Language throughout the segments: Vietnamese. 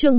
Chương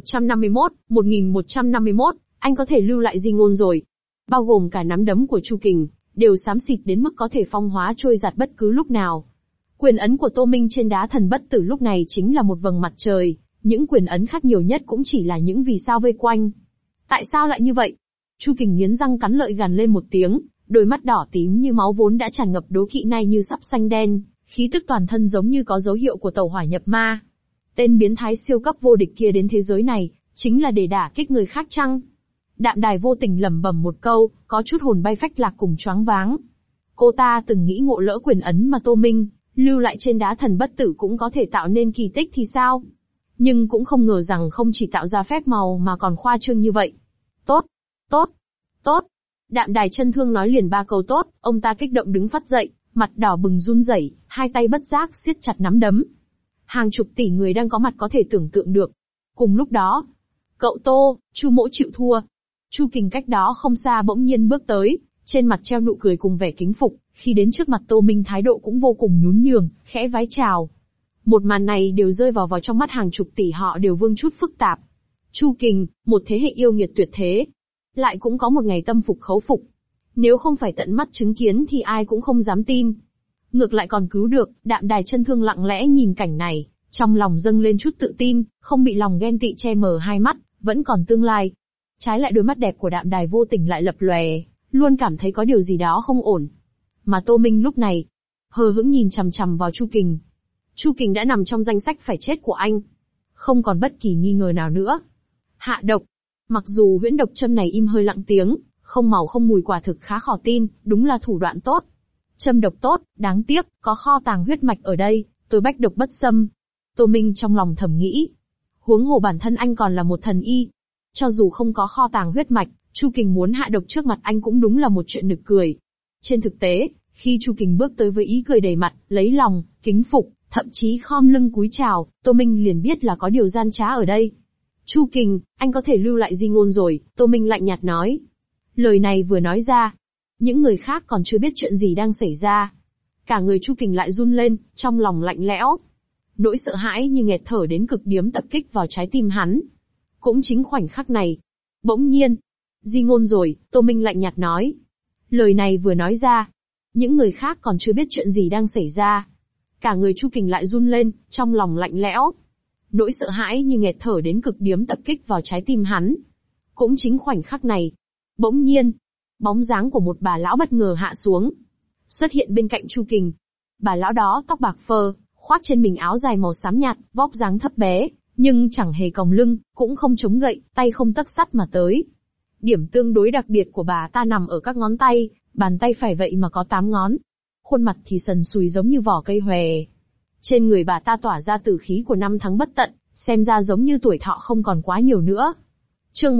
1151, anh có thể lưu lại di ngôn rồi. Bao gồm cả nắm đấm của Chu Kình, đều xám xịt đến mức có thể phong hóa trôi giạt bất cứ lúc nào. Quyền ấn của Tô Minh trên đá thần bất tử lúc này chính là một vầng mặt trời, những quyền ấn khác nhiều nhất cũng chỉ là những vì sao vây quanh. Tại sao lại như vậy? Chu Kình nghiến răng cắn lợi gằn lên một tiếng, đôi mắt đỏ tím như máu vốn đã tràn ngập đố kỵ nay như sắp xanh đen, khí tức toàn thân giống như có dấu hiệu của tẩu hỏa nhập ma. Tên biến thái siêu cấp vô địch kia đến thế giới này, chính là để đả kích người khác chăng? Đạm Đài vô tình lẩm bẩm một câu, có chút hồn bay phách lạc cùng choáng váng. Cô ta từng nghĩ ngộ lỡ quyền ấn mà Tô Minh lưu lại trên đá thần bất tử cũng có thể tạo nên kỳ tích thì sao? Nhưng cũng không ngờ rằng không chỉ tạo ra phép màu mà còn khoa trương như vậy. Tốt, tốt, tốt. Đạm Đài chân thương nói liền 3 câu tốt, ông ta kích động đứng phắt dậy, mặt đỏ bừng run rẩy, hai tay bất giác siết chặt nắm đấm. Hàng chục tỷ người đang có mặt có thể tưởng tượng được. Cùng lúc đó, cậu Tô, Chu Mỗ chịu thua. Chu Kình cách đó không xa bỗng nhiên bước tới, trên mặt treo nụ cười cùng vẻ kính phục, khi đến trước mặt Tô Minh thái độ cũng vô cùng nhún nhường, khẽ vái chào. Một màn này đều rơi vào trong mắt hàng chục tỷ họ đều vương chút phức tạp. Chu Kình, một thế hệ yêu nghiệt tuyệt thế, lại cũng có một ngày tâm phục khẩu phục. Nếu không phải tận mắt chứng kiến thì ai cũng không dám tin. Ngược lại còn cứu được, Đạm Đài chân thương lặng lẽ nhìn cảnh này, trong lòng dâng lên chút tự tin, không bị lòng ghen tị che mờ hai mắt, vẫn còn tương lai. Trái lại đôi mắt đẹp của Đạm Đài vô tình lại lập lòe, luôn cảm thấy có điều gì đó không ổn. Mà Tô Minh lúc này, hờ hững nhìn chằm chằm vào Chu Kình. Chu Kình đã nằm trong danh sách phải chết của anh. Không còn bất kỳ nghi ngờ nào nữa. Hạ độc. Mặc dù huyễn độc châm này im hơi lặng tiếng, không màu không mùi quả thực khá khó tin, đúng là thủ đoạn tốt. Châm độc tốt, đáng tiếc, có kho tàng huyết mạch ở đây, tôi bách độc bất xâm. Tô Minh trong lòng thầm nghĩ. Huống hồ bản thân anh còn là một thần y. Cho dù không có kho tàng huyết mạch, Chu Kình muốn hạ độc trước mặt anh cũng đúng là một chuyện nực cười. Trên thực tế, khi Chu Kình bước tới với ý cười đầy mặt, lấy lòng, kính phục, thậm chí khom lưng cúi chào, Tô Minh liền biết là có điều gian trá ở đây. Chu Kình, anh có thể lưu lại di ngôn rồi, Tô Minh lạnh nhạt nói. Lời này vừa nói ra, những người khác còn chưa biết chuyện gì đang xảy ra. Cả người Chu Kình lại run lên, trong lòng lạnh lẽo. Nỗi sợ hãi như nghẹt thở đến cực điểm tập kích vào trái tim hắn. Cũng chính khoảnh khắc này. Bỗng nhiên, di ngôn rồi, Tô Minh lạnh nhạt nói. Lời này vừa nói ra, những người khác còn chưa biết chuyện gì đang xảy ra. Cả người Chu Kình lại run lên, trong lòng lạnh lẽo. Nỗi sợ hãi như nghẹt thở đến cực điểm tập kích vào trái tim hắn. Cũng chính khoảnh khắc này. Bỗng nhiên, bóng dáng của một bà lão bất ngờ hạ xuống. Xuất hiện bên cạnh Chu Kình. Bà lão đó tóc bạc phơ, khoác trên mình áo dài màu xám nhạt, vóc dáng thấp bé, nhưng chẳng hề còng lưng, cũng không chống gậy, tay không tấc sắt mà tới. Điểm tương đối đặc biệt của bà ta nằm ở các ngón tay, bàn tay phải vậy mà có 8 ngón. Khuôn mặt thì sần sùi giống như vỏ cây hòe. Trên người bà ta tỏa ra tử khí của năm tháng bất tận, xem ra giống như tuổi thọ không còn quá nhiều nữa. Chương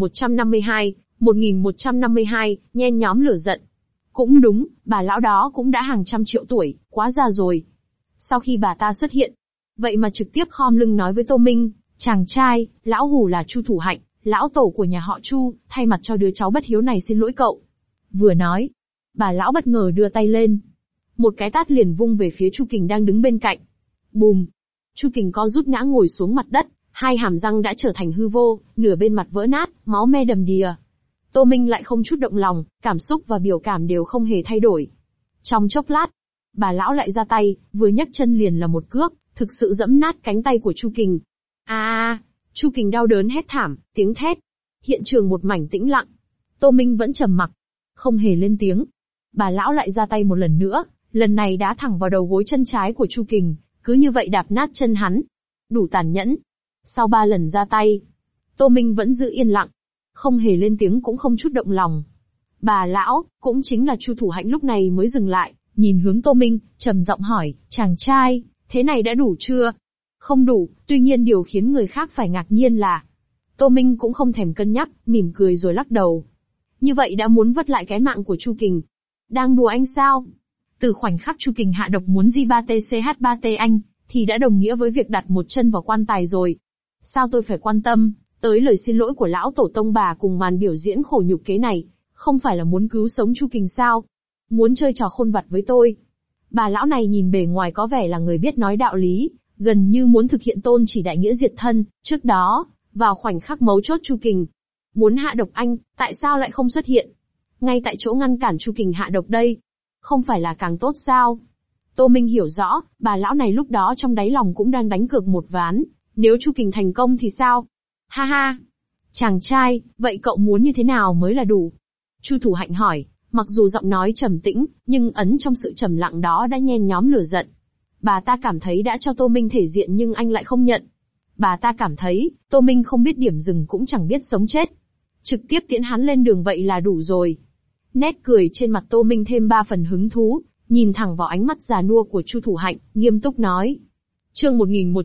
1152, nhen nhóm lửa giận. Cũng đúng, bà lão đó cũng đã hàng trăm triệu tuổi, quá già rồi. Sau khi bà ta xuất hiện, vậy mà trực tiếp khom lưng nói với Tô Minh, chàng trai, lão hủ là Chu Thủ Hạnh, lão tổ của nhà họ Chu, thay mặt cho đứa cháu bất hiếu này xin lỗi cậu. Vừa nói, bà lão bất ngờ đưa tay lên. Một cái tát liền vung về phía Chu Kình đang đứng bên cạnh. Bùm! Chu Kình co rút ngã ngồi xuống mặt đất, hai hàm răng đã trở thành hư vô, nửa bên mặt vỡ nát, máu me đầm đìa. Tô Minh lại không chút động lòng, cảm xúc và biểu cảm đều không hề thay đổi. Trong chốc lát, bà lão lại ra tay, vừa nhấc chân liền là một cước, thực sự giẫm nát cánh tay của Chu Kình. Chu Kình đau đớn hét thảm, tiếng thét. Hiện trường một mảnh tĩnh lặng. Tô Minh vẫn trầm mặc, không hề lên tiếng. Bà lão lại ra tay một lần nữa, lần này đá thẳng vào đầu gối chân trái của Chu Kình, cứ như vậy đạp nát chân hắn. Đủ tàn nhẫn. Sau 3 lần ra tay, Tô Minh vẫn giữ yên lặng, không hề lên tiếng cũng không chút động lòng. Bà lão, cũng chính là Chu Thủ Hạnh lúc này mới dừng lại, nhìn hướng Tô Minh, trầm giọng hỏi, chàng trai, thế này đã đủ chưa? Không đủ, tuy nhiên điều khiến người khác phải ngạc nhiên là, Tô Minh cũng không thèm cân nhắc, mỉm cười rồi lắc đầu. Như vậy đã muốn vất lại cái mạng của Chu Kình. Đang đùa anh sao? Từ khoảnh khắc Chu Kình hạ độc muốn J3TCH3T anh, thì đã đồng nghĩa với việc đặt một chân vào quan tài rồi. Sao tôi phải quan tâm tới lời xin lỗi của lão tổ tông bà cùng màn biểu diễn khổ nhục kế này? Không phải là muốn cứu sống Chu Kình sao? Muốn chơi trò khôn vặt với tôi? Bà lão này nhìn bề ngoài có vẻ là người biết nói đạo lý, gần như muốn thực hiện tôn chỉ đại nghĩa diệt thân. Trước đó, vào khoảnh khắc mấu chốt Chu Kình muốn hạ độc anh, tại sao lại không xuất hiện? Ngay tại chỗ ngăn cản Chu Kình hạ độc đây. Không phải là càng tốt sao? Tô Minh hiểu rõ, bà lão này lúc đó trong đáy lòng cũng đang đánh cược một ván. Nếu Chu Kình thành công thì sao? Ha ha! Chàng trai, vậy cậu muốn như thế nào mới là đủ? Chu Thủ Hạnh hỏi, mặc dù giọng nói trầm tĩnh, nhưng ẩn trong sự trầm lặng đó đã nhen nhóm lửa giận. Bà ta cảm thấy đã cho Tô Minh thể diện nhưng anh lại không nhận. Bà ta cảm thấy, Tô Minh không biết điểm dừng cũng chẳng biết sống chết. Trực tiếp tiễn hắn lên đường vậy là đủ rồi. Nét cười trên mặt Tô Minh thêm 3 phần hứng thú, nhìn thẳng vào ánh mắt già nua của Chu Thủ Hạnh, nghiêm túc nói. Chương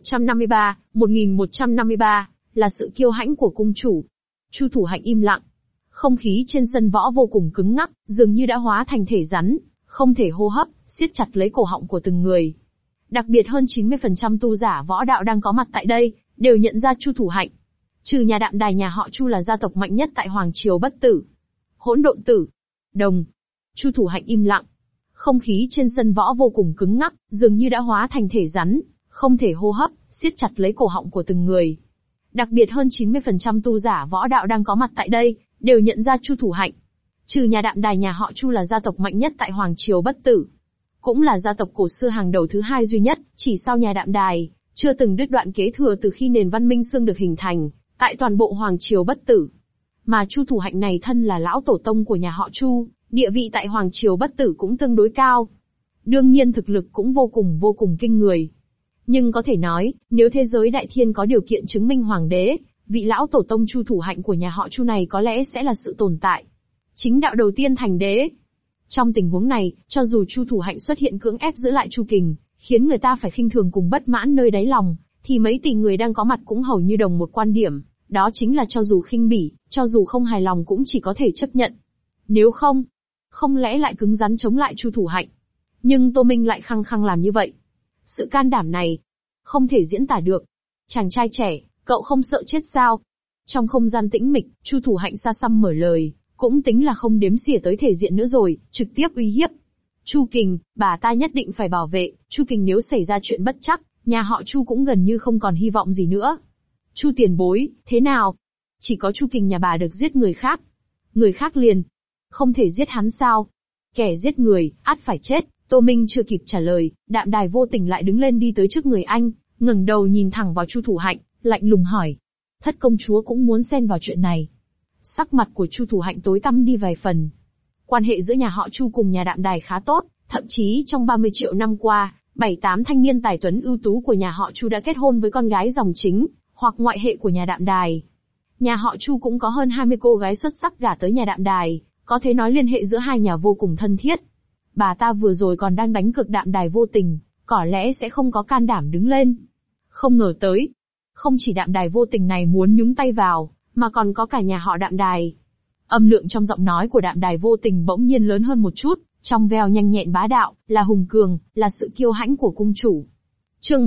1153, là sự kiêu hãnh của cung chủ. Chu Thủ Hạnh im lặng. Không khí trên sân võ vô cùng cứng ngắc, dường như đã hóa thành thể rắn, không thể hô hấp, siết chặt lấy cổ họng của từng người. Đặc biệt hơn 90% tu giả võ đạo đang có mặt tại đây, đều nhận ra Chu Thủ Hạnh. Trừ nhà Đạm Đài nhà họ Chu là gia tộc mạnh nhất tại Hoàng Triều Bất Tử. Hỗn độn tử. Đồng. Chu Thủ Hạnh im lặng. Không khí trên sân võ vô cùng cứng ngắc, dường như đã hóa thành thể rắn, không thể hô hấp, siết chặt lấy cổ họng của từng người. Đặc biệt hơn 90% tu giả võ đạo đang có mặt tại đây, đều nhận ra Chu Thủ Hạnh. Trừ nhà Đạm Đài nhà họ Chu là gia tộc mạnh nhất tại Hoàng Triều Bất Tử. Cũng là gia tộc cổ xưa hàng đầu thứ 2 duy nhất, chỉ sau nhà Đạm Đài, chưa từng đứt đoạn kế thừa từ khi nền văn minh xương được hình thành, tại toàn bộ Hoàng Triều Bất Tử. Mà Chu Thủ Hạnh này thân là lão tổ tông của nhà họ Chu, địa vị tại Hoàng Triều Bất Tử cũng tương đối cao. Đương nhiên thực lực cũng vô cùng kinh người. Nhưng có thể nói, nếu thế giới đại thiên có điều kiện chứng minh hoàng đế, vị lão tổ tông Chu Thủ Hạnh của nhà họ Chu này có lẽ sẽ là sự tồn tại. Chính đạo đầu tiên thành đế. Trong tình huống này, cho dù Chu Thủ Hạnh xuất hiện cưỡng ép giữ lại Chu Kình, khiến người ta phải khinh thường cùng bất mãn nơi đáy lòng, thì mấy tỷ người đang có mặt cũng hầu như đồng một quan điểm, đó chính là cho dù khinh bỉ, cho dù không hài lòng cũng chỉ có thể chấp nhận. Nếu không lẽ lại cứng rắn chống lại Chu Thủ Hạnh. Nhưng Tô Minh lại khăng khăng làm như vậy. Sự can đảm này, không thể diễn tả được. Chàng trai trẻ, cậu không sợ chết sao? Trong không gian tĩnh mịch, Chu Thủ Hạnh xa xăm mở lời, cũng tính là không đếm xỉa tới thể diện nữa rồi, trực tiếp uy hiếp. Chu Kình, bà ta nhất định phải bảo vệ, Chu Kình nếu xảy ra chuyện bất trắc, nhà họ Chu cũng gần như không còn hy vọng gì nữa. Chu tiền bối, thế nào? Chỉ có Chu Kình nhà bà được giết người khác. Người khác liền. Không thể giết hắn sao? Kẻ giết người, ắt phải chết. Tô Minh chưa kịp trả lời, Đạm Đài vô tình lại đứng lên đi tới trước người anh, ngẩng đầu nhìn thẳng vào Chu Thủ Hạnh, lạnh lùng hỏi. Thất công chúa cũng muốn xen vào chuyện này. Sắc mặt của Chu Thủ Hạnh tối tăm đi vài phần. Quan hệ giữa nhà họ Chu cùng nhà Đạm Đài khá tốt, thậm chí trong 30 triệu năm qua, 7-8 thanh niên tài tuấn ưu tú của nhà họ Chu đã kết hôn với con gái dòng chính, hoặc ngoại hệ của nhà Đạm Đài. Nhà họ Chu cũng có hơn 20 cô gái xuất sắc gả tới nhà Đạm Đài, có thể nói liên hệ giữa hai nhà vô cùng thân thiết. Bà ta vừa rồi còn đang đánh cược Đạm Đài vô tình, có lẽ sẽ không có can đảm đứng lên. Không ngờ tới, không chỉ Đạm Đài vô tình này muốn nhúng tay vào, mà còn có cả nhà họ Đạm Đài. Âm lượng trong giọng nói của Đạm Đài vô tình bỗng nhiên lớn hơn một chút, trong veo nhanh nhẹn bá đạo, là hùng cường, là sự kiêu hãnh của cung chủ. Chương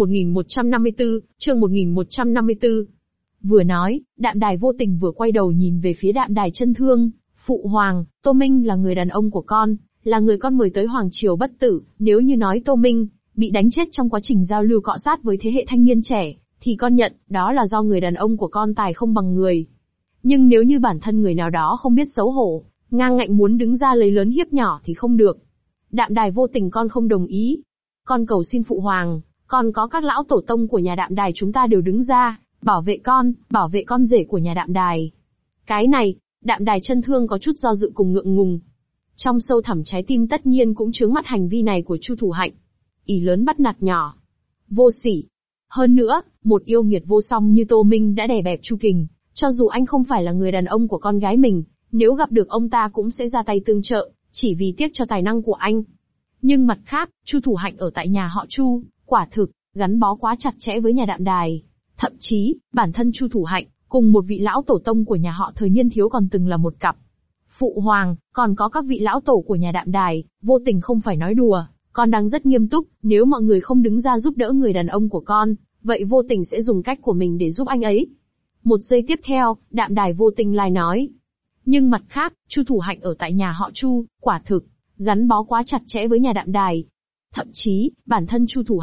1154. Vừa nói, Đạm Đài vô tình vừa quay đầu nhìn về phía Đạm Đài chân thương. Phụ hoàng, Tô Minh là người đàn ông của con, là người con mời tới Hoàng Triều Bất Tử. Nếu như nói Tô Minh bị đánh chết trong quá trình giao lưu cọ sát với thế hệ thanh niên trẻ, thì con nhận, đó là do người đàn ông của con tài không bằng người. Nhưng nếu như bản thân người nào đó không biết xấu hổ, ngang ngạnh muốn đứng ra lấy lớn hiếp nhỏ thì không được. Đạm Đài vô tình con không đồng ý. Con cầu xin phụ hoàng, còn có các lão tổ tông của nhà Đạm Đài chúng ta đều đứng ra, bảo vệ con rể của nhà Đạm Đài. Cái này, Đạm Đài chân thương có chút do dự cùng ngượng ngùng. Trong sâu thẳm trái tim tất nhiên cũng chướng mắt hành vi này của Chu Thủ Hạnh. Ỷ lớn bắt nạt nhỏ. Vô sỉ. Hơn nữa, một yêu nghiệt vô song như Tô Minh đã đè bẹp Chu Kình, cho dù anh không phải là người đàn ông của con gái mình, nếu gặp được ông ta cũng sẽ ra tay tương trợ, chỉ vì tiếc cho tài năng của anh. Nhưng mặt khác, Chu Thủ Hạnh ở tại nhà họ Chu, quả thực, gắn bó quá chặt chẽ với nhà Đạm Đài. Thậm chí, bản thân Chu Thủ Hạnh, cùng một vị lão tổ tông của nhà họ thời niên thiếu còn từng là một cặp. Phụ hoàng, còn có các vị lão tổ của nhà Đạm Đài, vô tình không phải nói đùa, con đang rất nghiêm túc, nếu mọi người không đứng ra giúp đỡ người đàn ông của con, vậy vô tình sẽ dùng cách của mình để giúp anh ấy. Một giây tiếp theo, Đạm Đài vô tình lại nói. Nhưng mặt khác, Chu Thủ Hạnh ở tại nhà họ Chu, quả thực, gắn bó quá chặt chẽ với nhà Đạm Đài. Thậm chí, bản thân Chu Thủ Hạnh,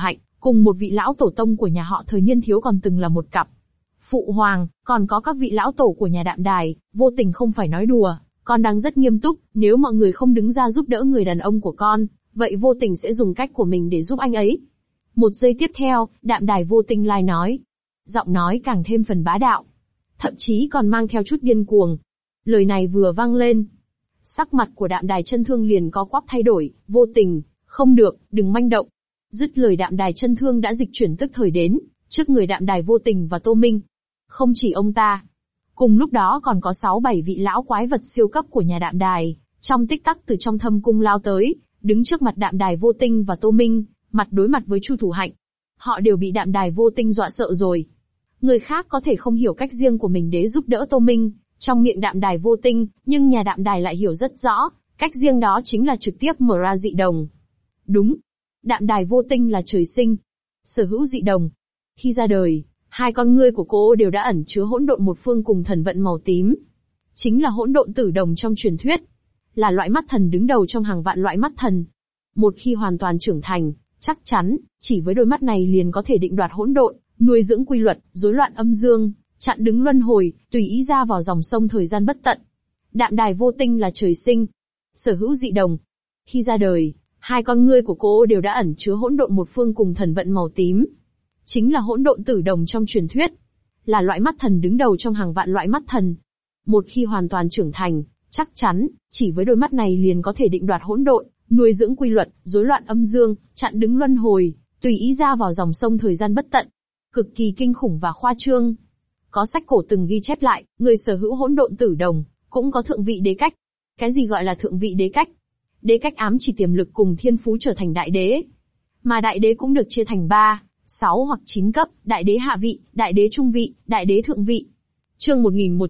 cùng một vị lão tổ tông của nhà họ thời niên thiếu còn từng là một cặp. Phụ hoàng, còn có các vị lão tổ của nhà Đạm Đài, vô tình không phải nói đùa, con đang rất nghiêm túc, nếu mọi người không đứng ra giúp đỡ người đàn ông của con, vậy vô tình sẽ dùng cách của mình để giúp anh ấy. Một giây tiếp theo, Đạm Đài vô tình lai nói. Giọng nói càng thêm phần bá đạo. Thậm chí còn mang theo chút điên cuồng. Lời này vừa vang lên. Sắc mặt của Đạm Đài Chân Thương liền có quắp thay đổi, vô tình, không được, đừng manh động. Dứt lời Đạm Đài Chân Thương đã dịch chuyển tức thời đến, trước người Đạm Đài vô tình và Tô Minh. Không chỉ ông ta. Cùng lúc đó còn có 6-7 vị lão quái vật siêu cấp của nhà Đạm Đài, trong tích tắc từ trong thâm cung lao tới, đứng trước mặt Đạm Đài vô tình và Tô Minh, mặt đối mặt với Chu Thủ Hạnh. Họ đều bị Đạm Đài vô tình dọa sợ rồi. Người khác có thể không hiểu cách riêng của mình để giúp đỡ Tô Minh, trong miệng Đạm Đài vô tình, nhưng nhà Đạm Đài lại hiểu rất rõ, cách riêng đó chính là trực tiếp mở ra dị đồng. Đúng. Đạm Đài vô tình là trời sinh, sở hữu dị đồng. Khi ra đời, hai con ngươi của cô đều đã ẩn chứa hỗn độn một phương cùng thần vận màu tím. Chính là hỗn độn tử đồng trong truyền thuyết. Là loại mắt thần đứng đầu trong hàng vạn loại mắt thần. Một khi hoàn toàn trưởng thành, chắc chắn, chỉ với đôi mắt này liền có thể định đoạt hỗn độn, nuôi dưỡng quy luật, rối loạn âm dương, chặn đứng luân hồi, tùy ý ra vào dòng sông thời gian bất tận. Đạm Đài vô tình là trời sinh, sở hữu dị đồng. Khi ra đời, hai con ngươi của cô đều đã ẩn chứa hỗn độn một phương cùng thần vận màu tím. Chính là hỗn độn tử đồng trong truyền thuyết. Là loại mắt thần đứng đầu trong hàng vạn loại mắt thần. Một khi hoàn toàn trưởng thành, chắc chắn, chỉ với đôi mắt này liền có thể định đoạt hỗn độn, nuôi dưỡng quy luật, rối loạn âm dương, chặn đứng luân hồi, tùy ý ra vào dòng sông thời gian bất tận. Cực kỳ kinh khủng và khoa trương. Có sách cổ từng ghi chép lại, người sở hữu hỗn độn tử đồng, cũng có thượng vị đế cách. Cái gì gọi là thượng vị đế cách? Đế cách ám chỉ tiềm lực cùng thiên phú trở thành đại đế. Mà đại đế cũng được chia thành 3, 6 hoặc 9 cấp, đại đế hạ vị, đại đế trung vị, đại đế thượng vị. Chương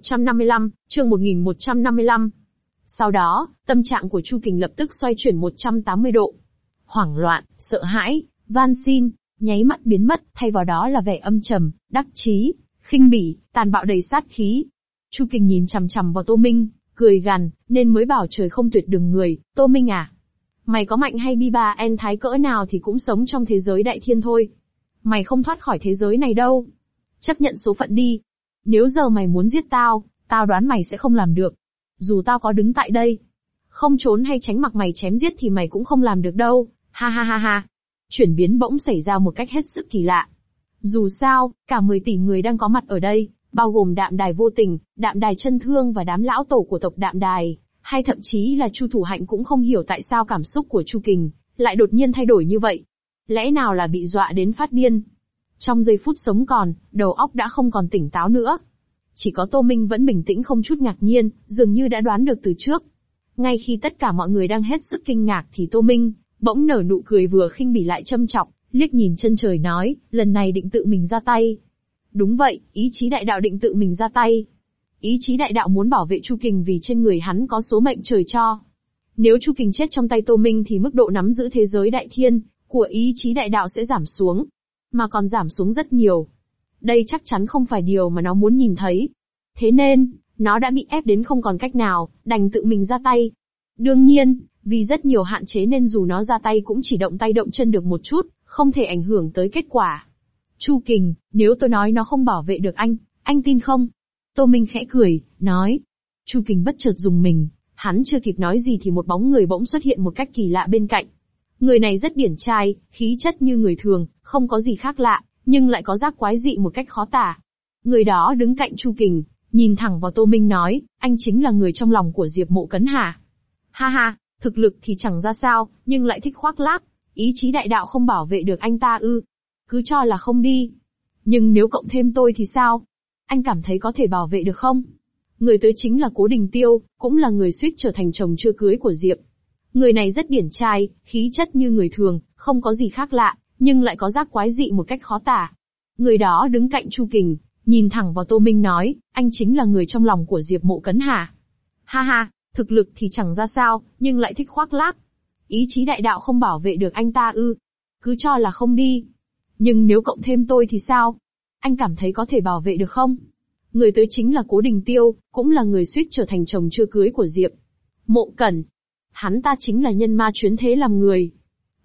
1155. Sau đó, tâm trạng của Chu Kình lập tức xoay chuyển 180 độ. Hoảng loạn, sợ hãi, van xin, nháy mắt biến mất, thay vào đó là vẻ âm trầm, đắc chí, khinh bỉ, tàn bạo đầy sát khí. Chu Kình nhìn chằm chằm vào Tô Minh, cười gằn, nên mới bảo trời không tuyệt đường người, Tô Minh à. Mày có mạnh hay bi ba en thái cỡ nào thì cũng sống trong thế giới đại thiên thôi. Mày không thoát khỏi thế giới này đâu. Chấp nhận số phận đi. Nếu giờ mày muốn giết tao, tao đoán mày sẽ không làm được. Dù tao có đứng tại đây, không trốn hay tránh mặc mày chém giết thì mày cũng không làm được đâu, ha ha ha ha. Chuyển biến bỗng xảy ra một cách hết sức kỳ lạ. Dù sao, cả 10 tỷ người đang có mặt ở đây, bao gồm Đạm Đài vô tình, Đạm Đài chân thương và đám lão tổ của tộc Đạm Đài, hay thậm chí là Chu Thủ Hạnh cũng không hiểu tại sao cảm xúc của Chu Kình lại đột nhiên thay đổi như vậy. Lẽ nào là bị dọa đến phát điên? Trong giây phút sống còn, đầu óc đã không còn tỉnh táo nữa. Chỉ có Tô Minh vẫn bình tĩnh không chút ngạc nhiên, dường như đã đoán được từ trước. Ngay khi tất cả mọi người đang hết sức kinh ngạc thì Tô Minh bỗng nở nụ cười vừa khinh bỉ lại châm chọc, liếc nhìn chân trời nói, lần này định tự mình ra tay. Đúng vậy, ý chí đại đạo định tự mình ra tay. Ý chí đại đạo muốn bảo vệ Chu Kình vì trên người hắn có số mệnh trời cho. Nếu Chu Kình chết trong tay Tô Minh thì mức độ nắm giữ thế giới đại thiên của ý chí đại đạo sẽ giảm xuống. Mà còn giảm xuống rất nhiều. Đây chắc chắn không phải điều mà nó muốn nhìn thấy. Thế nên, nó đã bị ép đến không còn cách nào, đành tự mình ra tay. Đương nhiên, vì rất nhiều hạn chế nên dù nó ra tay cũng chỉ động tay động chân được một chút, không thể ảnh hưởng tới kết quả. Chu Kình, nếu tôi nói nó không bảo vệ được anh tin không? Tô Minh khẽ cười, nói. Chu Kình bất chợt rùng mình, hắn chưa kịp nói gì thì một bóng người bỗng xuất hiện một cách kỳ lạ bên cạnh. Người này rất điển trai, khí chất như người thường, không có gì khác lạ, nhưng lại có giác quái dị một cách khó tả. Người đó đứng cạnh Chu Kình, nhìn thẳng vào Tô Minh nói, anh chính là người trong lòng của Diệp Mộ Cấn hả? Ha ha, thực lực thì chẳng ra sao, nhưng lại thích khoác lác, ý chí đại đạo không bảo vệ được anh ta ư? Cứ cho là không đi. Nhưng nếu cộng thêm tôi thì sao? Anh cảm thấy có thể bảo vệ được không? Người tới chính là Cố Đình Tiêu, cũng là người suýt trở thành chồng chưa cưới của Diệp. Người này rất điển trai, khí chất như người thường, không có gì khác lạ, nhưng lại có giác quái dị một cách khó tả. Người đó đứng cạnh Chu Kình, nhìn thẳng vào Tô Minh nói, anh chính là người trong lòng của Diệp Mộ Cấn hả? Ha ha, thực lực thì chẳng ra sao, nhưng lại thích khoác lác. Ý chí đại đạo không bảo vệ được anh ta ư? Cứ cho là không đi. Nhưng nếu cộng thêm tôi thì sao? Anh cảm thấy có thể bảo vệ được không? Người tới chính là Cố Đình Tiêu, cũng là người suýt trở thành chồng chưa cưới của Diệp Mộ Cẩn. Hắn ta chính là nhân ma chuyến thế làm người.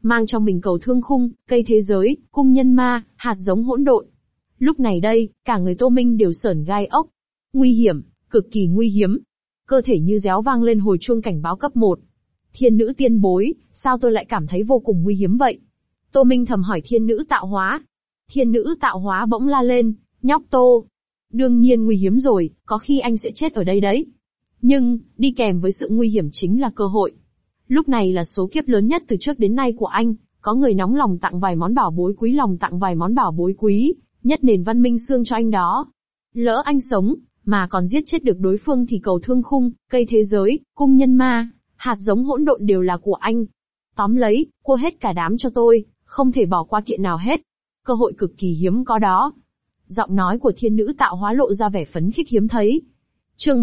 mang trong mình cầu thương khung, cây thế giới, cung nhân ma, hạt giống hỗn độn. Lúc này đây, cả người Tô Minh đều sởn gai ốc. Nguy hiểm, cực kỳ nguy hiểm. Cơ thể như réo vang lên hồi chuông cảnh báo cấp 1. Thiên nữ tiên bối, sao tôi lại cảm thấy vô cùng nguy hiểm vậy? Tô Minh thầm hỏi thiên nữ tạo hóa. Thiên nữ tạo hóa bỗng la lên, nhóc Tô. Đương nhiên nguy hiểm rồi, có khi anh sẽ chết ở đây đấy. Nhưng, đi kèm với sự nguy hiểm chính là cơ hội. Lúc này là số kiếp lớn nhất từ trước đến nay của anh, có người nóng lòng tặng vài món bảo bối quý nhất nền văn minh xương cho anh đó. Lỡ anh sống, mà còn giết chết được đối phương thì cầu thương khung, cây thế giới, cung nhân ma, hạt giống hỗn độn đều là của anh. Tóm lấy, cua hết cả đám cho tôi, không thể bỏ qua kiện nào hết. Cơ hội cực kỳ hiếm có đó. Giọng nói của thiên nữ tạo hóa lộ ra vẻ phấn khích hiếm thấy. Chương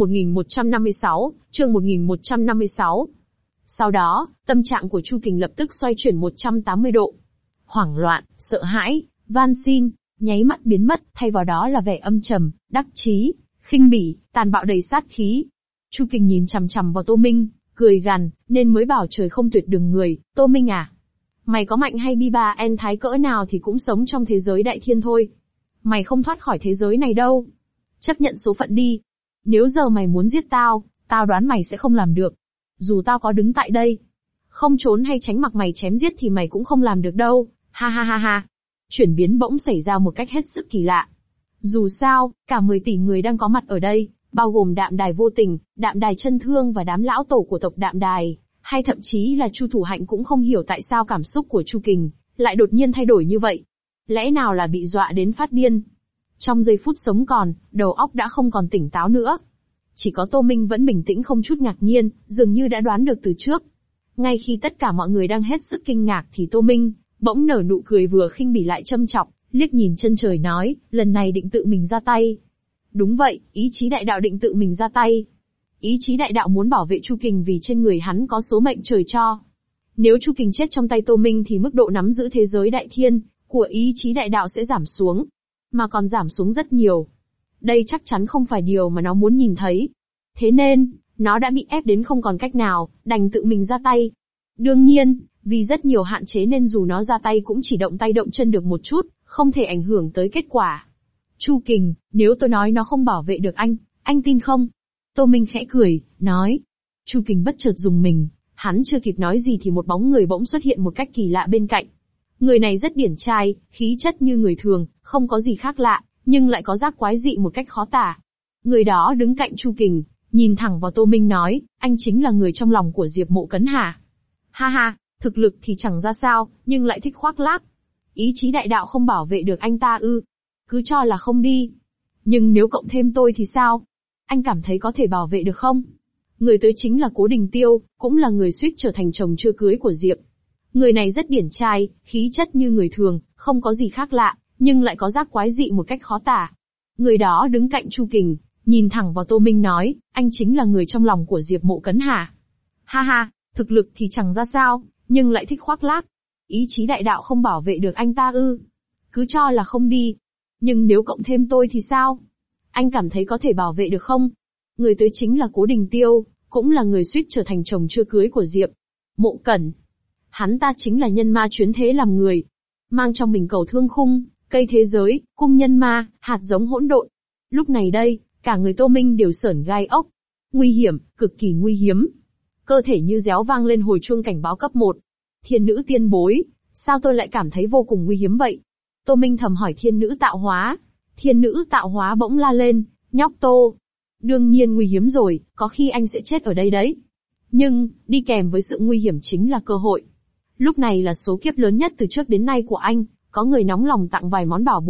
1156. Sau đó, tâm trạng của Chu Kình lập tức xoay chuyển 180 độ. Hoảng loạn, sợ hãi, van xin, nháy mắt biến mất, thay vào đó là vẻ âm trầm, đắc chí, khinh bỉ, tàn bạo đầy sát khí. Chu Kình nhìn chằm chằm vào Tô Minh, cười gằn, nên mới bảo trời không tuyệt đường người, Tô Minh à. Mày có mạnh hay bi ba en thái cỡ nào thì cũng sống trong thế giới đại thiên thôi. Mày không thoát khỏi thế giới này đâu. Chấp nhận số phận đi. Nếu giờ mày muốn giết tao, tao đoán mày sẽ không làm được. Dù tao có đứng tại đây, không trốn hay tránh mặc mày chém giết thì mày cũng không làm được đâu, ha ha ha ha. Chuyển biến bỗng xảy ra một cách hết sức kỳ lạ. Dù sao, cả 10 tỷ người đang có mặt ở đây, bao gồm Đạm Đài Vô Tình, Đạm Đài Chân Thương và đám lão tổ của tộc Đạm Đài, hay thậm chí là Chu Thủ Hạnh cũng không hiểu tại sao cảm xúc của Chu Kình lại đột nhiên thay đổi như vậy. Lẽ nào là bị dọa đến phát điên? Trong giây phút sống còn, đầu óc đã không còn tỉnh táo nữa. Chỉ có Tô Minh vẫn bình tĩnh không chút ngạc nhiên, dường như đã đoán được từ trước. Ngay khi tất cả mọi người đang hết sức kinh ngạc thì Tô Minh bỗng nở nụ cười vừa khinh bỉ lại châm chọc, liếc nhìn chân trời nói, lần này định tự mình ra tay. Đúng vậy, ý chí đại đạo định tự mình ra tay. Ý chí đại đạo muốn bảo vệ Chu Kình vì trên người hắn có số mệnh trời cho. Nếu Chu Kình chết trong tay Tô Minh thì mức độ nắm giữ thế giới đại thiên của ý chí đại đạo sẽ giảm xuống, mà còn giảm xuống rất nhiều. Đây chắc chắn không phải điều mà nó muốn nhìn thấy. Thế nên, nó đã bị ép đến không còn cách nào, đành tự mình ra tay. Đương nhiên, vì rất nhiều hạn chế nên dù nó ra tay cũng chỉ động tay động chân được một chút, không thể ảnh hưởng tới kết quả. Chu Kình, nếu tôi nói nó không bảo vệ được anh tin không? Tô Minh khẽ cười, nói. Chu Kình bất chợt rùng mình, hắn chưa kịp nói gì thì một bóng người bỗng xuất hiện một cách kỳ lạ bên cạnh. Người này rất điển trai, khí chất như người thường, không có gì khác lạ, nhưng lại có giác quái dị một cách khó tả. Người đó đứng cạnh Chu Kình, nhìn thẳng vào Tô Minh nói, anh chính là người trong lòng của Diệp Mộ Cấn hả? Ha ha, thực lực thì chẳng ra sao, nhưng lại thích khoác lác. Ý chí đại đạo không bảo vệ được anh ta ư? Cứ cho là không đi. Nhưng nếu cộng thêm tôi thì sao? Anh cảm thấy có thể bảo vệ được không? Người tới chính là Cố Đình Tiêu, cũng là người suýt trở thành chồng chưa cưới của Diệp. Người này rất điển trai, khí chất như người thường, không có gì khác lạ, nhưng lại có giác quái dị một cách khó tả. Người đó đứng cạnh Chu Kình, nhìn thẳng vào Tô Minh nói, anh chính là người trong lòng của Diệp Mộ Cấn hả? Ha ha, thực lực thì chẳng ra sao, nhưng lại thích khoác lác. Ý chí đại đạo không bảo vệ được anh ta ư? Cứ cho là không đi. Nhưng nếu cộng thêm tôi thì sao? Anh cảm thấy có thể bảo vệ được không? Người tới chính là Cố Đình Tiêu, cũng là người suýt trở thành chồng chưa cưới của Diệp Mộ Cẩn. Hắn ta chính là nhân ma chuyến thế làm người, mang trong mình cầu thương khung, cây thế giới, cung nhân ma, hạt giống hỗn độn. Lúc này đây, cả người Tô Minh đều sởn gai ốc. Nguy hiểm, cực kỳ nguy hiểm. Cơ thể như réo vang lên hồi chuông cảnh báo cấp 1. Thiên nữ tiên bối, sao tôi lại cảm thấy vô cùng nguy hiểm vậy? Tô Minh thầm hỏi thiên nữ tạo hóa. Thiên nữ tạo hóa bỗng la lên, nhóc Tô. Đương nhiên nguy hiểm rồi, có khi anh sẽ chết ở đây đấy. Nhưng, đi kèm với sự nguy hiểm chính là cơ hội. Lúc này là số kiếp lớn nhất từ trước đến nay của anh, có người nóng lòng tặng vài món bảo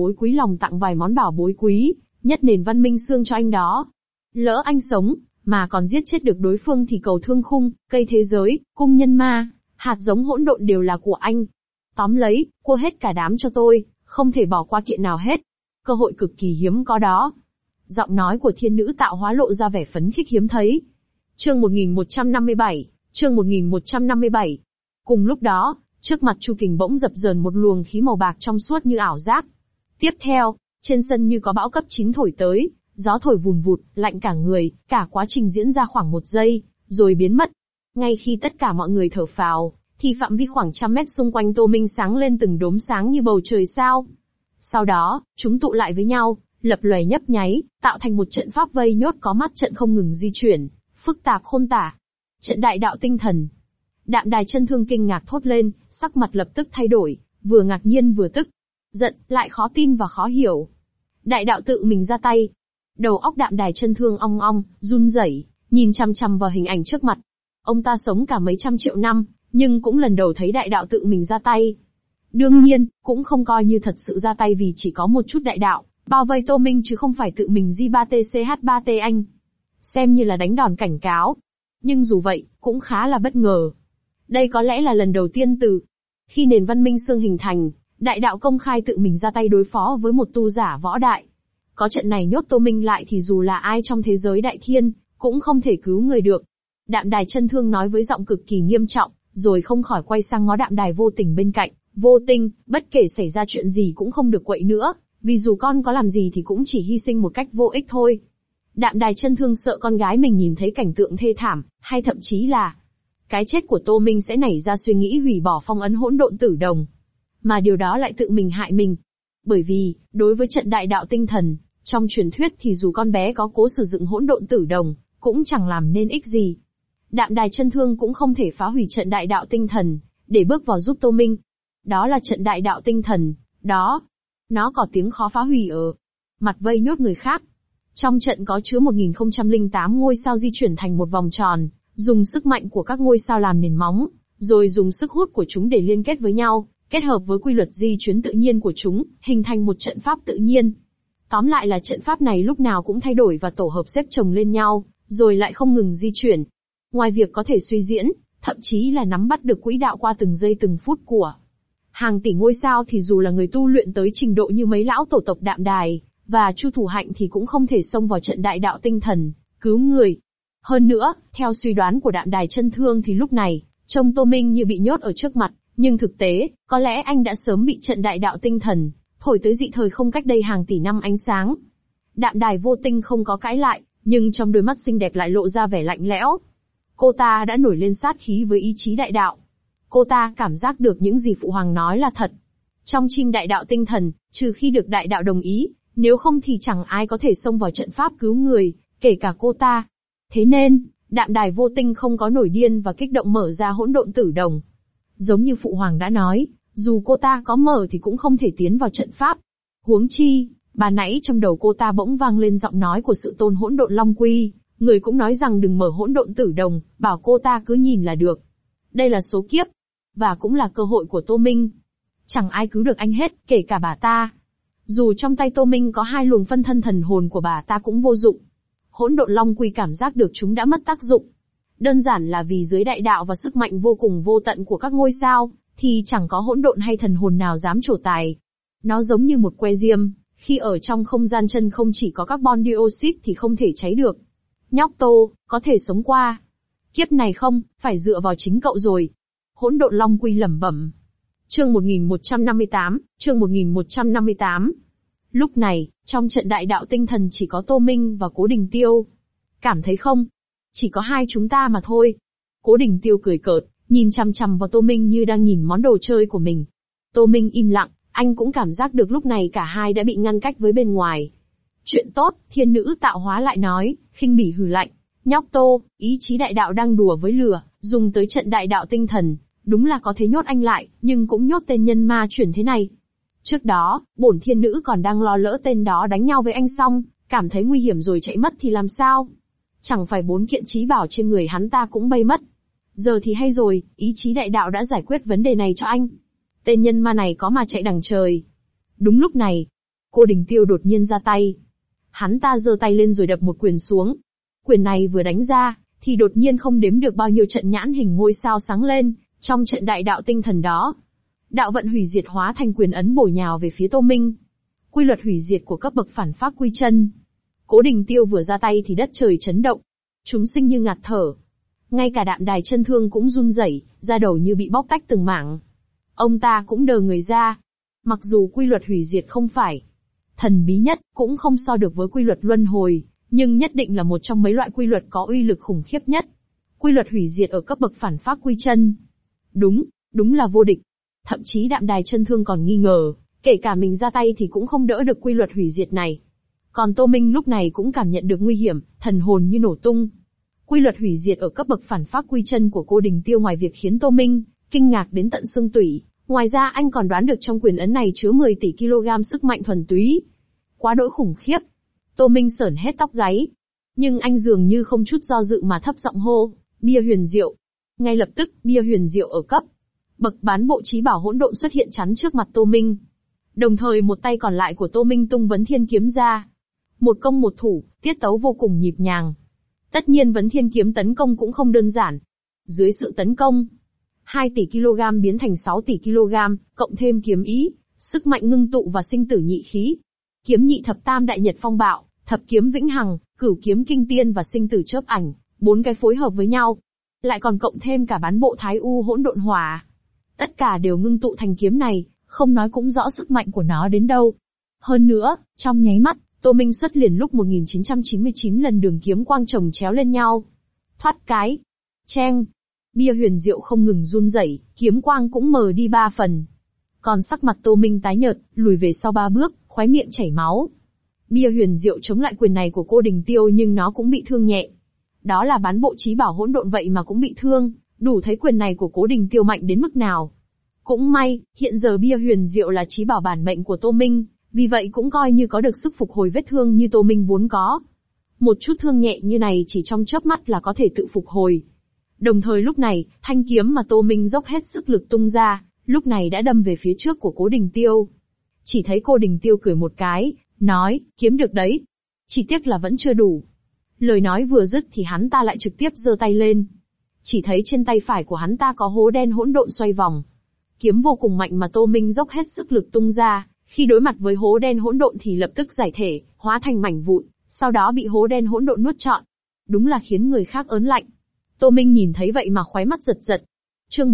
bối quý nhất nền văn minh xương cho anh đó. Lỡ anh sống, mà còn giết chết được đối phương thì cầu thương khung, cây thế giới, cung nhân ma, hạt giống hỗn độn đều là của anh. Tóm lấy, cua hết cả đám cho tôi, không thể bỏ qua kiện nào hết. Cơ hội cực kỳ hiếm có đó. Giọng nói của thiên nữ tạo hóa lộ ra vẻ phấn khích hiếm thấy. Chương 1157. Cùng lúc đó, trước mặt Chu Kình bỗng dập dờn một luồng khí màu bạc trong suốt như ảo giác. Tiếp theo, trên sân như có bão cấp 9 thổi tới, gió thổi vùn vụt, lạnh cả người, cả quá trình diễn ra khoảng 1 giây, rồi biến mất. Ngay khi tất cả mọi người thở phào, thì phạm vi khoảng trăm mét xung quanh Tô Minh sáng lên từng đốm sáng như bầu trời sao. Sau đó, chúng tụ lại với nhau, lập lòe nhấp nháy, tạo thành một trận pháp vây nhốt có mắt trận không ngừng di chuyển, phức tạp khôn tả. Trận đại đạo tinh thần. Đạm Đài Chân Thương kinh ngạc thốt lên, sắc mặt lập tức thay đổi, vừa ngạc nhiên vừa tức giận, lại khó tin và khó hiểu. Đại đạo tự mình ra tay. Đầu óc Đạm Đài Chân Thương ong ong, run rẩy, nhìn chằm chằm vào hình ảnh trước mặt. Ông ta sống cả mấy trăm triệu năm, nhưng cũng lần đầu thấy đại đạo tự mình ra tay. Đương nhiên, cũng không coi như thật sự ra tay vì chỉ có một chút đại đạo bao vây Tô Minh chứ không phải tự mình J3TCH3T anh. Xem như là đánh đòn cảnh cáo. Nhưng dù vậy, cũng khá là bất ngờ. Đây có lẽ là lần đầu tiên từ khi nền văn minh Xương hình thành, đại đạo công khai tự mình ra tay đối phó với một tu giả võ đại. Có trận này nhốt Tô Minh lại thì dù là ai trong thế giới đại thiên, cũng không thể cứu người được. Đạm Đài Chân Thương nói với giọng cực kỳ nghiêm trọng, rồi không khỏi quay sang ngó Đạm Đài Vô Tình bên cạnh. Vô Tình, bất kể xảy ra chuyện gì cũng không được quậy nữa, vì dù con có làm gì thì cũng chỉ hy sinh một cách vô ích thôi. Đạm Đài Chân Thương sợ con gái mình nhìn thấy cảnh tượng thê thảm, hay thậm chí là cái chết của Tô Minh sẽ nảy ra suy nghĩ hủy bỏ phong ấn hỗn độn tử đồng. Mà điều đó lại tự mình hại mình. Bởi vì, đối với trận đại đạo tinh thần, trong truyền thuyết thì dù con bé có cố sử dụng hỗn độn tử đồng, cũng chẳng làm nên ích gì. Đạm Đài Chân Thương cũng không thể phá hủy trận đại đạo tinh thần, để bước vào giúp Tô Minh. Đó là trận đại đạo tinh thần, đó. Nó có tiếng khó phá hủy ở mặt vây nhốt người khác. Trong trận có chứa 1008 ngôi sao di chuyển thành một vòng tròn, dùng sức mạnh của các ngôi sao làm nền móng, rồi dùng sức hút của chúng để liên kết với nhau, kết hợp với quy luật di chuyển tự nhiên của chúng, hình thành một trận pháp tự nhiên. Tóm lại là trận pháp này lúc nào cũng thay đổi và tổ hợp xếp chồng lên nhau, rồi lại không ngừng di chuyển. Ngoài việc có thể suy diễn, thậm chí là nắm bắt được quỹ đạo qua từng giây từng phút của hàng tỷ ngôi sao thì dù là người tu luyện tới trình độ như mấy lão tổ tộc Đạm Đài và Chu Thủ Hạnh thì cũng không thể xông vào trận đại đạo tinh thần, cứu người. Hơn nữa, theo suy đoán của Đạm Đài Chân Thương thì lúc này, trông Tô Minh như bị nhốt ở trước mặt, nhưng thực tế, có lẽ anh đã sớm bị trận đại đạo tinh thần thổi tới dị thời không cách đây hàng tỷ năm ánh sáng. Đạm Đài Vô Tình không có cãi lại, nhưng trong đôi mắt xinh đẹp lại lộ ra vẻ lạnh lẽo. Cô ta đã nổi lên sát khí với ý chí đại đạo. Cô ta cảm giác được những gì Phụ Hoàng nói là thật. Trong chinh đại đạo tinh thần, trừ khi được đại đạo đồng ý, nếu không thì chẳng ai có thể xông vào trận pháp cứu người, kể cả cô ta. Thế nên, Đạm Đài Vô Tình không có nổi điên và kích động mở ra hỗn độn tử đồng. Giống như Phụ Hoàng đã nói, dù cô ta có mở thì cũng không thể tiến vào trận pháp. Huống chi, bà nãy trong đầu cô ta bỗng vang lên giọng nói của Sự Tôn Hỗn Độn Long Quy, người cũng nói rằng đừng mở hỗn độn tử đồng, bảo cô ta cứ nhìn là được. Đây là số kiếp, và cũng là cơ hội của Tô Minh. Chẳng ai cứu được anh hết, kể cả bà ta. Dù trong tay Tô Minh có hai luồng phân thân thần hồn của bà ta cũng vô dụng. Hỗn độn Long Quy cảm giác được chúng đã mất tác dụng. Đơn giản là vì dưới đại đạo và sức mạnh vô cùng vô tận của các ngôi sao, thì chẳng có hỗn độn hay thần hồn nào dám trổ tài. Nó giống như một que diêm, khi ở trong không gian chân không chỉ có carbon dioxide thì không thể cháy được. Nhóc Tô, có thể sống qua kiếp này không, phải dựa vào chính cậu rồi. Hỗn độn Long Quy lẩm bẩm. Chương 1158. Lúc này, trong trận đại đạo tinh thần chỉ có Tô Minh và Cố Đình Tiêu. Cảm thấy không? Chỉ có hai chúng ta mà thôi. Cố Đình Tiêu cười cợt, nhìn chằm chằm vào Tô Minh như đang nhìn món đồ chơi của mình. Tô Minh im lặng, anh cũng cảm giác được lúc này cả hai đã bị ngăn cách với bên ngoài. Chuyện tốt, thiên nữ tạo hóa lại nói, khinh bỉ hừ lạnh. Nhóc Tô, ý chí đại đạo đang đùa với lửa, dùng tới trận đại đạo tinh thần. Đúng là có thế nhốt anh lại, nhưng cũng nhốt tên nhân ma chuyển thế này. Trước đó, bổn thiên nữ còn đang lo lỡ tên đó đánh nhau với anh xong, cảm thấy nguy hiểm rồi chạy mất thì làm sao? Chẳng phải 4 kiện trí bảo trên người hắn ta cũng bay mất. Giờ thì hay rồi, ý chí đại đạo đã giải quyết vấn đề này cho anh. Tên nhân ma này có mà chạy đằng trời. Đúng lúc này, Cô Đình Tiêu đột nhiên ra tay. Hắn ta giơ tay lên rồi đập một quyền xuống. Quyền này vừa đánh ra, thì đột nhiên không đếm được bao nhiêu trận nhãn hình ngôi sao sáng lên, trong trận đại đạo tinh thần đó. Đạo vận hủy diệt hóa thành quyền ấn bổ nhào về phía Tô Minh. Quy luật hủy diệt của cấp bậc phản phác quy chân. Cố Đình Tiêu vừa ra tay thì đất trời chấn động. Chúng sinh như ngạt thở. Ngay cả Đạm Đài Chân Thương cũng run rẩy, da đầu như bị bóc tách từng mảng. Ông ta cũng đờ người ra. Mặc dù quy luật hủy diệt không phải thần bí nhất, cũng không so được với quy luật luân hồi, nhưng nhất định là một trong mấy loại quy luật có uy lực khủng khiếp nhất. Quy luật hủy diệt ở cấp bậc phản phác quy chân. Đúng, Đúng là vô địch. Thậm chí Đạm Đài chân thương còn nghi ngờ, kể cả mình ra tay thì cũng không đỡ được quy luật hủy diệt này. Còn Tô Minh lúc này cũng cảm nhận được nguy hiểm, thần hồn như nổ tung. Quy luật hủy diệt ở cấp bậc phản phác quy chân của cô Đình Tiêu ngoài việc khiến Tô Minh kinh ngạc đến tận xương tủy, ngoài ra anh còn đoán được trong quyền ấn này chứa 10 tỷ kg sức mạnh thuần túy. Quá đỗi khủng khiếp. Tô Minh sởn hết tóc gáy. Nhưng anh dường như không chút do dự mà thấp giọng hô, bia huyền diệu. Ngay lập tức, bia huyền diệu ở cấp bậc bán bộ chí bảo hỗn độn xuất hiện chắn trước mặt Tô Minh. Đồng thời một tay còn lại của Tô Minh tung Vấn Thiên kiếm ra. Một công một thủ, tiết tấu vô cùng nhịp nhàng. Tất nhiên Vấn Thiên kiếm tấn công cũng không đơn giản. Dưới sự tấn công, 2 tỷ kg biến thành 6 tỷ kg, cộng thêm kiếm ý, sức mạnh ngưng tụ và sinh tử nhị khí. Kiếm nhị thập tam đại nhật phong bạo, thập kiếm vĩnh hằng, cửu kiếm kinh tiên và sinh tử chớp ảnh, 4 cái phối hợp với nhau. Lại còn cộng thêm cả bán bộ thái u hỗn độn hỏa. Tất cả đều ngưng tụ thành kiếm này, không nói cũng rõ sức mạnh của nó đến đâu. Hơn nữa, trong nháy mắt, Tô Minh xuất liền lúc 1999 lần đường kiếm quang chồng chéo lên nhau. Thoát cái. Cheng. Bia huyền diệu không ngừng run rẩy, kiếm quang cũng mờ đi 3 phần. Còn sắc mặt Tô Minh tái nhợt, lùi về sau 3 bước, khóe miệng chảy máu. Bia huyền diệu chống lại quyền này của cô Đình Tiêu nhưng nó cũng bị thương nhẹ. Đó là bán bộ chí bảo hỗn độn vậy mà cũng bị thương, đủ thấy quyền này của Cố Đình Tiêu mạnh đến mức nào. Cũng may, hiện giờ bia huyền diệu là chí bảo bản mệnh của Tô Minh, vì vậy cũng coi như có được sức phục hồi vết thương như Tô Minh vốn có. Một chút thương nhẹ như này chỉ trong chớp mắt là có thể tự phục hồi. Đồng thời lúc này, thanh kiếm mà Tô Minh dốc hết sức lực tung ra, lúc này đã đâm về phía trước của Cố Đình Tiêu. Chỉ thấy cô Đình Tiêu cười một cái, nói, kiếm được đấy. Chỉ tiếc là vẫn chưa đủ. Lời nói vừa dứt thì hắn ta lại trực tiếp giơ tay lên. Chỉ thấy trên tay phải của hắn ta có hố đen hỗn độn xoay vòng. Kiếm vô cùng mạnh mà Tô Minh dốc hết sức lực tung ra, khi đối mặt với hố đen hỗn độn thì lập tức giải thể, hóa thành mảnh vụn, sau đó bị hố đen hỗn độn nuốt trọn. Đúng là khiến người khác ớn lạnh. Tô Minh nhìn thấy vậy mà khóe mắt giật giật. Chương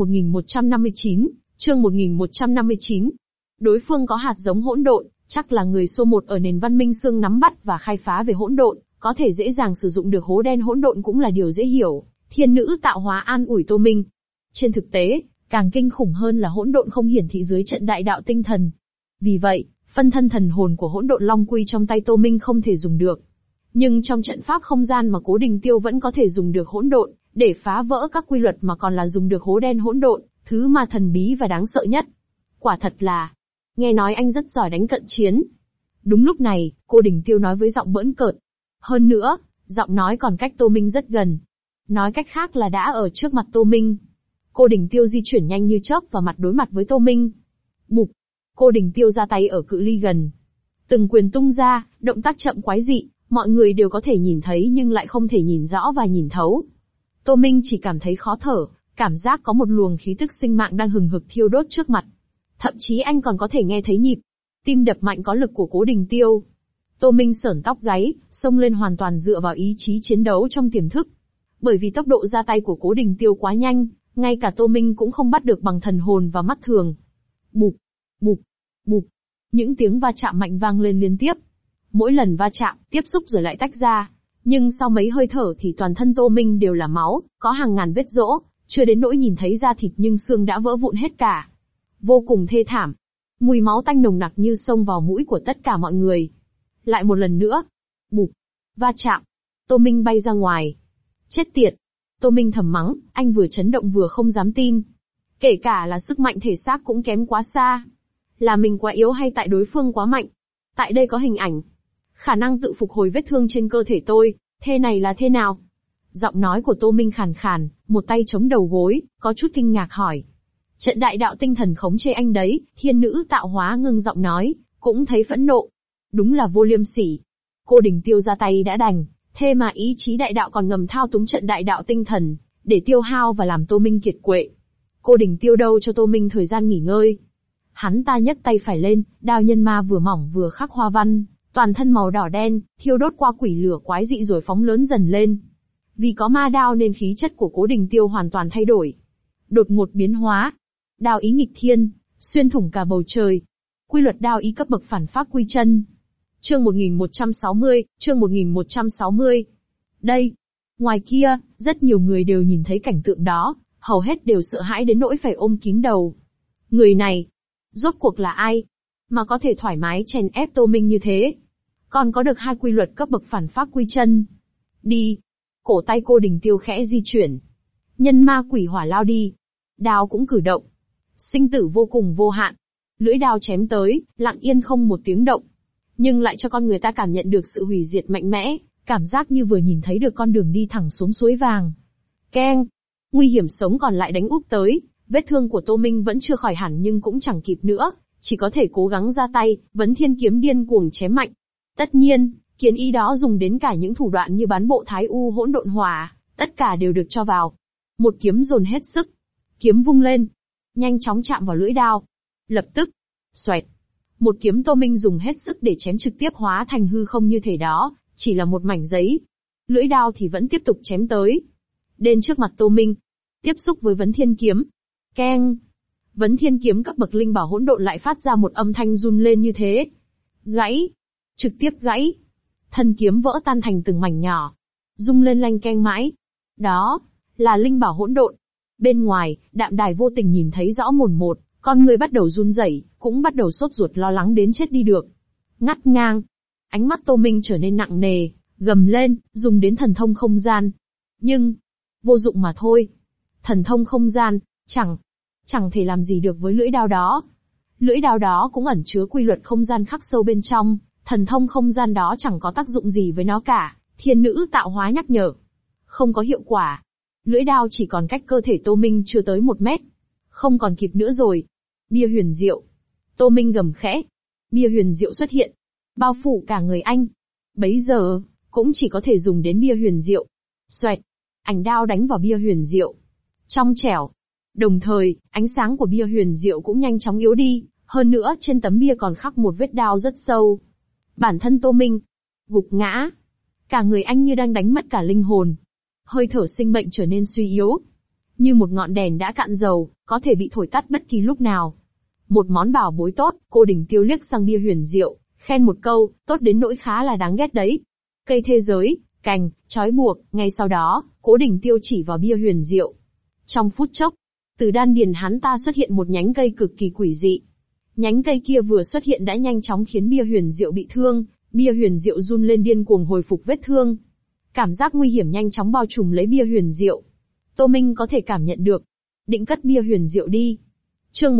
1159. Đối phương có hạt giống hỗn độn, chắc là người số 1 ở nền văn minh xương nắm bắt và khai phá về hỗn độn, có thể dễ dàng sử dụng được hố đen hỗn độn cũng là điều dễ hiểu. Thiên nữ tạo hóa an ủi Tô Minh. Trên thực tế, càng kinh khủng hơn là hỗn độn không hiển thị dưới trận đại đạo tinh thần. Vì vậy, phân thân thần hồn của hỗn độn long quy trong tay Tô Minh không thể dùng được. Nhưng trong trận pháp không gian mà Cố Đình Tiêu vẫn có thể dùng được hỗn độn, để phá vỡ các quy luật mà còn là dùng được hố đen hỗn độn, thứ mà thần bí và đáng sợ nhất. Quả thật là, nghe nói anh rất giỏi đánh cận chiến. Đúng lúc này, cô Đình Tiêu nói với giọng bỡn cợt. Hơn nữa, giọng nói còn cách Tô Minh rất gần. Nói cách khác là đã ở trước mặt Tô Minh. Cô Đình Tiêu di chuyển nhanh như chớp và mặt đối mặt với Tô Minh. Bụp. Cô Đình Tiêu ra tay ở cự ly gần. Từng quyền tung ra, động tác chậm quái dị, mọi người đều có thể nhìn thấy nhưng lại không thể nhìn rõ và nhìn thấu. Tô Minh chỉ cảm thấy khó thở, cảm giác có một luồng khí tức sinh mạng đang hừng hực thiêu đốt trước mặt. Thậm chí anh còn có thể nghe thấy nhịp tim đập mạnh có lực của Cố Đình Tiêu. Tô Minh sởn tóc gáy, xông lên hoàn toàn dựa vào ý chí chiến đấu trong tiềm thức. Bởi vì tốc độ ra tay của Cố Đình Tiêu quá nhanh, ngay cả Tô Minh cũng không bắt được bằng thần hồn và mắt thường. Bụp, bụp, bụp. Những tiếng va chạm mạnh vang lên liên tiếp. Mỗi lần va chạm, tiếp xúc rồi lại tách ra. Nhưng sau mấy hơi thở thì toàn thân Tô Minh đều là máu, có hàng ngàn vết rỗ, chưa đến nỗi nhìn thấy da thịt nhưng xương đã vỡ vụn hết cả. Vô cùng thê thảm. Mùi máu tanh nồng nặc như xông vào mũi của tất cả mọi người. Lại một lần nữa. Bụp. Va chạm. Tô Minh bay ra ngoài. Chết tiệt. Tô Minh thầm mắng, anh vừa chấn động vừa không dám tin. Kể cả là sức mạnh thể xác cũng kém quá xa. Là mình quá yếu hay tại đối phương quá mạnh? Tại đây có hình ảnh. Khả năng tự phục hồi vết thương trên cơ thể tôi, thế này là thế nào? Giọng nói của Tô Minh khàn khàn, một tay chống đầu gối, có chút kinh ngạc hỏi. Trận đại đạo tinh thần khống chế anh đấy, thiên nữ tạo hóa ngưng giọng nói, cũng thấy phẫn nộ. Đúng là vô liêm sỉ. Cô Đình Tiêu ra tay đã đành, thế mà ý chí đại đạo còn ngầm thao túng trận đại đạo tinh thần, để tiêu hao và làm Tô Minh kiệt quệ. Cô Đình Tiêu đâu cho Tô Minh thời gian nghỉ ngơi. Hắn ta nhấc tay phải lên, đao nhân ma vừa mỏng vừa khắc hoa văn, toàn thân màu đỏ đen, thiêu đốt qua quỷ lửa quái dị rồi phóng lớn dần lên. Vì có ma đao nên khí chất của Cố Đình Tiêu hoàn toàn thay đổi. Đột ngột biến hóa. Đao ý nghịch thiên, xuyên thủng cả bầu trời. Quy luật đao ý cấp bậc phản phác quy chân. Chương 1160. Đây. Ngoài kia, rất nhiều người đều nhìn thấy cảnh tượng đó, hầu hết đều sợ hãi đến nỗi phải ôm kín đầu. Người này, rốt cuộc là ai? Mà có thể thoải mái chèn ép Tô Minh như thế? Còn có được hai quy luật cấp bậc phản phác quy chân. Đi! Cổ tay cô Đình Tiêu khẽ di chuyển. Nhân ma quỷ hỏa lao đi. Đao cũng cử động. Sinh tử vô cùng vô hạn. Lưỡi đao chém tới, lặng yên không một tiếng động. Nhưng lại cho con người ta cảm nhận được sự hủy diệt mạnh mẽ, cảm giác như vừa nhìn thấy được con đường đi thẳng xuống suối vàng. Keng! Nguy hiểm sống còn lại đánh úp tới, vết thương của Tô Minh vẫn chưa khỏi hẳn nhưng cũng chẳng kịp nữa, chỉ có thể cố gắng ra tay, Vấn Thiên kiếm điên cuồng chém mạnh. Tất nhiên, kiếm ý đó dùng đến cả những thủ đoạn như bán bộ thái u hỗn độn hỏa, tất cả đều được cho vào. Một kiếm dồn hết sức. Kiếm vung lên, nhanh chóng chạm vào lưỡi đao. Lập tức, xoẹt. Một kiếm Tô Minh dùng hết sức để chém trực tiếp hóa thành hư không như thể đó, chỉ là một mảnh giấy. Lưỡi đao thì vẫn tiếp tục chém tới. Đến trước mặt Tô Minh, tiếp xúc với Vấn Thiên kiếm. Keng! Vấn Thiên kiếm cấp bậc linh bảo hỗn độn lại phát ra một âm thanh run lên như thế. Gãy! Trực tiếp gãy! Thân kiếm vỡ tan thành từng mảnh nhỏ. Rung lên lanh keng mãi. Đó, là linh bảo hỗn độn. Bên ngoài, Đạm Đài vô tình nhìn thấy rõ mồn một, con người bắt đầu run rẩy, cũng bắt đầu sốt ruột lo lắng đến chết đi được. Ngắt ngang. Ánh mắt Tô Minh trở nên nặng nề, gầm lên, dùng đến thần thông không gian. Nhưng, vô dụng mà thôi. Thần thông không gian, chẳng thể làm gì được với lưỡi đao đó. Lưỡi đao đó cũng ẩn chứa quy luật không gian khắc sâu bên trong, thần thông không gian đó chẳng có tác dụng gì với nó cả, thiên nữ tạo hóa nhắc nhở. Không có hiệu quả. Lưỡi đao chỉ còn cách cơ thể Tô Minh chưa tới 1 mét. Không còn kịp nữa rồi. Bia huyền diệu. Tô Minh gầm khẽ. Bia huyền diệu xuất hiện. Bao phủ cả người anh. Bấy giờ, cũng chỉ có thể dùng đến bia huyền diệu. Xoẹt. Ảnh đao đánh vào bia huyền diệu. Trong trẻo. Đồng thời, ánh sáng của bia huyền diệu cũng nhanh chóng yếu đi. Hơn nữa, trên tấm bia còn khắc một vết đao rất sâu. Bản thân Tô Minh gục ngã. Cả người anh như đang đánh mất cả linh hồn. Hơi thở sinh mệnh trở nên suy yếu. Như một ngọn đèn đã cạn dầu, có thể bị thổi tắt bất kỳ lúc nào. Một món bảo bối tốt, cô Đình Tiêu liếc sang bia huyền diệu, khen một câu, tốt đến nỗi khá là đáng ghét đấy. Cây thế giới, cành, trói buộc, ngay sau đó, Cố Đình Tiêu chỉ vào bia huyền diệu. Trong phút chốc, từ đan điền hắn ta xuất hiện một nhánh cây cực kỳ quỷ dị. Nhánh cây kia vừa xuất hiện đã nhanh chóng khiến bia huyền diệu bị thương, bia huyền diệu run lên điên cuồng hồi phục vết thương. Cảm giác nguy hiểm nhanh chóng bao trùm lấy bia huyền diệu. Tô Minh có thể cảm nhận được. Định cất bia huyền diệu đi. Chương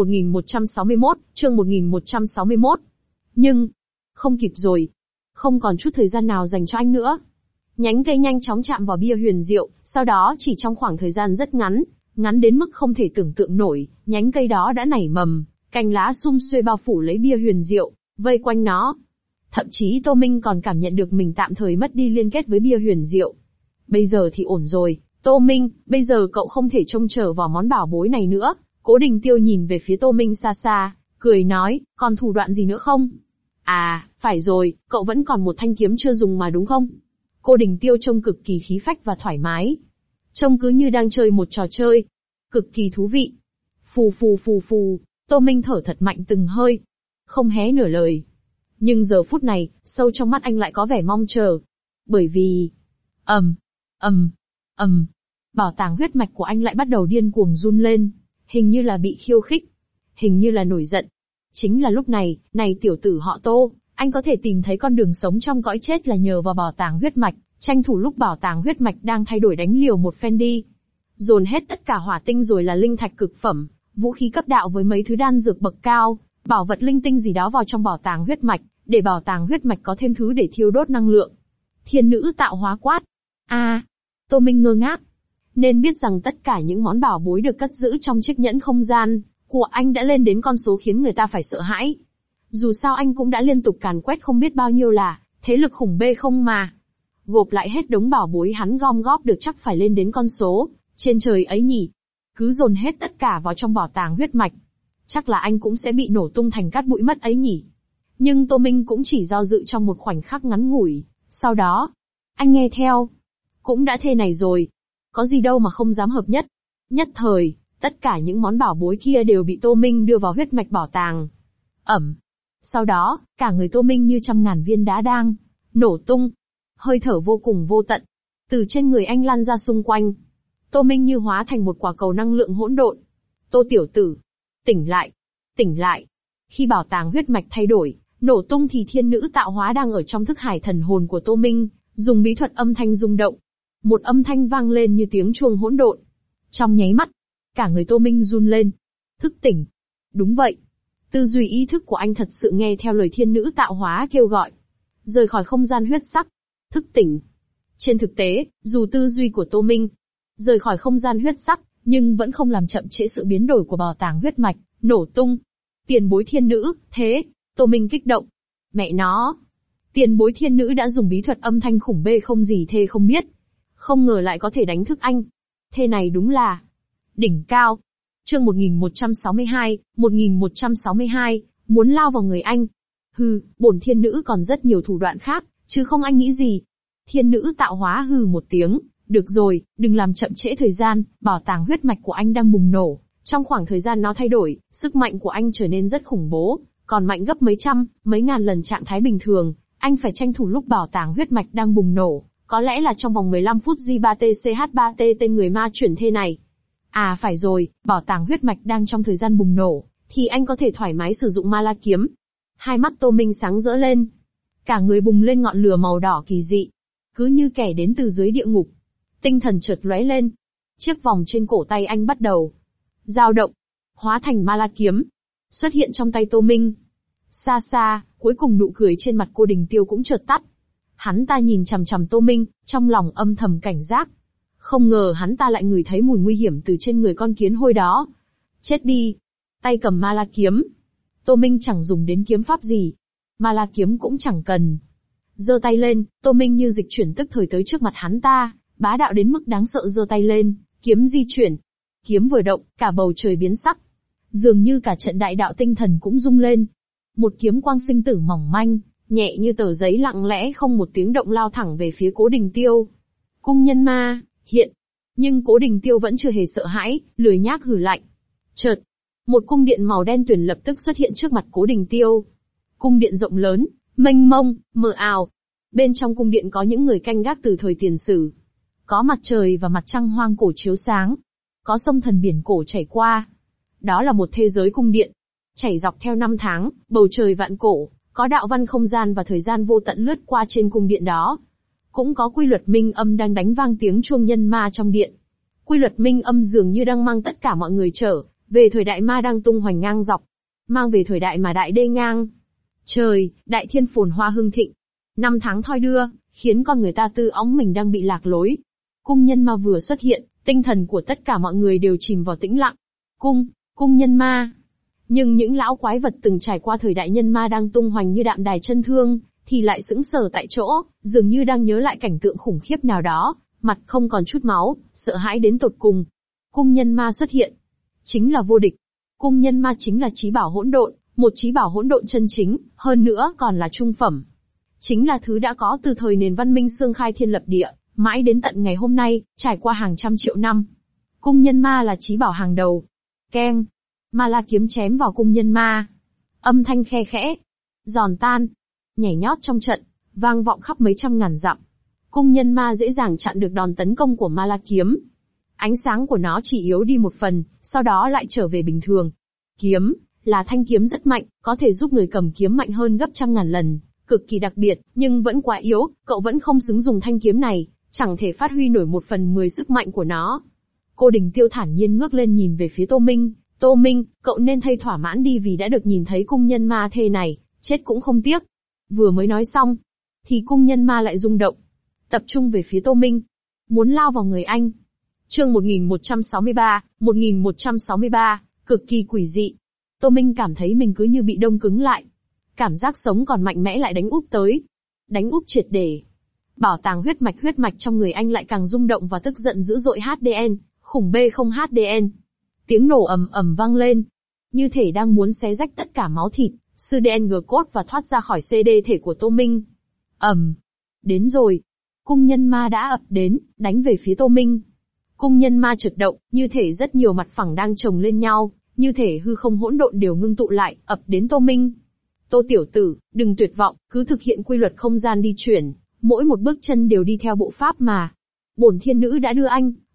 1161. Nhưng, không kịp rồi. Không còn chút thời gian nào dành cho anh nữa. Nhánh cây nhanh chóng chạm vào bia huyền diệu, sau đó chỉ trong khoảng thời gian rất ngắn, ngắn đến mức không thể tưởng tượng nổi, nhánh cây đó đã nảy mầm, cành lá sum xuê bao phủ lấy bia huyền diệu, vây quanh nó. Thậm chí Tô Minh còn cảm nhận được mình tạm thời mất đi liên kết với bia huyền diệu. Bây giờ thì ổn rồi, Tô Minh, bây giờ cậu không thể trông chờ vào món bảo bối này nữa. Cố Đình Tiêu nhìn về phía Tô Minh xa xa, cười nói, còn thủ đoạn gì nữa không? À, phải rồi, cậu vẫn còn một thanh kiếm chưa dùng mà đúng không? Cô Đình Tiêu trông cực kỳ khí phách và thoải mái. Trông cứ như đang chơi một trò chơi. Cực kỳ thú vị. Phù phù phù phù, Tô Minh thở thật mạnh từng hơi. Không hé nửa lời. Nhưng giờ phút này, sâu trong mắt anh lại có vẻ mong chờ. Bởi vì... Bảo tàng huyết mạch của anh lại bắt đầu điên cuồng run lên. Hình như là bị khiêu khích. Hình như là nổi giận. Chính là lúc này, này tiểu tử họ Tô, anh có thể tìm thấy con đường sống trong cõi chết là nhờ vào bảo tàng huyết mạch, tranh thủ lúc bảo tàng huyết mạch đang thay đổi đánh liều một phen đi. Dồn hết tất cả hỏa tinh rồi là linh thạch cực phẩm, vũ khí cấp đạo với mấy thứ đan dược bậc cao, bảo vật linh tinh gì đó vào trong bảo tàng huyết mạch, để bảo tàng huyết mạch có thêm thứ để thiêu đốt năng lượng. Thiên nữ tạo hóa quát. Tô Minh ngơ ngác. Nên biết rằng tất cả những món bảo bối được cất giữ trong chiếc nhẫn không gian của anh đã lên đến con số khiến người ta phải sợ hãi. Dù sao anh cũng đã liên tục càn quét không biết bao nhiêu là thế lực khủng bê không mà. Gộp lại hết đống bảo bối hắn gom góp được chắc phải lên đến con số trên trời ấy nhỉ. Cứ dồn hết tất cả vào trong bảo tàng huyết mạch, chắc là anh cũng sẽ bị nổ tung thành cát bụi mất ấy nhỉ. Nhưng Tô Minh cũng chỉ do dự trong một khoảnh khắc ngắn ngủi, sau đó, anh nghe theo. Cũng đã thế này rồi, có gì đâu mà không dám hợp nhất. Nhất thời, tất cả những món bảo bối kia đều bị Tô Minh đưa vào huyết mạch bảo tàng. Sau đó, cả người Tô Minh như trăm ngàn viên đá đang nổ tung. Hơi thở vô cùng vô tận từ trên người anh lan ra xung quanh. Tô Minh như hóa thành một quả cầu năng lượng hỗn độn. Tô tiểu tử, tỉnh lại, tỉnh lại. Khi bảo tàng huyết mạch thay đổi, nổ tung thì thiên nữ tạo hóa đang ở trong thức hải thần hồn của Tô Minh, dùng bí thuật âm thanh rung động. Một âm thanh vang lên như tiếng chuông hỗn độn. Trong nháy mắt, cả người Tô Minh run lên. Thức tỉnh. Đúng vậy. Tư duy ý thức của anh thật sự nghe theo lời thiên nữ tạo hóa kêu gọi. Rời khỏi không gian huyết sắc. Thức tỉnh. Trên thực tế, dù tư duy của Tô Minh rời khỏi không gian huyết sắc, nhưng vẫn không làm chậm trễ sự biến đổi của bảo tàng huyết mạch, nổ tung. Tiền bối thiên nữ, thế, Tô Minh kích động. Mẹ nó. Tiền bối thiên nữ đã dùng bí thuật âm thanh khủng bê không gì thê không biết. Không ngờ lại có thể đánh thức anh. Thế này đúng là đỉnh cao. Chương 1162, muốn lao vào người anh. Hừ, bổn thiên nữ còn rất nhiều thủ đoạn khác, chứ không anh nghĩ gì. Thiên nữ tạo hóa hừ một tiếng, được rồi, đừng làm chậm trễ thời gian, bảo tàng huyết mạch của anh đang bùng nổ. Trong khoảng thời gian nó thay đổi, sức mạnh của anh trở nên rất khủng bố, còn mạnh gấp mấy trăm, mấy ngàn lần trạng thái bình thường. Anh phải tranh thủ lúc bảo tàng huyết mạch đang bùng nổ, có lẽ là trong vòng 15 phút J3TCH3T tên người ma chuyển thế này. À phải rồi, bảo tàng huyết mạch đang trong thời gian bùng nổ, thì anh có thể thoải mái sử dụng ma la kiếm. Hai mắt Tô Minh sáng rỡ lên. Cả người bùng lên ngọn lửa màu đỏ kỳ dị. Cứ như kẻ đến từ dưới địa ngục. Tinh thần chợt lóe lên. Chiếc vòng trên cổ tay anh bắt đầu dao động, hóa thành ma la kiếm, xuất hiện trong tay Tô Minh. Xa xa, cuối cùng nụ cười trên mặt cô Đình Tiêu cũng chợt tắt. Hắn ta nhìn chằm chằm Tô Minh, trong lòng âm thầm cảnh giác. Không ngờ hắn ta lại ngửi thấy mùi nguy hiểm từ trên người con kiến hôi đó. Chết đi. Tay cầm ma la kiếm. Tô Minh chẳng dùng đến kiếm pháp gì. Ma la kiếm cũng chẳng cần. Giơ tay lên, Tô Minh như dịch chuyển tức thời tới trước mặt hắn ta, bá đạo đến mức đáng sợ giơ tay lên, kiếm di chuyển. Kiếm vừa động, cả bầu trời biến sắc. Dường như cả trận đại đạo tinh thần cũng rung lên. Một kiếm quang sinh tử mỏng manh, nhẹ như tờ giấy lặng lẽ không một tiếng động lao thẳng về phía Cố Đình Tiêu. Cung nhân ma, hiện. Nhưng Cố Đình Tiêu vẫn chưa hề sợ hãi, lười nhác hừ lạnh. Chợt, một cung điện màu đen tuyền lập tức xuất hiện trước mặt Cố Đình Tiêu. Cung điện rộng lớn, mênh mông, mờ ảo. Bên trong cung điện có những người canh gác từ thời tiền sử. Có mặt trời và mặt trăng hoang cổ chiếu sáng. Có sông thần biển cổ chảy qua. Đó là một thế giới cung điện. Chảy dọc theo năm tháng, bầu trời vạn cổ, có đạo văn không gian và thời gian vô tận lướt qua trên cung điện đó. Cũng có quy luật minh âm đang đánh vang tiếng chuông nhân ma trong điện. Quy luật minh âm dường như đang mang tất cả mọi người trở về thời đại ma đang tung hoành ngang dọc. Mang về thời đại mà đại đê ngang. Trời, đại thiên phồn hoa hưng thịnh. Năm tháng thoi đưa, khiến con người ta tư óng mình đang bị lạc lối. Cung nhân ma vừa xuất hiện, tinh thần của tất cả mọi người đều chìm vào tĩnh lặng. Cung nhân ma. Nhưng những lão quái vật từng trải qua thời đại nhân ma đang tung hoành như đạm đài chân thương, thì lại sững sờ tại chỗ, dường như đang nhớ lại cảnh tượng khủng khiếp nào đó, mặt không còn chút máu, sợ hãi đến tột cùng. Cung nhân ma xuất hiện. Chính là vô địch. Cung nhân ma chính là chí bảo hỗn độn, một chí bảo hỗn độn chân chính, hơn nữa còn là trung phẩm. Chính là thứ đã có từ thời nền văn minh xương khai thiên lập địa, mãi đến tận ngày hôm nay, trải qua hàng trăm triệu năm. Cung nhân ma là chí bảo hàng đầu. Keng. Ma la kiếm chém vào cung nhân ma. Âm thanh khe khẽ. Giòn tan. Nhảy nhót trong trận, vang vọng khắp mấy trăm ngàn dặm. Cung nhân ma dễ dàng chặn được đòn tấn công của ma la kiếm. Ánh sáng của nó chỉ yếu đi một phần, sau đó lại trở về bình thường. Kiếm, là thanh kiếm rất mạnh, có thể giúp người cầm kiếm mạnh hơn gấp trăm ngàn lần, cực kỳ đặc biệt, nhưng vẫn quá yếu, cậu vẫn không xứng dùng thanh kiếm này, chẳng thể phát huy nổi 1/10 sức mạnh của nó. Cô Đình Tiêu thản nhiên ngước lên nhìn về phía Tô Minh. Tô Minh, cậu nên thấy thỏa mãn đi vì đã được nhìn thấy cung nhân ma thế này, chết cũng không tiếc. Vừa mới nói xong, thì cung nhân ma lại rung động, tập trung về phía Tô Minh, muốn lao vào người anh. Chương 1163, cực kỳ quỷ dị. Tô Minh cảm thấy mình cứ như bị đông cứng lại. Cảm giác sống còn mạnh mẽ lại đánh úp tới. Đánh úp triệt để. Bảo tàng huyết mạch trong người anh lại càng rung động và tức giận dữ dội HDN, khủng B0 HDN. Tiếng nổ ầm ầm vang lên. Như thể đang muốn xé rách tất cả máu thịt, sư DNG cốt và thoát ra khỏi CD thể của Tô Minh. Đến rồi. Cung nhân ma đã ập đến, đánh về phía Tô Minh. Cung nhân ma chợt động, như thể rất nhiều mặt phẳng đang chồng lên nhau, như thể hư không hỗn độn đều ngưng tụ lại, ập đến Tô Minh. Tô tiểu tử, đừng tuyệt vọng, cứ thực hiện quy luật không gian di chuyển, mỗi một bước chân đều đi theo bộ pháp mà bổn thiên nữ đã đưa anh,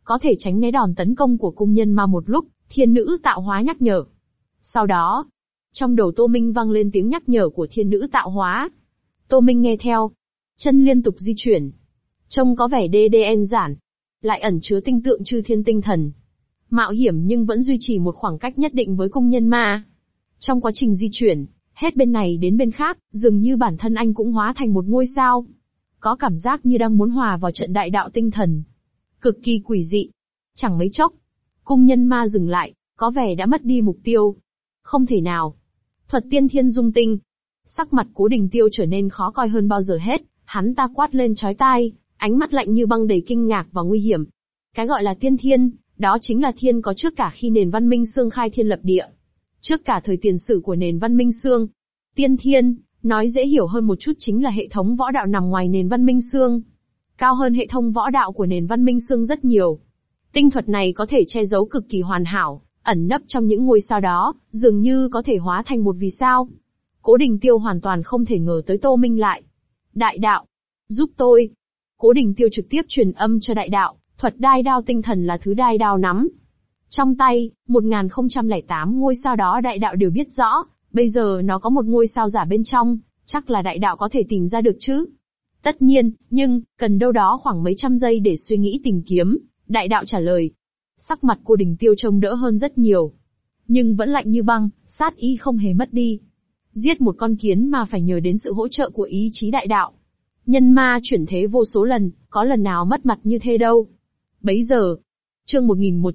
có thể tránh né đòn tấn công của cung nhân ma một lúc, thiên nữ tạo hóa nhắc nhở. Sau đó, trong đầu Tô Minh vang lên tiếng nhắc nhở của thiên nữ tạo hóa. Tô Minh nghe theo. Chân liên tục di chuyển. Trông có vẻ đơn giản, lại ẩn chứa tinh tượng chư thiên tinh thần. Mạo hiểm nhưng vẫn duy trì một khoảng cách nhất định với cung nhân ma. Trong quá trình di chuyển, hết bên này đến bên khác, dường như bản thân anh cũng hóa thành một ngôi sao. Có cảm giác như đang muốn hòa vào trận đại đạo tinh thần. Cực kỳ quỷ dị. Chẳng mấy chốc, cung nhân ma dừng lại, có vẻ đã mất đi mục tiêu. Không thể nào. Thuật tiên thiên dung tinh. Sắc mặt Cố Đình Tiêu trở nên khó coi hơn bao giờ hết, hắn ta quát lên chói tai, ánh mắt lạnh như băng đầy kinh ngạc và nguy hiểm. Cái gọi là tiên thiên, đó chính là thiên có trước cả khi nền văn minh xương khai thiên lập địa. Trước cả thời tiền sử của nền văn minh xương. Tiên thiên, nói dễ hiểu hơn một chút chính là hệ thống võ đạo nằm ngoài nền văn minh xương. Cao hơn hệ thống võ đạo của nền văn minh xương rất nhiều. Tinh thuật này có thể che giấu cực kỳ hoàn hảo, ẩn nấp trong những ngôi sao đó, dường như có thể hóa thành một vì sao. Cố Đình Tiêu hoàn toàn không thể ngờ tới Tô Minh lại. Đại đạo, giúp tôi. Cố Đình Tiêu trực tiếp truyền âm cho đại đạo, thuật đai đao tinh thần là thứ đai đao nắm. Trong tay, 1008 ngôi sao đó đại đạo đều biết rõ, bây giờ nó có một ngôi sao giả bên trong, chắc là đại đạo có thể tìm ra được chứ. Tất nhiên, nhưng, cần đâu đó khoảng mấy trăm giây để suy nghĩ tìm kiếm, đại đạo trả lời. Sắc mặt Cố Đình Tiêu trông đỡ hơn rất nhiều. Nhưng vẫn lạnh như băng, sát ý không hề mất đi. Giết một con kiến mà phải nhờ đến sự hỗ trợ của ý chí đại đạo. Nhân ma chuyển thế vô số lần, có lần nào mất mặt như thế đâu. Bấy giờ, chương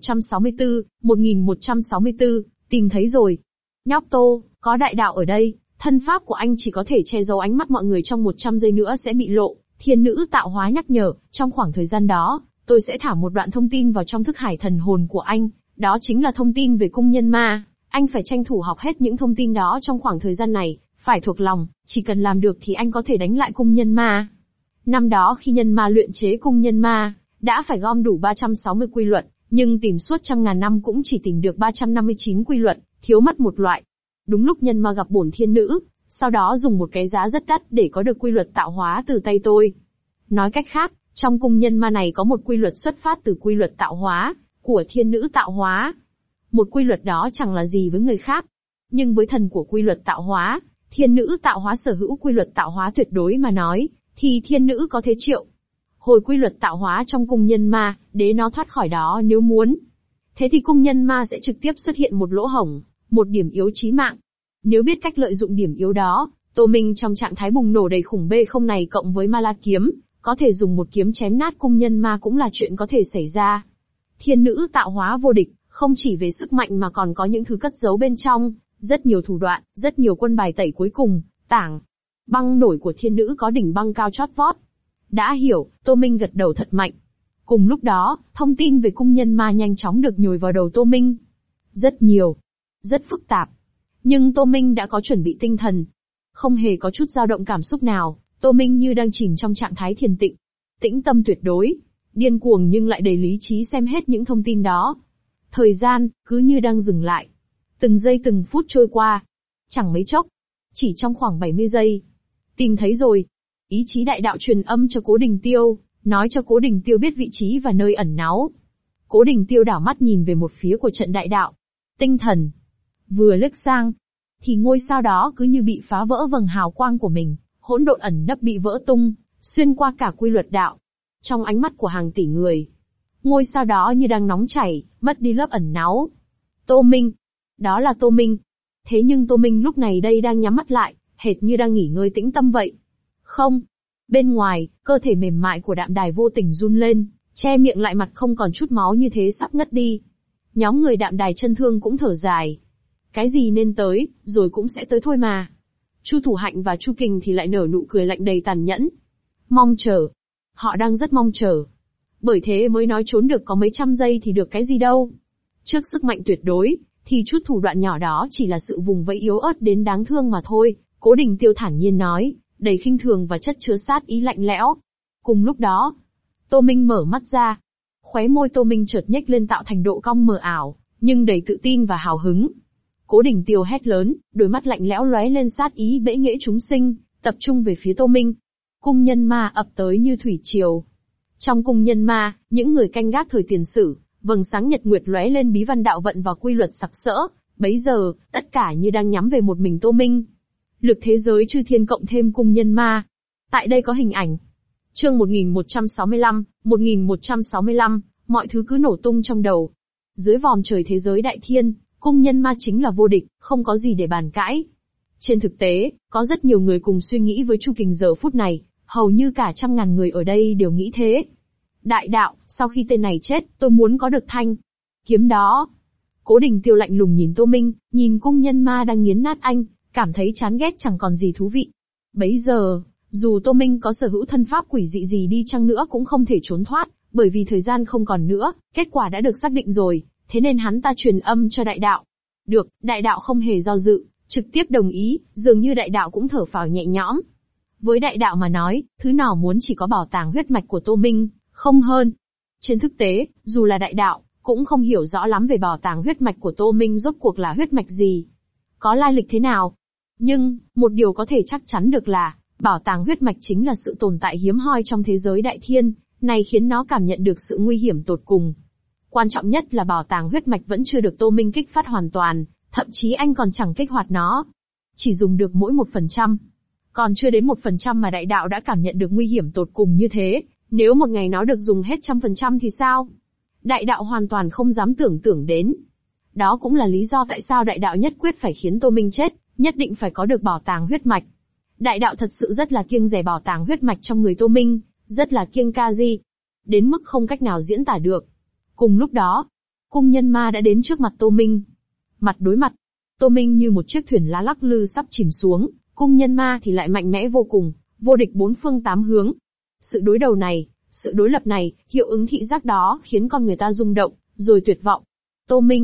1164, tìm thấy rồi. Nhóc Tô, có đại đạo ở đây, thân pháp của anh chỉ có thể che giấu ánh mắt mọi người trong 100 giây nữa sẽ bị lộ. Thiên nữ tạo hóa nhắc nhở, trong khoảng thời gian đó, tôi sẽ thả một đoạn thông tin vào trong thức hải thần hồn của anh, đó chính là thông tin về cung nhân ma. Anh phải tranh thủ học hết những thông tin đó trong khoảng thời gian này, phải thuộc lòng, chỉ cần làm được thì anh có thể đánh lại cung nhân ma. Năm đó khi nhân ma luyện chế cung nhân ma, đã phải gom đủ 360 quy luật, nhưng tìm suốt trăm ngàn năm cũng chỉ tìm được 359 quy luật, thiếu mất một loại. Đúng lúc nhân ma gặp bổn thiên nữ, sau đó dùng một cái giá rất đắt để có được quy luật tạo hóa từ tay tôi. Nói cách khác, trong cung nhân ma này có một quy luật xuất phát từ quy luật tạo hóa, của thiên nữ tạo hóa. Một quy luật đó chẳng là gì với người khác. Nhưng với thần của quy luật tạo hóa, thiên nữ tạo hóa sở hữu quy luật tạo hóa tuyệt đối mà nói, thì thiên nữ có thế triệu. Hồi quy luật tạo hóa trong cung nhân ma, để nó thoát khỏi đó nếu muốn. Thế thì cung nhân ma sẽ trực tiếp xuất hiện một lỗ hổng, một điểm yếu chí mạng. Nếu biết cách lợi dụng điểm yếu đó, Tô Minh trong trạng thái bùng nổ đầy khủng bê không này cộng với ma la kiếm, có thể dùng một kiếm chém nát cung nhân ma cũng là chuyện có thể xảy ra. Thiên nữ tạo hóa vô địch, không chỉ về sức mạnh mà còn có những thứ cất giấu bên trong, rất nhiều thủ đoạn, rất nhiều quân bài tẩy cuối cùng, tảng. Băng nổi của thiên nữ có đỉnh băng cao chót vót. Đã hiểu, Tô Minh gật đầu thật mạnh. Cùng lúc đó, thông tin về cung nhân ma nhanh chóng được nhồi vào đầu Tô Minh. Rất nhiều, rất phức tạp. Nhưng Tô Minh đã có chuẩn bị tinh thần. Không hề có chút dao động cảm xúc nào, Tô Minh như đang chìm trong trạng thái thiền tịnh. Tĩnh tâm tuyệt đối, điên cuồng nhưng lại đầy lý trí xem hết những thông tin đó. Thời gian, cứ như đang dừng lại. Từng giây từng phút trôi qua. Chẳng mấy chốc. Chỉ trong khoảng 70 giây. Tìm thấy rồi. Ý chí đại đạo truyền âm cho Cố Đình Tiêu, nói cho Cố Đình Tiêu biết vị trí và nơi ẩn náu. Cố Đình Tiêu đảo mắt nhìn về một phía của trận đại đạo. Tinh thần. Vừa liếc sang, thì ngôi sao đó cứ như bị phá vỡ vầng hào quang của mình, hỗn độn ẩn nấp bị vỡ tung, xuyên qua cả quy luật đạo. Trong ánh mắt của hàng tỷ người, ngôi sao đó như đang nóng chảy, mất đi lớp ẩn náu. Tô Minh. Đó là Tô Minh. Thế nhưng Tô Minh lúc này đây đang nhắm mắt lại, hệt như đang nghỉ ngơi tĩnh tâm vậy. Không. Bên ngoài, cơ thể mềm mại của Đạm Đài vô tình run lên, che miệng lại mặt không còn chút máu như thế sắp ngất đi. Nhóm người Đạm Đài chân thương cũng thở dài. Cái gì nên tới, rồi cũng sẽ tới thôi mà. Chu Thủ Hạnh và Chu Kình thì lại nở nụ cười lạnh đầy tàn nhẫn. Mong chờ. Họ đang rất mong chờ. Bởi thế mới nói trốn được có mấy trăm giây thì được cái gì đâu. Trước sức mạnh tuyệt đối, thì chút thủ đoạn nhỏ đó chỉ là sự vùng vẫy yếu ớt đến đáng thương mà thôi, Cố Đình Tiêu thản nhiên nói, đầy khinh thường và chất chứa sát ý lạnh lẽo. Cùng lúc đó, Tô Minh mở mắt ra. Khóe môi Tô Minh chợt nhếch lên tạo thành độ cong mờ ảo, nhưng đầy tự tin và hào hứng. Cố Đình Tiêu hét lớn, đôi mắt lạnh lẽo lóe lên sát ý bẽ nghễ chúng sinh, tập trung về phía Tô Minh. Cung nhân ma ập tới như thủy triều. Trong cung nhân ma, những người canh gác thời tiền sử, vầng sáng nhật nguyệt lóe lên bí văn đạo vận và quy luật sặc sỡ, bấy giờ, tất cả như đang nhắm về một mình Tô Minh. Lực thế giới chư thiên cộng thêm cung nhân ma. Tại đây có hình ảnh. Chương 1165, mọi thứ cứ nổ tung trong đầu. Dưới vòm trời thế giới đại thiên, cung nhân ma chính là vô địch, không có gì để bàn cãi. Trên thực tế, có rất nhiều người cùng suy nghĩ với Chu Kình giờ phút này, hầu như cả 100.000 người ở đây đều nghĩ thế. Đại đạo, sau khi tên này chết, tôi muốn có được thanh kiếm đó. Cố Đình Tiêu lạnh lùng nhìn Tô Minh, nhìn cung nhân ma đang nghiến nát anh, cảm thấy chán ghét chẳng còn gì thú vị. Bấy giờ, dù Tô Minh có sở hữu thân pháp quỷ dị gì đi chăng nữa cũng không thể trốn thoát, bởi vì thời gian không còn nữa, kết quả đã được xác định rồi, thế nên hắn ta truyền âm cho đại đạo. Được, đại đạo không hề do dự, trực tiếp đồng ý, dường như đại đạo cũng thở phào nhẹ nhõm. Với đại đạo mà nói, thứ nào muốn chỉ có bảo tàng huyết mạch của Tô Minh, không hơn. Trên thực tế, dù là đại đạo, cũng không hiểu rõ lắm về bảo tàng huyết mạch của Tô Minh rốt cuộc là huyết mạch gì, có lai lịch thế nào. Nhưng, một điều có thể chắc chắn được là, bảo tàng huyết mạch chính là sự tồn tại hiếm hoi trong thế giới đại thiên, này khiến nó cảm nhận được sự nguy hiểm tột cùng. Quan trọng nhất là bảo tàng huyết mạch vẫn chưa được Tô Minh kích phát hoàn toàn, thậm chí anh còn chẳng kích hoạt nó. Chỉ dùng được mỗi 1%. Còn chưa đến 1% mà đại đạo đã cảm nhận được nguy hiểm tột cùng như thế, nếu một ngày nó được dùng hết 100% thì sao? Đại đạo hoàn toàn không dám tưởng tượng đến. Đó cũng là lý do tại sao đại đạo nhất quyết phải khiến Tô Minh chết, nhất định phải có được bảo tàng huyết mạch. Đại đạo thật sự rất là kiêng dè bảo tàng huyết mạch trong người Tô Minh, rất là kiêng ca di. Đến mức không cách nào diễn tả được. Cùng lúc đó, cung nhân ma đã đến trước mặt Tô Minh. Mặt đối mặt, Tô Minh như một chiếc thuyền lá lắc lư sắp chìm xuống, cung nhân ma thì lại mạnh mẽ vô cùng, vô địch bốn phương tám hướng. Sự đối đầu này, sự đối lập này, hiệu ứng thị giác đó khiến con người ta rung động, rồi tuyệt vọng. Tô Minh,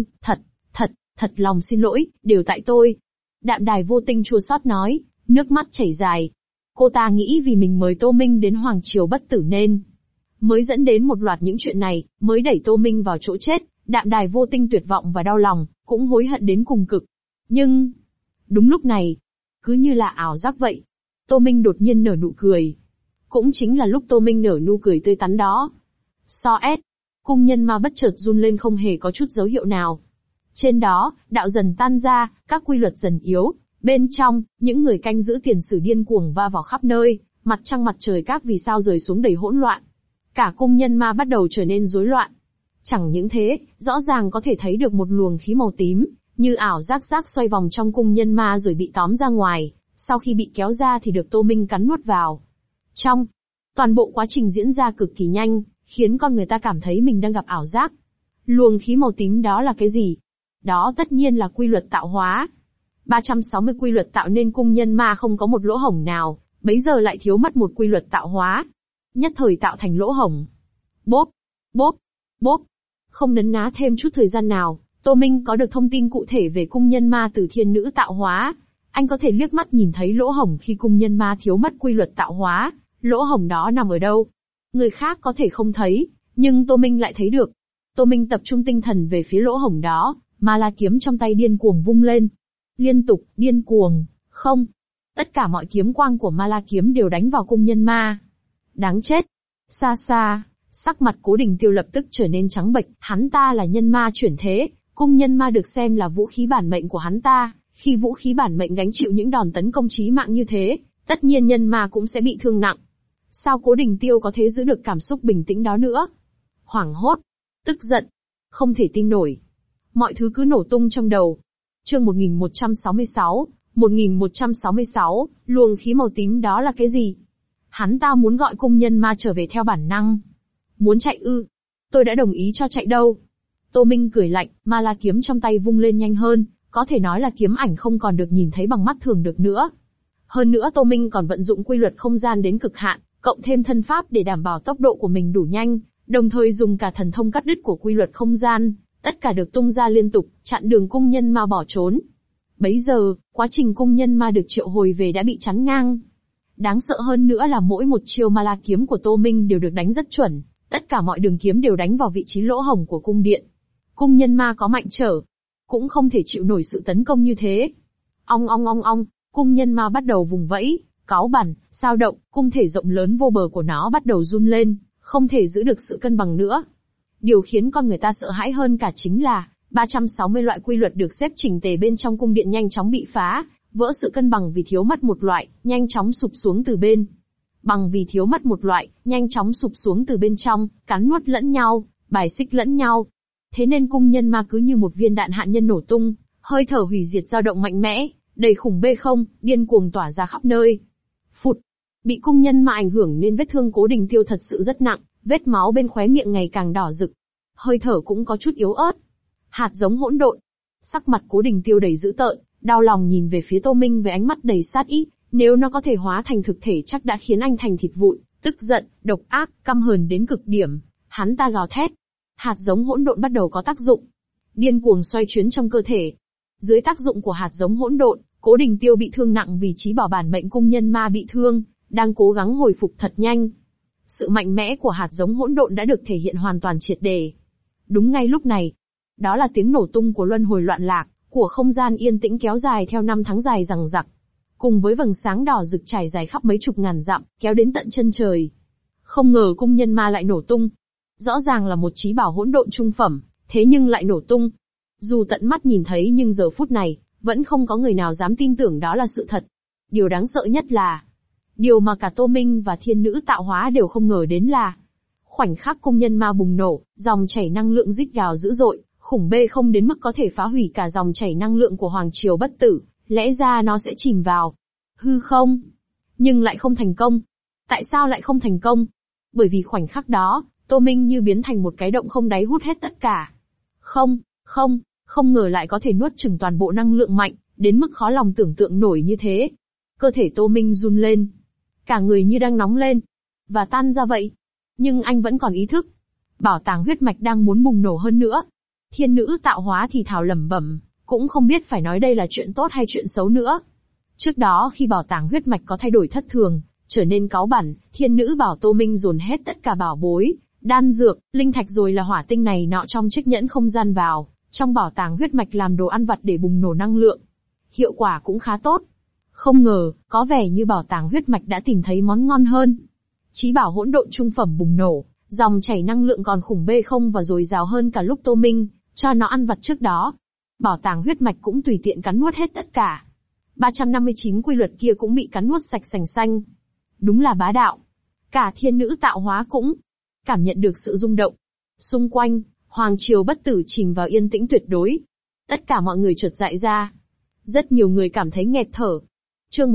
thật lòng xin lỗi, đều tại tôi. Đạm Đài Vô Tinh chua xót nói, nước mắt chảy dài. Cô ta nghĩ vì mình mời Tô Minh đến Hoàng Triều Bất Tử nên mới dẫn đến một loạt những chuyện này, mới đẩy Tô Minh vào chỗ chết. Đạm Đài Vô Tinh tuyệt vọng và đau lòng, cũng hối hận đến cùng cực. Nhưng, đúng lúc này, cứ như là ảo giác vậy, Tô Minh đột nhiên nở nụ cười. Cũng chính là lúc Tô Minh nở nụ cười tươi tắn đó. Cung nhân ma bất chợt run lên không hề có chút dấu hiệu nào. Trên đó, đạo dần tan ra, các quy luật dần yếu. Bên trong, những người canh giữ tiền sử điên cuồng va vào khắp nơi, mặt trăng mặt trời các vì sao rơi xuống đầy hỗn loạn. Cả cung nhân ma bắt đầu trở nên rối loạn. Chẳng những thế, rõ ràng có thể thấy được một luồng khí màu tím, như ảo giác xoay vòng trong cung nhân ma rồi bị tóm ra ngoài, sau khi bị kéo ra thì được Tô Minh cắn nuốt vào. Toàn bộ quá trình diễn ra cực kỳ nhanh, khiến con người ta cảm thấy mình đang gặp ảo giác. Luồng khí màu tím đó là cái gì? Đó tất nhiên là quy luật tạo hóa. 360 quy luật tạo nên cung nhân ma không có một lỗ hổng nào, bấy giờ lại thiếu mất một quy luật tạo hóa. Nhất thời tạo thành lỗ hổng. Bốp. Không nấn ná thêm chút thời gian nào, Tô Minh có được thông tin cụ thể về cung nhân ma từ thiên nữ tạo hóa. Anh có thể liếc mắt nhìn thấy lỗ hổng khi cung nhân ma thiếu mất quy luật tạo hóa. Lỗ hổng đó nằm ở đâu? Người khác có thể không thấy, nhưng Tô Minh lại thấy được. Tô Minh tập trung tinh thần về phía lỗ hổng đó, Ma La kiếm trong tay điên cuồng vung lên. Liên tục, điên cuồng, không. Tất cả mọi kiếm quang của Ma La kiếm đều đánh vào cung nhân ma. Đáng chết. Xa xa, sắc mặt Cố Đình Tiêu lập tức trở nên trắng bệch, hắn ta là nhân ma chuyển thế, cung nhân ma được xem là vũ khí bản mệnh của hắn ta. Khi vũ khí bản mệnh gánh chịu những đòn tấn công chí mạng như thế, tất nhiên nhân ma cũng sẽ bị thương nặng. Sao Cố Đình Tiêu có thể giữ được cảm xúc bình tĩnh đó nữa? Hoảng hốt, tức giận, không thể tin nổi. Mọi thứ cứ nổ tung trong đầu. Chương 1166, luồng khí màu tím đó là cái gì? Hắn ta muốn gọi cung nhân ma trở về theo bản năng. Muốn chạy ư? Tôi đã đồng ý cho chạy đâu. Tô Minh cười lạnh, Ma La kiếm trong tay vung lên nhanh hơn, có thể nói là kiếm ảnh không còn được nhìn thấy bằng mắt thường được nữa. Hơn nữa Tô Minh còn vận dụng quy luật không gian đến cực hạn, cộng thêm thân pháp để đảm bảo tốc độ của mình đủ nhanh, đồng thời dùng cả thần thông cắt đứt của quy luật không gian, tất cả được tung ra liên tục, chặn đường cung nhân ma bỏ trốn. Bấy giờ, quá trình cung nhân ma được triệu hồi về đã bị chắn ngang. Đáng sợ hơn nữa là mỗi một chiêu Ma La kiếm của Tô Minh đều được đánh rất chuẩn, tất cả mọi đường kiếm đều đánh vào vị trí lỗ hổng của cung điện. Cung nhân ma có mạnh trở, cũng không thể chịu nổi sự tấn công như thế. Ong, cung nhân ma bắt đầu vùng vẫy, cáu bẳn, sao động, cung thể rộng lớn vô bờ của nó bắt đầu run lên, không thể giữ được sự cân bằng nữa. Điều khiến con người ta sợ hãi hơn cả chính là, 360 loại quy luật được xếp chỉnh tề bên trong cung điện nhanh chóng bị phá, vỡ sự cân bằng vì thiếu mất một loại, nhanh chóng sụp xuống từ bên. Bằng vì thiếu mất một loại, nhanh chóng sụp xuống từ bên trong, cắn nuốt lẫn nhau, bài xích lẫn nhau. Thế nên cung nhân ma cứ như một viên đạn hạt nhân nổ tung, hơi thở hủy diệt dao động mạnh mẽ, đầy khủng bê không, điên cuồng tỏa ra khắp nơi. Phụt! Bị cung nhân ma ảnh hưởng nên vết thương Cố Đình Tiêu thật sự rất nặng, vết máu bên khóe miệng ngày càng đỏ rực. Hơi thở cũng có chút yếu ớt. Hạt giống hỗn độn. Sắc mặt Cố Đình Tiêu đầy dữ tợn, đau lòng nhìn về phía Tô Minh với ánh mắt đầy sát ý, nếu nó có thể hóa thành thực thể chắc đã khiến anh thành thịt vụn, tức giận, độc ác, căm hờn đến cực điểm. Hắn ta gào thét. Hạt giống hỗn độn bắt đầu có tác dụng. Điên cuồng xoay chuyến trong cơ thể. Dưới tác dụng của hạt giống hỗn độn, Cố Đình Tiêu bị thương nặng vì trí bảo bản mệnh cung nhân ma bị thương, đang cố gắng hồi phục thật nhanh. Sự mạnh mẽ của hạt giống hỗn độn đã được thể hiện hoàn toàn triệt để. Đúng ngay lúc này, đó là tiếng nổ tung của luân hồi loạn lạc, của không gian yên tĩnh kéo dài theo năm tháng dài dằng dặc. Cùng với vầng sáng đỏ rực trải dài khắp mấy chục ngàn dặm, kéo đến tận chân trời. Không ngờ cung nhân ma lại nổ tung. Rõ ràng là một trí bảo hỗn độn trung phẩm, thế nhưng lại nổ tung. Dù tận mắt nhìn thấy nhưng giờ phút này, vẫn không có người nào dám tin tưởng đó là sự thật. Điều đáng sợ nhất là, điều mà cả Tô Minh và thiên nữ tạo hóa đều không ngờ đến là, khoảnh khắc cung nhân ma bùng nổ, dòng chảy năng lượng rít gào dữ dội, khủng bê không đến mức có thể phá hủy cả dòng chảy năng lượng của Hoàng Triều Bất Tử, lẽ ra nó sẽ chìm vào hư không. Nhưng lại không thành công. Tại sao lại không thành công? Bởi vì khoảnh khắc đó, Tô Minh như biến thành một cái động không đáy hút hết tất cả. Không ngờ lại có thể nuốt chửng toàn bộ năng lượng mạnh, đến mức khó lòng tưởng tượng nổi như thế. Cơ thể Tô Minh run lên. Cả người như đang nóng lên. Và tan ra vậy. Nhưng anh vẫn còn ý thức. Bảo tàng huyết mạch đang muốn bùng nổ hơn nữa. Thiên nữ tạo hóa thì thào lẩm bẩm, cũng không biết phải nói đây là chuyện tốt hay chuyện xấu nữa. Trước đó khi bảo tàng huyết mạch có thay đổi thất thường, trở nên cáu bẳn, thiên nữ bảo Tô Minh dồn hết tất cả bảo bối, đan dược, linh thạch rồi là hỏa tinh này nọ trong chiếc nhẫn không gian vào, trong bảo tàng huyết mạch làm đồ ăn vặt để bùng nổ năng lượng. Hiệu quả cũng khá tốt. Không ngờ, có vẻ như bảo tàng huyết mạch đã tìm thấy món ngon hơn. Chí bảo hỗn độn trung phẩm bùng nổ, dòng chảy năng lượng còn khủng bê không và dồi dào hơn cả lúc Tô Minh cho nó ăn vặt trước đó. Bảo tàng huyết mạch cũng tùy tiện cắn nuốt hết tất cả. 359 quy luật kia cũng bị cắn nuốt sạch sành xanh. Đúng là bá đạo. Cả thiên nữ tạo hóa cũng cảm nhận được sự rung động. Xung quanh, Hoàng Triều Bất Tử chìm vào yên tĩnh tuyệt đối. Tất cả mọi người chợt dại ra. Rất nhiều người cảm thấy nghẹt thở. Chương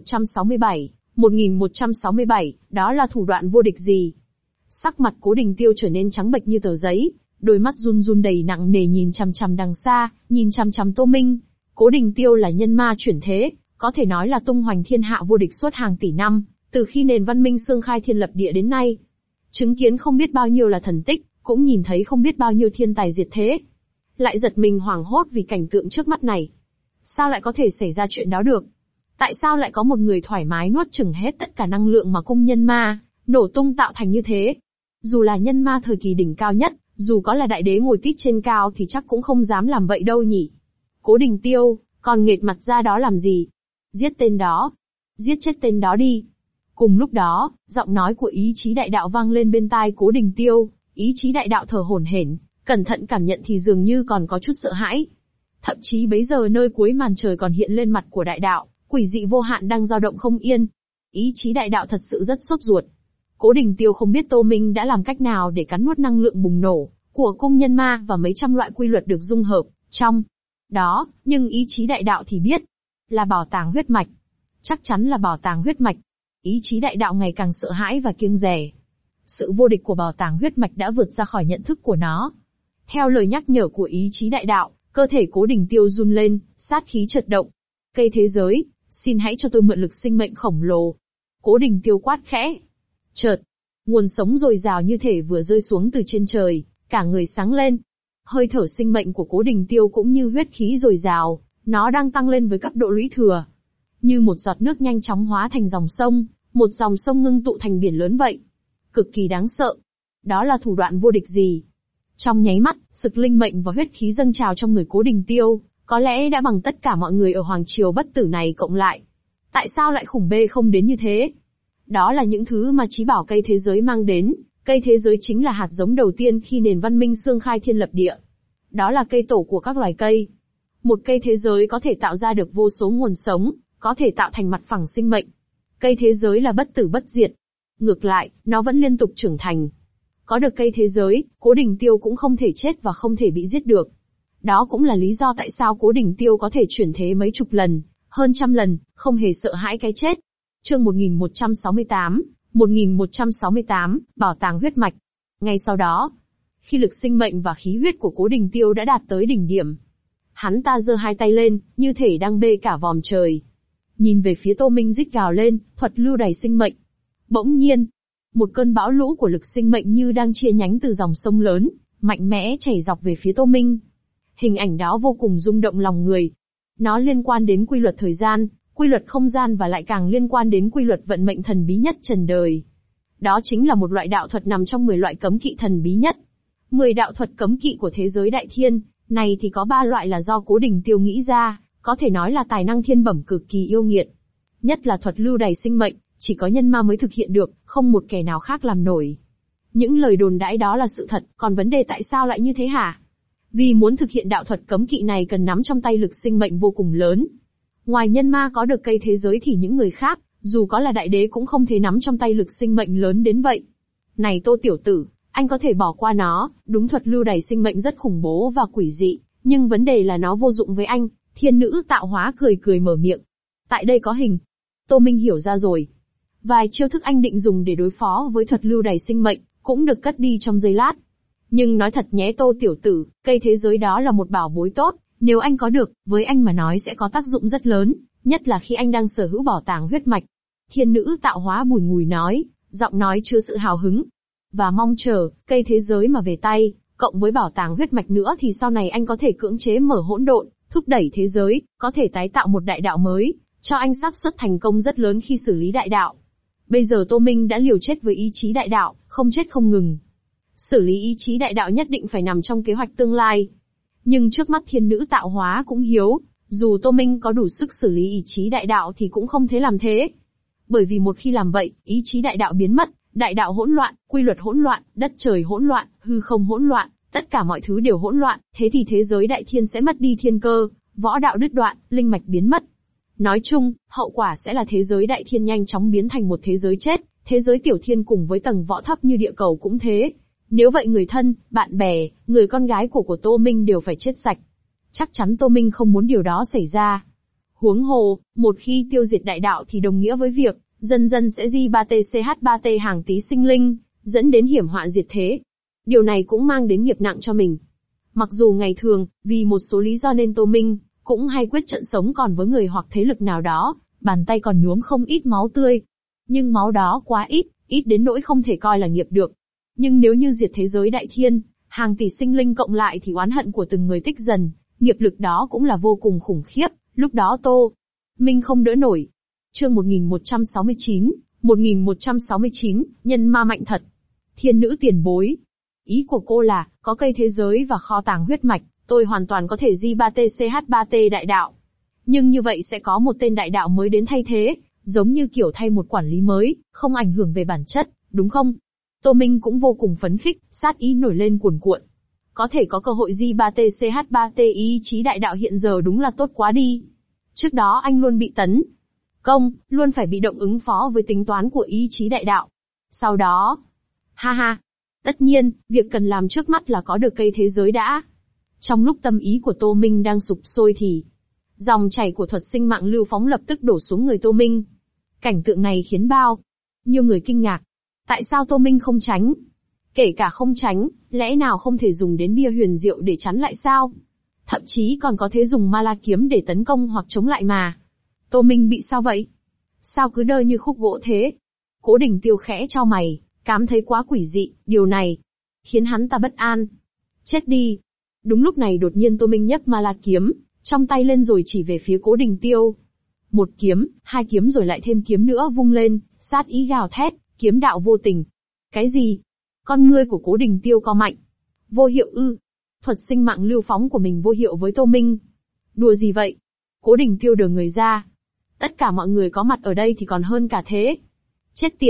1167, đó là thủ đoạn vô địch gì? Sắc mặt Cố Đình Tiêu trở nên trắng bệch như tờ giấy, đôi mắt run run đầy nặng nề nhìn chằm chằm đằng xa, nhìn chằm chằm Tô Minh. Cố Đình Tiêu là nhân ma chuyển thế, có thể nói là tung hoành thiên hạ vô địch suốt hàng tỷ năm, từ khi nền văn minh xương khai thiên lập địa đến nay. Chứng kiến không biết bao nhiêu là thần tích, cũng nhìn thấy không biết bao nhiêu thiên tài diệt thế. Lại giật mình hoảng hốt vì cảnh tượng trước mắt này. Sao lại có thể xảy ra chuyện đó được? Tại sao lại có một người thoải mái nuốt chửng hết tất cả năng lượng mà cung nhân ma nổ tung tạo thành như thế? Dù là nhân ma thời kỳ đỉnh cao nhất, dù có là đại đế ngồi tít trên cao thì chắc cũng không dám làm vậy đâu nhỉ. Cố Đình Tiêu, còn nghệt mặt ra đó làm gì? Giết tên đó. Giết chết tên đó đi. Cùng lúc đó, giọng nói của ý chí đại đạo vang lên bên tai Cố Đình Tiêu. Ý chí đại đạo thở hổn hển, cẩn thận cảm nhận thì dường như còn có chút sợ hãi. Thậm chí bấy giờ nơi cuối màn trời còn hiện lên mặt của đại đạo, quỷ dị vô hạn đang dao động không yên. Ý chí đại đạo thật sự rất sốt ruột. Cố Đình Tiêu không biết Tô Minh đã làm cách nào để cắn nuốt năng lượng bùng nổ của cung nhân ma và mấy trăm loại quy luật được dung hợp trong đó, nhưng ý chí đại đạo thì biết là bảo tàng huyết mạch. Chắc chắn là bảo tàng huyết mạch. Ý chí đại đạo ngày càng sợ hãi và kiêng dè. Sự vô địch của bảo tàng huyết mạch đã vượt ra khỏi nhận thức của nó. Theo lời nhắc nhở của ý chí đại đạo, cơ thể Cố Đình Tiêu run lên, sát khí chợt động. Cây thế giới, xin hãy cho tôi mượn lực sinh mệnh khổng lồ. Cố Đình Tiêu quát khẽ. Chợt, nguồn sống dồi dào như thể vừa rơi xuống từ trên trời, cả người sáng lên. Hơi thở sinh mệnh của Cố Đình Tiêu cũng như huyết khí dồi dào, nó đang tăng lên với cấp độ lũy thừa. Như một giọt nước nhanh chóng hóa thành dòng sông, một dòng sông ngưng tụ thành biển lớn vậy. Cực kỳ đáng sợ. Đó là thủ đoạn vô địch gì? Trong nháy mắt, sực linh mệnh và huyết khí dâng trào trong người Cố Đình Tiêu, có lẽ đã bằng tất cả mọi người ở Hoàng Triều Bất Tử này cộng lại. Tại sao lại khủng bê không đến như thế? Đó là những thứ mà chí bảo cây thế giới mang đến, Cây thế giới chính là hạt giống đầu tiên khi nền văn minh xương khai thiên lập địa. Đó là cây tổ của các loài cây. Một cây thế giới có thể tạo ra được vô số nguồn sống, có thể tạo thành mặt phẳng sinh mệnh. Cây thế giới là bất tử bất diệt. Ngược lại, nó vẫn liên tục trưởng thành. Có được cây thế giới, Cố Đình Tiêu cũng không thể chết và không thể bị giết được. Đó cũng là lý do tại sao Cố Đình Tiêu có thể chuyển thế mấy chục lần, hơn trăm lần, không hề sợ hãi cái chết. Chương 1168, Bảo tàng huyết mạch. Ngay sau đó, khi lực sinh mệnh và khí huyết của Cố Đình Tiêu đã đạt tới đỉnh điểm, hắn ta giơ hai tay lên, như thể đang bê cả vòm trời. Nhìn về phía Tô Minh rít gào lên, thuật lưu đầy sinh mệnh. Bỗng nhiên, một cơn bão lũ của lực sinh mệnh như đang chia nhánh từ dòng sông lớn, mạnh mẽ chảy dọc về phía Tô Minh. Hình ảnh đó vô cùng rung động lòng người. Nó liên quan đến quy luật thời gian, quy luật không gian và lại càng liên quan đến quy luật vận mệnh thần bí nhất trần đời. Đó chính là một loại đạo thuật nằm trong 10 loại cấm kỵ thần bí nhất. 10 đạo thuật cấm kỵ của thế giới đại thiên, này thì có 3 loại là do Cố Đình Tiêu nghĩ ra, có thể nói là tài năng thiên bẩm cực kỳ yêu nghiệt. Nhất là thuật lưu đày sinh mệnh, chỉ có nhân ma mới thực hiện được, không một kẻ nào khác làm nổi. Những lời đồn đãi đó là sự thật, còn vấn đề tại sao lại như thế hả? Vì muốn thực hiện đạo thuật cấm kỵ này cần nắm trong tay lực sinh mệnh vô cùng lớn. Ngoài nhân ma có được cây thế giới thì những người khác, dù có là đại đế cũng không thể nắm trong tay lực sinh mệnh lớn đến vậy. Này Tô tiểu tử, anh có thể bỏ qua nó, đúng thuật lưu đày sinh mệnh rất khủng bố và quỷ dị, nhưng vấn đề là nó vô dụng với anh. Thiên nữ tạo hóa cười cười mở miệng. Tại đây có hình. Tô Minh hiểu ra rồi. Vài chiêu thức anh định dùng để đối phó với thuật lưu đày sinh mệnh, cũng được cất đi trong giây lát. Nhưng nói thật nhé Tô tiểu tử, cây thế giới đó là một bảo bối tốt, nếu anh có được, với anh mà nói sẽ có tác dụng rất lớn, nhất là khi anh đang sở hữu bảo tàng huyết mạch. Thiên nữ tạo hóa bùi ngùi nói, giọng nói chứa sự hào hứng. Và mong chờ, cây thế giới mà về tay, cộng với bảo tàng huyết mạch nữa thì sau này anh có thể cưỡng chế mở hỗn độn, thúc đẩy thế giới, có thể tái tạo một đại đạo mới, cho anh xác suất thành công rất lớn khi xử lý đại đạo. Bây giờ Tô Minh đã liều chết với ý chí đại đạo, không chết không ngừng. Xử lý ý chí đại đạo nhất định phải nằm trong kế hoạch tương lai. Nhưng trước mắt thiên nữ tạo hóa cũng hiếu, dù Tô Minh có đủ sức xử lý ý chí đại đạo thì cũng không thể làm thế. Bởi vì một khi làm vậy, ý chí đại đạo biến mất, đại đạo hỗn loạn, quy luật hỗn loạn, đất trời hỗn loạn, hư không hỗn loạn, tất cả mọi thứ đều hỗn loạn, thế thì thế giới đại thiên sẽ mất đi thiên cơ, võ đạo đứt đoạn, linh mạch biến mất. Nói chung, hậu quả sẽ là thế giới đại thiên nhanh chóng biến thành một thế giới chết, thế giới tiểu thiên cùng với tầng võ thấp như địa cầu cũng thế. Nếu vậy người thân, bạn bè, người con gái của Tô Minh đều phải chết sạch. Chắc chắn Tô Minh không muốn điều đó xảy ra. Huống hồ, một khi tiêu diệt đại đạo thì đồng nghĩa với việc, dần dần sẽ di 3TCH3T hàng tí sinh linh, dẫn đến hiểm họa diệt thế. Điều này cũng mang đến nghiệp nặng cho mình. Mặc dù ngày thường, vì một số lý do nên Tô Minh cũng hay quyết trận sống còn với người hoặc thế lực nào đó, bàn tay còn nhuốm không ít máu tươi. Nhưng máu đó quá ít, ít đến nỗi không thể coi là nghiệp được. Nhưng nếu như diệt thế giới đại thiên, hàng tỷ sinh linh cộng lại thì oán hận của từng người tích dần, nghiệp lực đó cũng là vô cùng khủng khiếp, lúc đó Tô Minh không đỡ nổi. Chương 1169, nhân ma mạnh thật. Thiên nữ tiền bối. Ý của cô là, có cây thế giới và kho tàng huyết mạch, tôi hoàn toàn có thể di 3TCH3T đại đạo. Nhưng như vậy sẽ có một tên đại đạo mới đến thay thế, giống như kiểu thay một quản lý mới, không ảnh hưởng về bản chất, đúng không? Tô Minh cũng vô cùng phấn khích, sát ý nổi lên cuồn cuộn. Có thể có cơ hội di 3TCH3T ý chí đại đạo hiện giờ đúng là tốt quá đi. Trước đó anh luôn bị tấn công, luôn phải bị động ứng phó với tính toán của ý chí đại đạo. Sau đó, tất nhiên, việc cần làm trước mắt là có được cây thế giới đã. Trong lúc tâm ý của Tô Minh đang sục sôi thì, dòng chảy của thuật sinh mạng lưu phóng lập tức đổ xuống người Tô Minh. Cảnh tượng này khiến bao nhiêu người kinh ngạc. Tại sao Tô Minh không tránh? Kể cả không tránh, lẽ nào không thể dùng đến bia huyền diệu để chắn lại sao? Thậm chí còn có thể dùng ma la kiếm để tấn công hoặc chống lại mà. Tô Minh bị sao vậy? Sao cứ đơ như khúc gỗ thế? Cố Đình Tiêu khẽ chau mày, cảm thấy quá quỷ dị, điều này khiến hắn ta bất an. Chết đi! Đúng lúc này đột nhiên Tô Minh nhấc ma la kiếm trong tay lên rồi chỉ về phía Cố Đình Tiêu. Một kiếm, hai kiếm rồi lại thêm kiếm nữa vung lên, sát ý gào thét, kiếm đạo vô tình. Cái gì? Con ngươi của Cố Đình Tiêu co mạnh. Vô hiệu ư? Thuật sinh mạng lưu phóng của mình vô hiệu với Tô Minh. Đùa gì vậy? Cố Đình Tiêu đờ người ra. Tất cả mọi người có mặt ở đây thì còn hơn cả thế. Chết tiệt!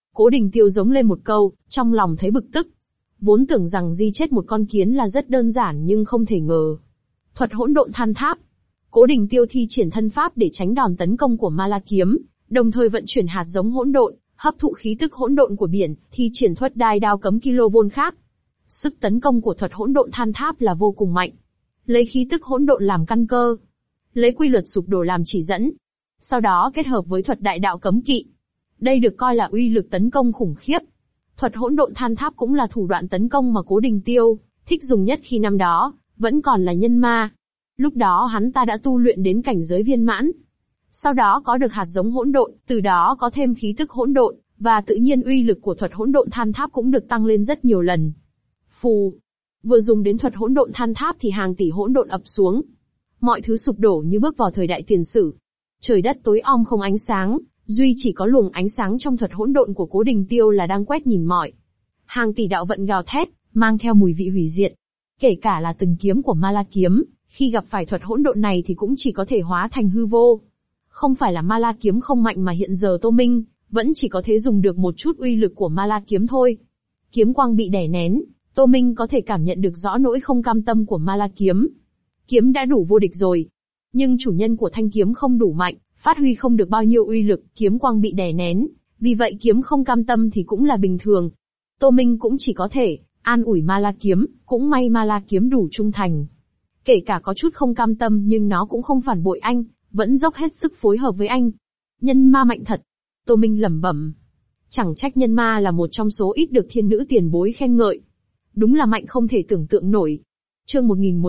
Cố Đình Tiêu giống lên một câu, trong lòng thấy bực tức. Vốn tưởng rằng di chết một con kiến là rất đơn giản nhưng không thể ngờ. Thuật hỗn độn than tháp. Cố Đình Tiêu thi triển thân pháp để tránh đòn tấn công của Ma La kiếm, đồng thời vận chuyển hạt giống hỗn độn, hấp thụ khí tức hỗn độn của biển, thi triển thuật đai đao cấm kilo khác. Sức tấn công của thuật hỗn độn than tháp là vô cùng mạnh. Lấy khí tức hỗn độn làm căn cơ, lấy quy luật sụp đổ làm chỉ dẫn, sau đó kết hợp với thuật đại đạo cấm kỵ. Đây được coi là uy lực tấn công khủng khiếp. Thuật hỗn độn than tháp cũng là thủ đoạn tấn công mà Cố Đình Tiêu thích dùng nhất khi năm đó vẫn còn là nhân ma. Lúc đó hắn ta đã tu luyện đến cảnh giới viên mãn. Sau đó có được hạt giống hỗn độn, từ đó có thêm khí tức hỗn độn, và tự nhiên uy lực của thuật hỗn độn than tháp cũng được tăng lên rất nhiều lần. Phù, vừa dùng đến thuật hỗn độn than tháp thì hàng tỷ hỗn độn ập xuống. Mọi thứ sụp đổ như bước vào thời đại tiền sử. Trời đất tối om không ánh sáng, duy chỉ có luồng ánh sáng trong thuật hỗn độn của Cố Đình Tiêu là đang quét nhìn mọi. Hàng tỷ đạo vận gào thét, mang theo mùi vị hủy diệt. Kể cả là từng kiếm của Ma La kiếm, khi gặp phải thuật hỗn độn này thì cũng chỉ có thể hóa thành hư vô. Không phải là Ma La kiếm không mạnh mà hiện giờ Tô Minh vẫn chỉ có thể dùng được một chút uy lực của Ma La kiếm thôi. Kiếm quang bị đè nén, Tô Minh có thể cảm nhận được rõ nỗi không cam tâm của Ma La kiếm. Kiếm đã đủ vô địch rồi, nhưng chủ nhân của thanh kiếm không đủ mạnh, phát huy không được bao nhiêu uy lực, kiếm quang bị đè nén, vì vậy kiếm không cam tâm thì cũng là bình thường. Tô Minh cũng chỉ có thể an ủi Ma La kiếm, cũng may Ma La kiếm đủ trung thành. Kể cả có chút không cam tâm nhưng nó cũng không phản bội anh, vẫn dốc hết sức phối hợp với anh. Nhân ma mạnh thật. Tô Minh lẩm bẩm. Chẳng trách nhân ma là một trong số ít được thiên nữ tiền bối khen ngợi. Đúng là mạnh không thể tưởng tượng nổi. Chương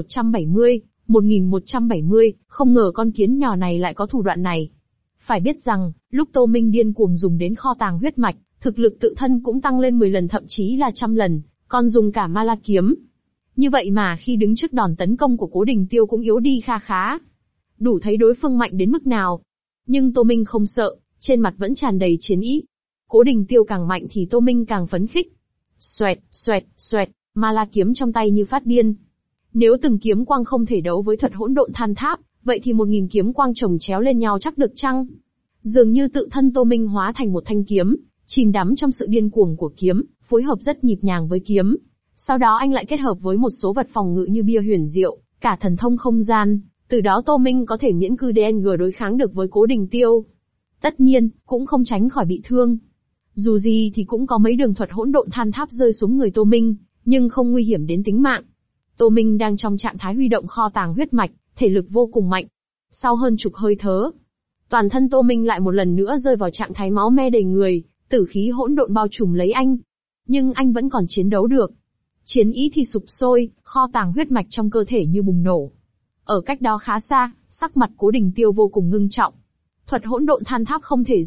1170, không ngờ con kiến nhỏ này lại có thủ đoạn này. Phải biết rằng, lúc Tô Minh điên cuồng dùng đến kho tàng huyết mạch, thực lực tự thân cũng tăng lên 10 lần thậm chí là 100 lần, còn dùng cả Ma La kiếm. Như vậy mà khi đứng trước đòn tấn công của Cố Đình Tiêu cũng yếu đi kha khá. Đủ thấy đối phương mạnh đến mức nào. Nhưng Tô Minh không sợ, trên mặt vẫn tràn đầy chiến ý. Cố Đình Tiêu càng mạnh thì Tô Minh càng phấn khích. Xoẹt, xoẹt, xoẹt, Ma La kiếm trong tay như phát điên. Nếu từng kiếm quang không thể đấu với thuật hỗn độn than tháp, vậy thì 1000 kiếm quang chồng chéo lên nhau chắc được chăng? Dường như tự thân Tô Minh hóa thành một thanh kiếm, chìm đắm trong sự điên cuồng của kiếm, phối hợp rất nhịp nhàng với kiếm. Sau đó anh lại kết hợp với một số vật phòng ngự như bia huyền diệu, cả thần thông không gian, từ đó Tô Minh có thể miễn cư DNG đối kháng được với Cố Đình Tiêu. Tất nhiên, cũng không tránh khỏi bị thương. Dù gì thì cũng có mấy đường thuật hỗn độn than tháp rơi xuống người Tô Minh, nhưng không nguy hiểm đến tính mạng. Tô Minh đang trong trạng thái huy động kho tàng huyết mạch, thể lực vô cùng mạnh. Sau hơn chục hơi thở, toàn thân Tô Minh lại một lần nữa rơi vào trạng thái máu me đầy người, tử khí hỗn độn bao trùm lấy anh. Nhưng anh vẫn còn chiến đấu được. Chiến ý thì sụp sôi, kho tàng huyết mạch trong cơ thể như bùng nổ. Ở cách đó khá xa, sắc mặt Cố Đình Tiêu vô cùng ngưng trọng. Thuật hỗn độn than tháp không thể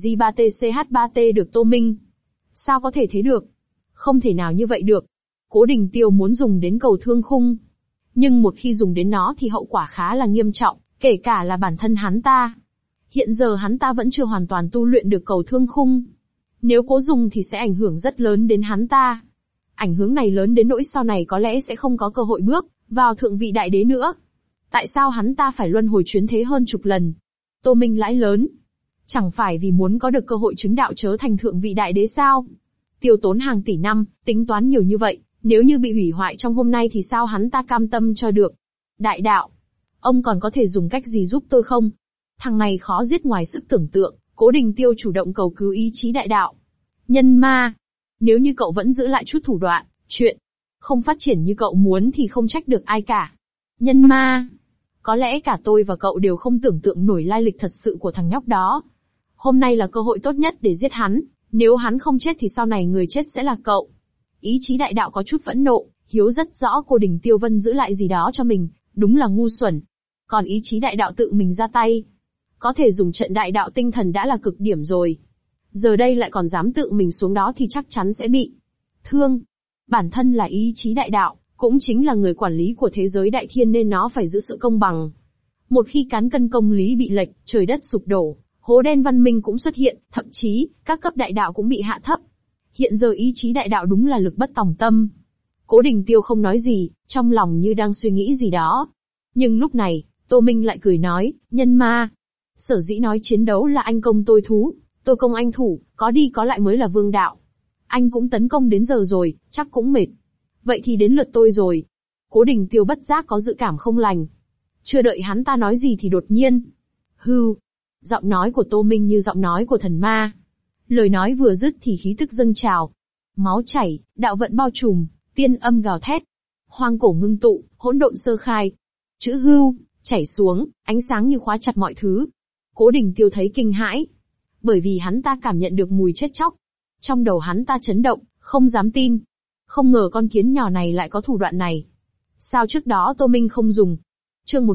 J3TCH3T được Tô Minh. Sao có thể thế được? Không thể nào như vậy được. Cố Đình Tiêu muốn dùng đến cầu thương khung. Nhưng một khi dùng đến nó thì hậu quả khá là nghiêm trọng, kể cả là bản thân hắn ta. Hiện giờ hắn ta vẫn chưa hoàn toàn tu luyện được cầu thương khung. Nếu cố dùng thì sẽ ảnh hưởng rất lớn đến hắn ta. Ảnh hưởng này lớn đến nỗi sau này có lẽ sẽ không có cơ hội bước vào thượng vị đại đế nữa. Tại sao hắn ta phải luân hồi chuyển thế hơn chục lần? Tô Minh lãi lớn. Chẳng phải vì muốn có được cơ hội chứng đạo trở thành thượng vị đại đế sao? Tiêu tốn hàng tỷ năm, tính toán nhiều như vậy, nếu như bị hủy hoại trong hôm nay thì sao hắn ta cam tâm cho được? Đại đạo, ông còn có thể dùng cách gì giúp tôi không? Thằng này khó giết ngoài sức tưởng tượng. Cố Đình Tiêu chủ động cầu cứu ý chí đại đạo. Nhân ma, nếu như cậu vẫn giữ lại chút thủ đoạn, chuyện không phát triển như cậu muốn thì không trách được ai cả. Nhân ma, có lẽ cả tôi và cậu đều không tưởng tượng nổi lai lịch thật sự của thằng nhóc đó. Hôm nay là cơ hội tốt nhất để giết hắn, nếu hắn không chết thì sau này người chết sẽ là cậu. Ý chí đại đạo có chút phẫn nộ, hiếu rất rõ cô Đình Tiêu Vân giữ lại gì đó cho mình, đúng là ngu xuẩn. Còn ý chí đại đạo tự mình ra tay, có thể dùng trận đại đạo tinh thần đã là cực điểm rồi. Giờ đây lại còn dám tự mình xuống đó thì chắc chắn sẽ bị thương. Bản thân là ý chí đại đạo, cũng chính là người quản lý của thế giới đại thiên nên nó phải giữ sự công bằng. Một khi cán cân công lý bị lệch, trời đất sụp đổ, hố đen văn minh cũng xuất hiện, thậm chí, các cấp đại đạo cũng bị hạ thấp. Hiện giờ ý chí đại đạo đúng là lực bất tòng tâm. Cố Đình Tiêu không nói gì, trong lòng như đang suy nghĩ gì đó. Nhưng lúc này, Tô Minh lại cười nói, nhân ma. Sở dĩ nói chiến đấu là anh công tôi thú, tôi công anh thủ, có đi có lại mới là vương đạo. Anh cũng tấn công đến giờ rồi, chắc cũng mệt. Vậy thì đến lượt tôi rồi. Cố Đình Tiêu bất giác có dự cảm không lành. Chưa đợi hắn ta nói gì thì đột nhiên. Hưu. Giọng nói của Tô Minh như giọng nói của thần ma. Lời nói vừa dứt thì khí tức dâng trào. Máu chảy, đạo vận bao trùm, tiên âm gào thét. Hoang cổ ngưng tụ, hỗn độn sơ khai. Chữ hưu, chảy xuống, ánh sáng như khóa chặt mọi thứ. Cố Đình Tiêu thấy kinh hãi. Bởi vì hắn ta cảm nhận được mùi chết chóc. Trong đầu hắn ta chấn động, không dám tin. Không ngờ con kiến nhỏ này lại có thủ đoạn này. Sao trước đó Tô Minh không dùng? Chương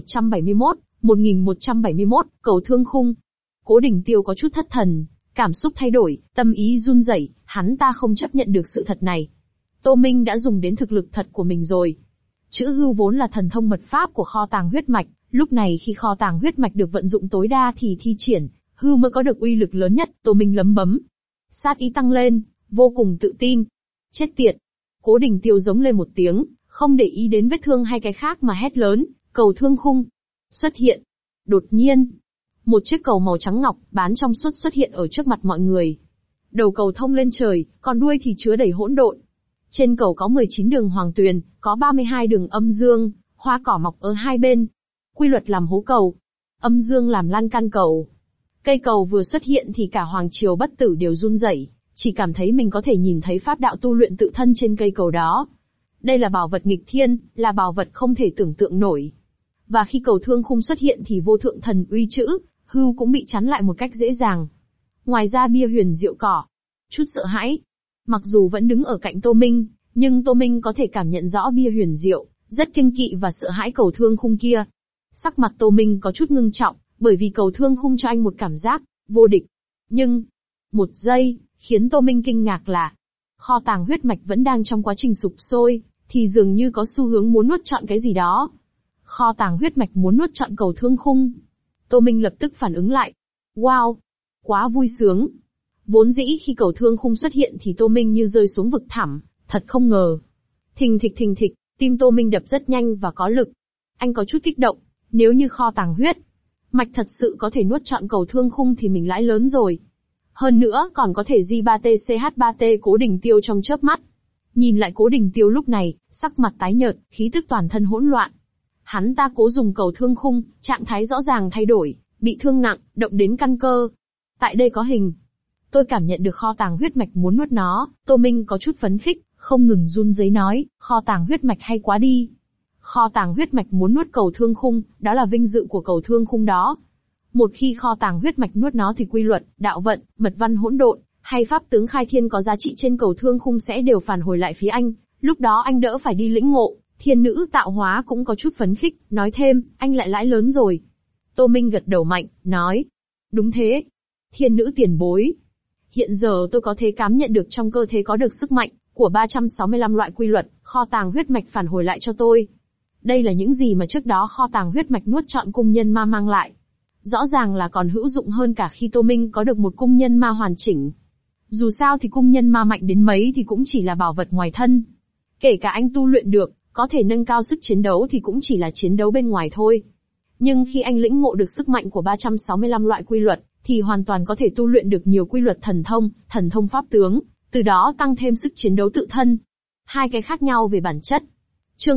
1171, cầu thương khung. Cố Đình Tiêu có chút thất thần, cảm xúc thay đổi, tâm ý run rẩy, hắn ta không chấp nhận được sự thật này. Tô Minh đã dùng đến thực lực thật của mình rồi. Chữ hưu vốn là thần thông mật pháp của kho tàng huyết mạch, lúc này khi kho tàng huyết mạch được vận dụng tối đa thì thi triển, hưu mới có được uy lực lớn nhất. Tô Minh lấm bấm, sát ý tăng lên, vô cùng tự tin. Chết tiệt! Cố Đình Tiêu giống lên một tiếng, không để ý đến vết thương hay cái khác mà hét lớn, cầu thương khung. Xuất hiện. Đột nhiên, một chiếc cầu màu trắng ngọc, bán trong suốt xuất hiện ở trước mặt mọi người. Đầu cầu thông lên trời, còn đuôi thì chứa đầy hỗn độn. Trên cầu có 19 đường hoàng tuyền, có 32 đường âm dương, hoa cỏ mọc ở hai bên. Quy luật làm hố cầu, âm dương làm lan can cầu. Cây cầu vừa xuất hiện thì cả hoàng triều bất tử đều run rẩy, chỉ cảm thấy mình có thể nhìn thấy pháp đạo tu luyện tự thân trên cây cầu đó. Đây là bảo vật nghịch thiên, là bảo vật không thể tưởng tượng nổi. Và khi cầu thương khung xuất hiện thì vô thượng thần uy chữ, hưu cũng bị chắn lại một cách dễ dàng. Ngoài ra bia huyền diệu cỏ. Chút sợ hãi. Mặc dù vẫn đứng ở cạnh Tô Minh, nhưng Tô Minh có thể cảm nhận rõ bia huyền diệu, rất kiêng kỵ và sợ hãi cầu thương khung kia. Sắc mặt Tô Minh có chút ngưng trọng, bởi vì cầu thương khung cho anh một cảm giác vô địch. Nhưng, một giây, khiến Tô Minh kinh ngạc là, kho tàng huyết mạch vẫn đang trong quá trình sụp sôi, thì dường như có xu hướng muốn nuốt trọn cái gì đó. Kho tàng huyết mạch muốn nuốt trọn cầu thương khung. Tô Minh lập tức phản ứng lại. Wow! Quá vui sướng! Vốn dĩ khi cầu thương khung xuất hiện thì Tô Minh như rơi xuống vực thẳm, thật không ngờ. Thình thịch, tim Tô Minh đập rất nhanh và có lực. Anh có chút kích động, nếu như kho tàng huyết mạch thật sự có thể nuốt trọn cầu thương khung thì mình lãi lớn rồi. Hơn nữa còn có thể J3TCH3T Cố Đình Tiêu trong chớp mắt. Nhìn lại Cố Đình Tiêu lúc này, sắc mặt tái nhợt, khí tức toàn thân hỗn loạn. Hắn ta cố dùng cầu thương khung, trạng thái rõ ràng thay đổi, bị thương nặng, động đến căn cơ. Tại đây có hình. Tôi cảm nhận được kho tàng huyết mạch muốn nuốt nó. Tô Minh có chút phấn khích, không ngừng run rẩy nói, kho tàng huyết mạch hay quá đi. Kho tàng huyết mạch muốn nuốt cầu thương khung, đó là vinh dự của cầu thương khung đó. Một khi kho tàng huyết mạch nuốt nó thì quy luật, đạo vận, mật văn hỗn độn, hay pháp tướng khai thiên có giá trị trên cầu thương khung sẽ đều phản hồi lại phía anh, lúc đó anh đỡ phải đi lĩnh ngộ. Thiên nữ tạo hóa cũng có chút phấn khích, nói thêm, anh lại lãi lớn rồi. Tô Minh gật đầu mạnh, nói. Đúng thế. Thiên nữ tiền bối. Hiện giờ tôi có thể cảm nhận được trong cơ thể có được sức mạnh của 365 loại quy luật, kho tàng huyết mạch phản hồi lại cho tôi. Đây là những gì mà trước đó kho tàng huyết mạch nuốt trọn cung nhân ma mang lại. Rõ ràng là còn hữu dụng hơn cả khi Tô Minh có được một cung nhân ma hoàn chỉnh. Dù sao thì cung nhân ma mạnh đến mấy thì cũng chỉ là bảo vật ngoài thân. Kể cả anh tu luyện được, có thể nâng cao sức chiến đấu thì cũng chỉ là chiến đấu bên ngoài thôi. Nhưng khi anh lĩnh ngộ được sức mạnh của 365 loại quy luật, thì hoàn toàn có thể tu luyện được nhiều quy luật thần thông pháp tướng, từ đó tăng thêm sức chiến đấu tự thân. Hai cái khác nhau về bản chất. Chương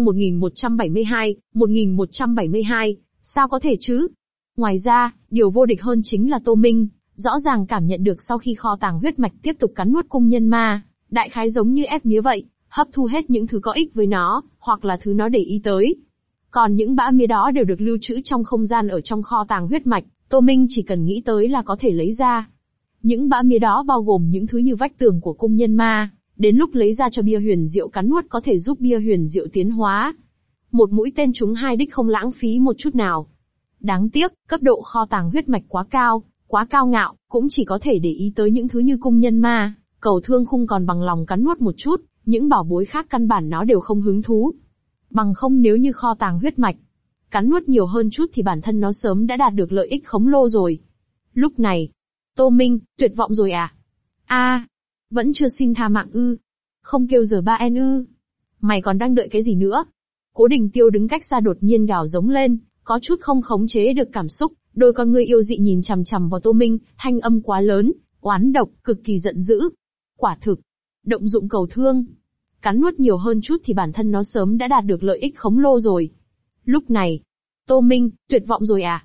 1172, sao có thể chứ? Ngoài ra, điều vô địch hơn chính là Tô Minh, rõ ràng cảm nhận được sau khi kho tàng huyết mạch tiếp tục cắn nuốt cung nhân ma, đại khái giống như ép mía vậy, hấp thu hết những thứ có ích với nó, hoặc là thứ nó để ý tới. Còn những bã mía đó đều được lưu trữ trong không gian ở trong kho tàng huyết mạch, Tô Minh chỉ cần nghĩ tới là có thể lấy ra. Những bã mía đó bao gồm những thứ như vách tường của cung nhân ma, đến lúc lấy ra cho bia huyền diệu cắn nuốt có thể giúp bia huyền diệu tiến hóa. Một mũi tên trúng hai đích không lãng phí một chút nào. Đáng tiếc, cấp độ kho tàng huyết mạch quá cao ngạo, cũng chỉ có thể để ý tới những thứ như cung nhân ma, cầu thương khung còn bằng lòng cắn nuốt một chút, những bảo bối khác căn bản nó đều không hứng thú. Bằng không nếu như kho tàng huyết mạch cắn nuốt nhiều hơn chút thì bản thân nó sớm đã đạt được lợi ích khổng lồ rồi. Lúc này, Tô Minh, tuyệt vọng rồi à? Vẫn chưa xin tha mạng ư? Không kêu giờ 3N ư? Mày còn đang đợi cái gì nữa? Cố Đình Tiêu đứng cách xa đột nhiên gào giống lên, có chút không khống chế được cảm xúc, đôi con ngươi yêu dị nhìn chằm chằm vào Tô Minh, thanh âm quá lớn, oán độc, cực kỳ giận dữ. Quả thực, Động dụng cầu thương. Cắn nuốt nhiều hơn chút thì bản thân nó sớm đã đạt được lợi ích khổng lồ rồi. Lúc này, Tô Minh, tuyệt vọng rồi à?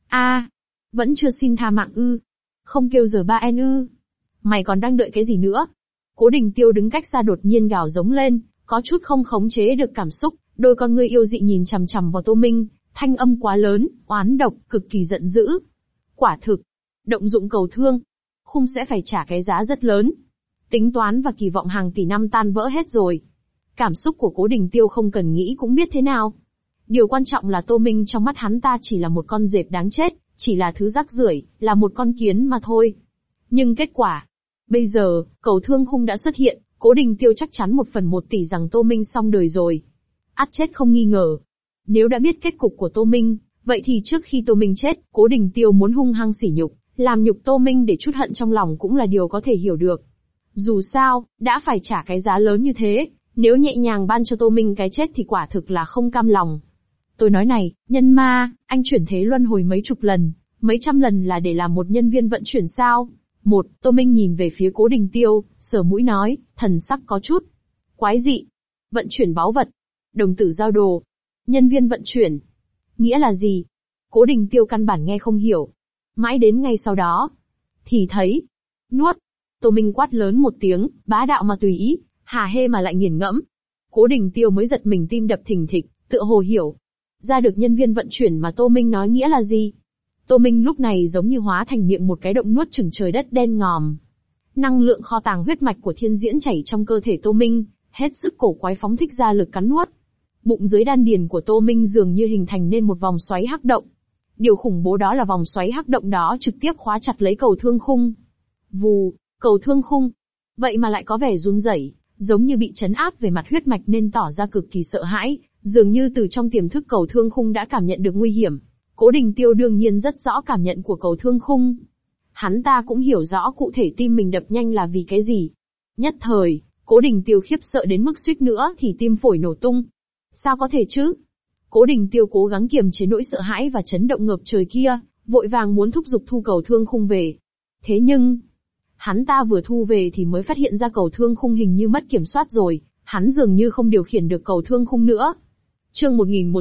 Vẫn chưa xin tha mạng ư? Không kêu giờ ba en ư? Mày còn đang đợi cái gì nữa? Cố Đình Tiêu đứng cách xa đột nhiên gào giống lên, có chút không khống chế được cảm xúc, đôi con ngươi yêu dị nhìn chằm chằm vào Tô Minh, thanh âm quá lớn, oán độc, cực kỳ giận dữ. Quả thực, động dụng cầu thương, Khung sẽ phải trả cái giá rất lớn. Tính toán và kỳ vọng hàng tỷ năm tan vỡ hết rồi. Cảm xúc của Cố Đình Tiêu không cần nghĩ cũng biết thế nào. Điều quan trọng là Tô Minh trong mắt hắn ta chỉ là một con dẹp đáng chết, chỉ là thứ rác rưởi, là một con kiến mà thôi. Nhưng kết quả, bây giờ, cầu thương khung đã xuất hiện, Cố Đình Tiêu chắc chắn 1/1 tỷ rằng Tô Minh xong đời rồi. Ắt chết không nghi ngờ. Nếu đã biết kết cục của Tô Minh, vậy thì trước khi Tô Minh chết, Cố Đình Tiêu muốn hung hăng sỉ nhục, làm nhục Tô Minh để trút hận trong lòng cũng là điều có thể hiểu được. Dù sao, đã phải trả cái giá lớn như thế, nếu nhẹ nhàng ban cho Tô Minh cái chết thì quả thực là không cam lòng. Tôi nói này, nhân ma, anh chuyển thế luân hồi mấy chục lần, mấy trăm lần là để làm một nhân viên vận chuyển sao? Tô Minh nhìn về phía Cố Đình Tiêu, sờ mũi nói, thần sắc có chút quái dị. Vận chuyển báu vật, đồng tử giao đồ, nhân viên vận chuyển. Nghĩa là gì? Cố Đình Tiêu căn bản nghe không hiểu. Mãi đến ngay sau đó, thì thấy, nuốt. Tô Minh quát lớn một tiếng, bá đạo mà tùy ý, hà hê mà lại nghiền ngẫm. Cố Đình Tiêu mới giật mình tim đập thình thịch, tựa hồ hiểu ra được nhân viên vận chuyển mà Tô Minh nói nghĩa là gì. Tô Minh lúc này giống như hóa thành miệng một cái động nuốt chửng trời đất đen ngòm. Năng lượng kho tàng huyết mạch của thiên diễn chảy trong cơ thể Tô Minh, hết sức cổ quái phóng thích ra lực cắn nuốt. Bụng dưới đan điền của Tô Minh dường như hình thành nên một vòng xoáy hắc động. Điều khủng bố đó là vòng xoáy hắc động đó trực tiếp khóa chặt lấy cầu thương khung. Vù, cầu thương khung. Vậy mà lại có vẻ run rẩy, giống như bị trấn áp về mặt huyết mạch nên tỏ ra cực kỳ sợ hãi, dường như từ trong tiềm thức cầu thương khung đã cảm nhận được nguy hiểm. Cố Đình Tiêu đương nhiên rất rõ cảm nhận của cầu thương khung. Hắn ta cũng hiểu rõ cụ thể tim mình đập nhanh là vì cái gì. Nhất thời, Cố Đình Tiêu khiếp sợ đến mức suýt nữa thì tim phổi nổ tung. Sao có thể chứ? Cố Đình Tiêu cố gắng kiềm chế nỗi sợ hãi và chấn động ngập trời kia, vội vàng muốn thúc giục thu cầu thương khung về. Thế nhưng, hắn ta vừa thu về thì mới phát hiện ra cầu thương khung hình như mất kiểm soát rồi, hắn dường như không điều khiển được cầu thương khung nữa. Chương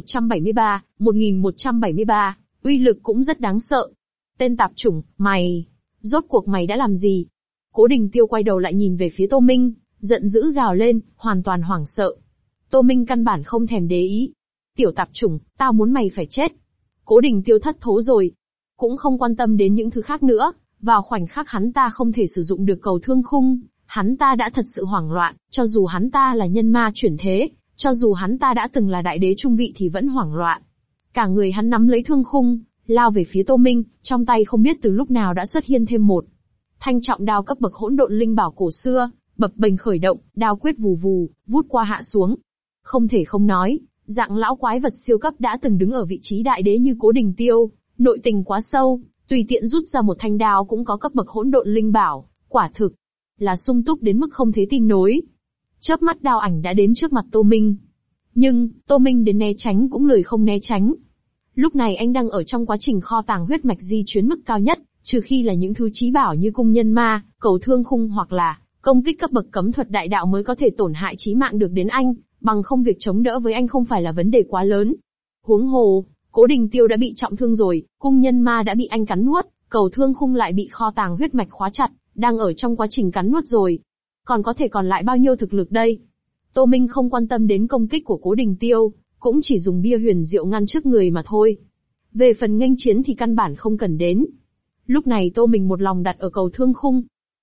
1173, uy lực cũng rất đáng sợ. Tên tạp chủng, mày, rốt cuộc mày đã làm gì? Cố Đình Tiêu quay đầu lại nhìn về phía Tô Minh, giận dữ gào lên, hoàn toàn hoảng sợ. Tô Minh căn bản không thèm để ý. Tiểu tạp chủng, tao muốn mày phải chết. Cố Đình Tiêu thất thố rồi. Cũng không quan tâm đến những thứ khác nữa, vào khoảnh khắc hắn ta không thể sử dụng được cầu thương khung, hắn ta đã thật sự hoảng loạn, cho dù hắn ta là nhân ma chuyển thế, cho dù hắn ta đã từng là đại đế trung vị thì vẫn hoảng loạn. Cả người hắn nắm lấy thương khung, lao về phía Tô Minh, trong tay không biết từ lúc nào đã xuất hiện thêm một thanh trọng đao cấp bậc hỗn độn linh bảo cổ xưa, bập bềnh khởi động, đao quyết vù vù, vút qua hạ xuống. Không thể không nói, dạng lão quái vật siêu cấp đã từng đứng ở vị trí đại đế như Cố Đình Tiêu, nội tình quá sâu, tùy tiện rút ra một thanh đao cũng có cấp bậc hỗn độn linh bảo, quả thực là sung túc đến mức không thể tin nổi. Chớp mắt đao ảnh đã đến trước mặt Tô Minh. Nhưng, Tô Minh đến né tránh cũng lười không né tránh. Lúc này anh đang ở trong quá trình kho tàng huyết mạch di chuyến mức cao nhất, trừ khi là những thứ chí bảo như cung nhân ma, cầu thương khung hoặc là công kích cấp bậc cấm thuật đại đạo mới có thể tổn hại chí mạng được đến anh, bằng không việc chống đỡ với anh không phải là vấn đề quá lớn. Huống hồ, Cố Đình Tiêu đã bị trọng thương rồi, cung nhân ma đã bị anh cắn nuốt, cầu thương khung lại bị kho tàng huyết mạch khóa chặt, đang ở trong quá trình cắn nuốt rồi. Còn có thể còn lại bao nhiêu thực lực đây? Tô Minh không quan tâm đến công kích của Cố Đình Tiêu, cũng chỉ dùng bia huyền diệu ngăn trước người mà thôi. Về phần nghênh chiến thì căn bản không cần đến. Lúc này Tô Minh một lòng đặt ở cầu thương khung.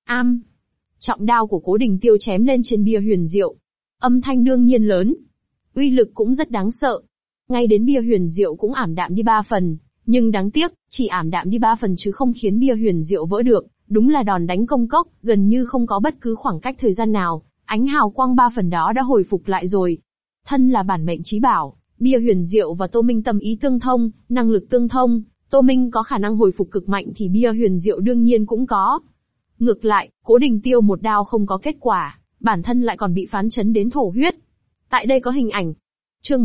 Trọng đao của Cố Đình Tiêu chém lên trên bia huyền diệu. Âm thanh đương nhiên lớn. Uy lực cũng rất đáng sợ. Ngay đến bia huyền diệu cũng ảm đạm đi 3 phần. Nhưng đáng tiếc, chỉ ảm đạm đi 3 phần chứ không khiến bia huyền diệu vỡ được. Đúng là đòn đánh công cốc, gần như không có bất cứ khoảng cách thời gian nào. Ánh hào quang 3 phần đó đã hồi phục lại rồi. Thân là bản mệnh chí bảo, bia huyền diệu và Tô Minh tâm ý tương thông, năng lực tương thông. Tô Minh có khả năng hồi phục cực mạnh thì bia huyền diệu đương nhiên cũng có. Ngược lại, Cố Đình Tiêu một đao không có kết quả, bản thân lại còn bị phán chấn đến thổ huyết. Tại đây có hình ảnh. Chương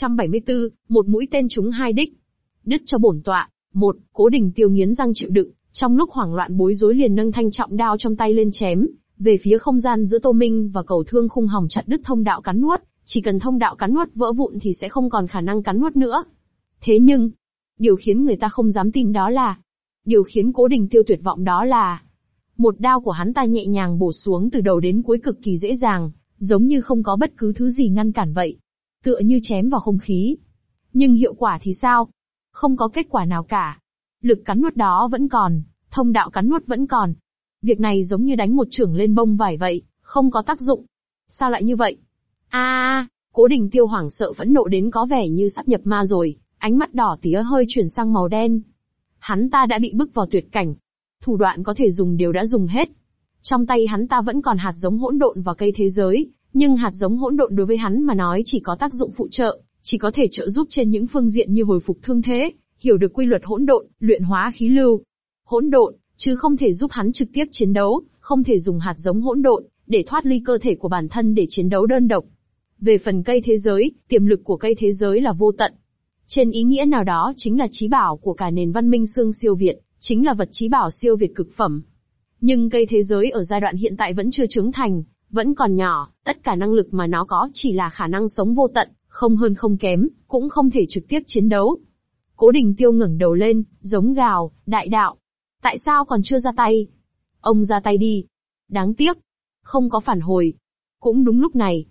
1174, một mũi tên trúng 2 đích. Đứt cho bổn tọa. Cố Đình Tiêu nghiến răng chịu đựng, Trong lúc hoảng loạn bối rối liền nâng thanh trọng đao trong tay lên chém, về phía không gian giữa Tô Minh và Cầu Thương Khung hòng chặt đứt thông đạo cắn nuốt, chỉ cần thông đạo cắn nuốt vỡ vụn thì sẽ không còn khả năng cắn nuốt nữa. Thế nhưng, điều khiến người ta không dám tin đó là, điều khiến Cố Đình Tiêu tuyệt vọng đó là, một đao của hắn ta nhẹ nhàng bổ xuống từ đầu đến cuối cực kỳ dễ dàng, giống như không có bất cứ thứ gì ngăn cản vậy. Tựa như chém vào không khí. Nhưng hiệu quả thì sao? Không có kết quả nào cả. Lực cắn nuốt đó vẫn còn, thông đạo cắn nuốt vẫn còn. Việc này giống như đánh một chưởng lên bông vải vậy, không có tác dụng. Sao lại như vậy? Cố Đình Tiêu hoảng sợ phẫn nộ đến có vẻ như sắp nhập ma rồi, ánh mắt đỏ tía hơi chuyển sang màu đen. Hắn ta đã bị bức vào tuyệt cảnh. Thủ đoạn có thể dùng đều đã dùng hết. Trong tay hắn ta vẫn còn hạt giống hỗn độn và cây thế giới, nhưng hạt giống hỗn độn đối với hắn mà nói chỉ có tác dụng phụ trợ, chỉ có thể trợ giúp trên những phương diện như hồi phục thương thế, hiểu được quy luật hỗn độn, luyện hóa khí lưu. Hỗn độn, chứ không thể giúp hắn trực tiếp chiến đấu, không thể dùng hạt giống hỗn độn để thoát ly cơ thể của bản thân để chiến đấu đơn độc. Về phần cây thế giới, tiềm lực của cây thế giới là vô tận. Trên ý nghĩa nào đó chính là chí bảo của cả nền văn minh xương siêu việt, chính là vật chí bảo siêu việt cực phẩm. Nhưng cây thế giới ở giai đoạn hiện tại vẫn chưa trưởng thành, vẫn còn nhỏ, tất cả năng lực mà nó có chỉ là khả năng sống vô tận, không hơn không kém, cũng không thể trực tiếp chiến đấu. Cố Đình Tiêu ngẩng đầu lên, giống gào, đại đạo. Tại sao còn chưa ra tay? Ông ra tay đi. Đáng tiếc. Không có phản hồi. Cũng đúng lúc này.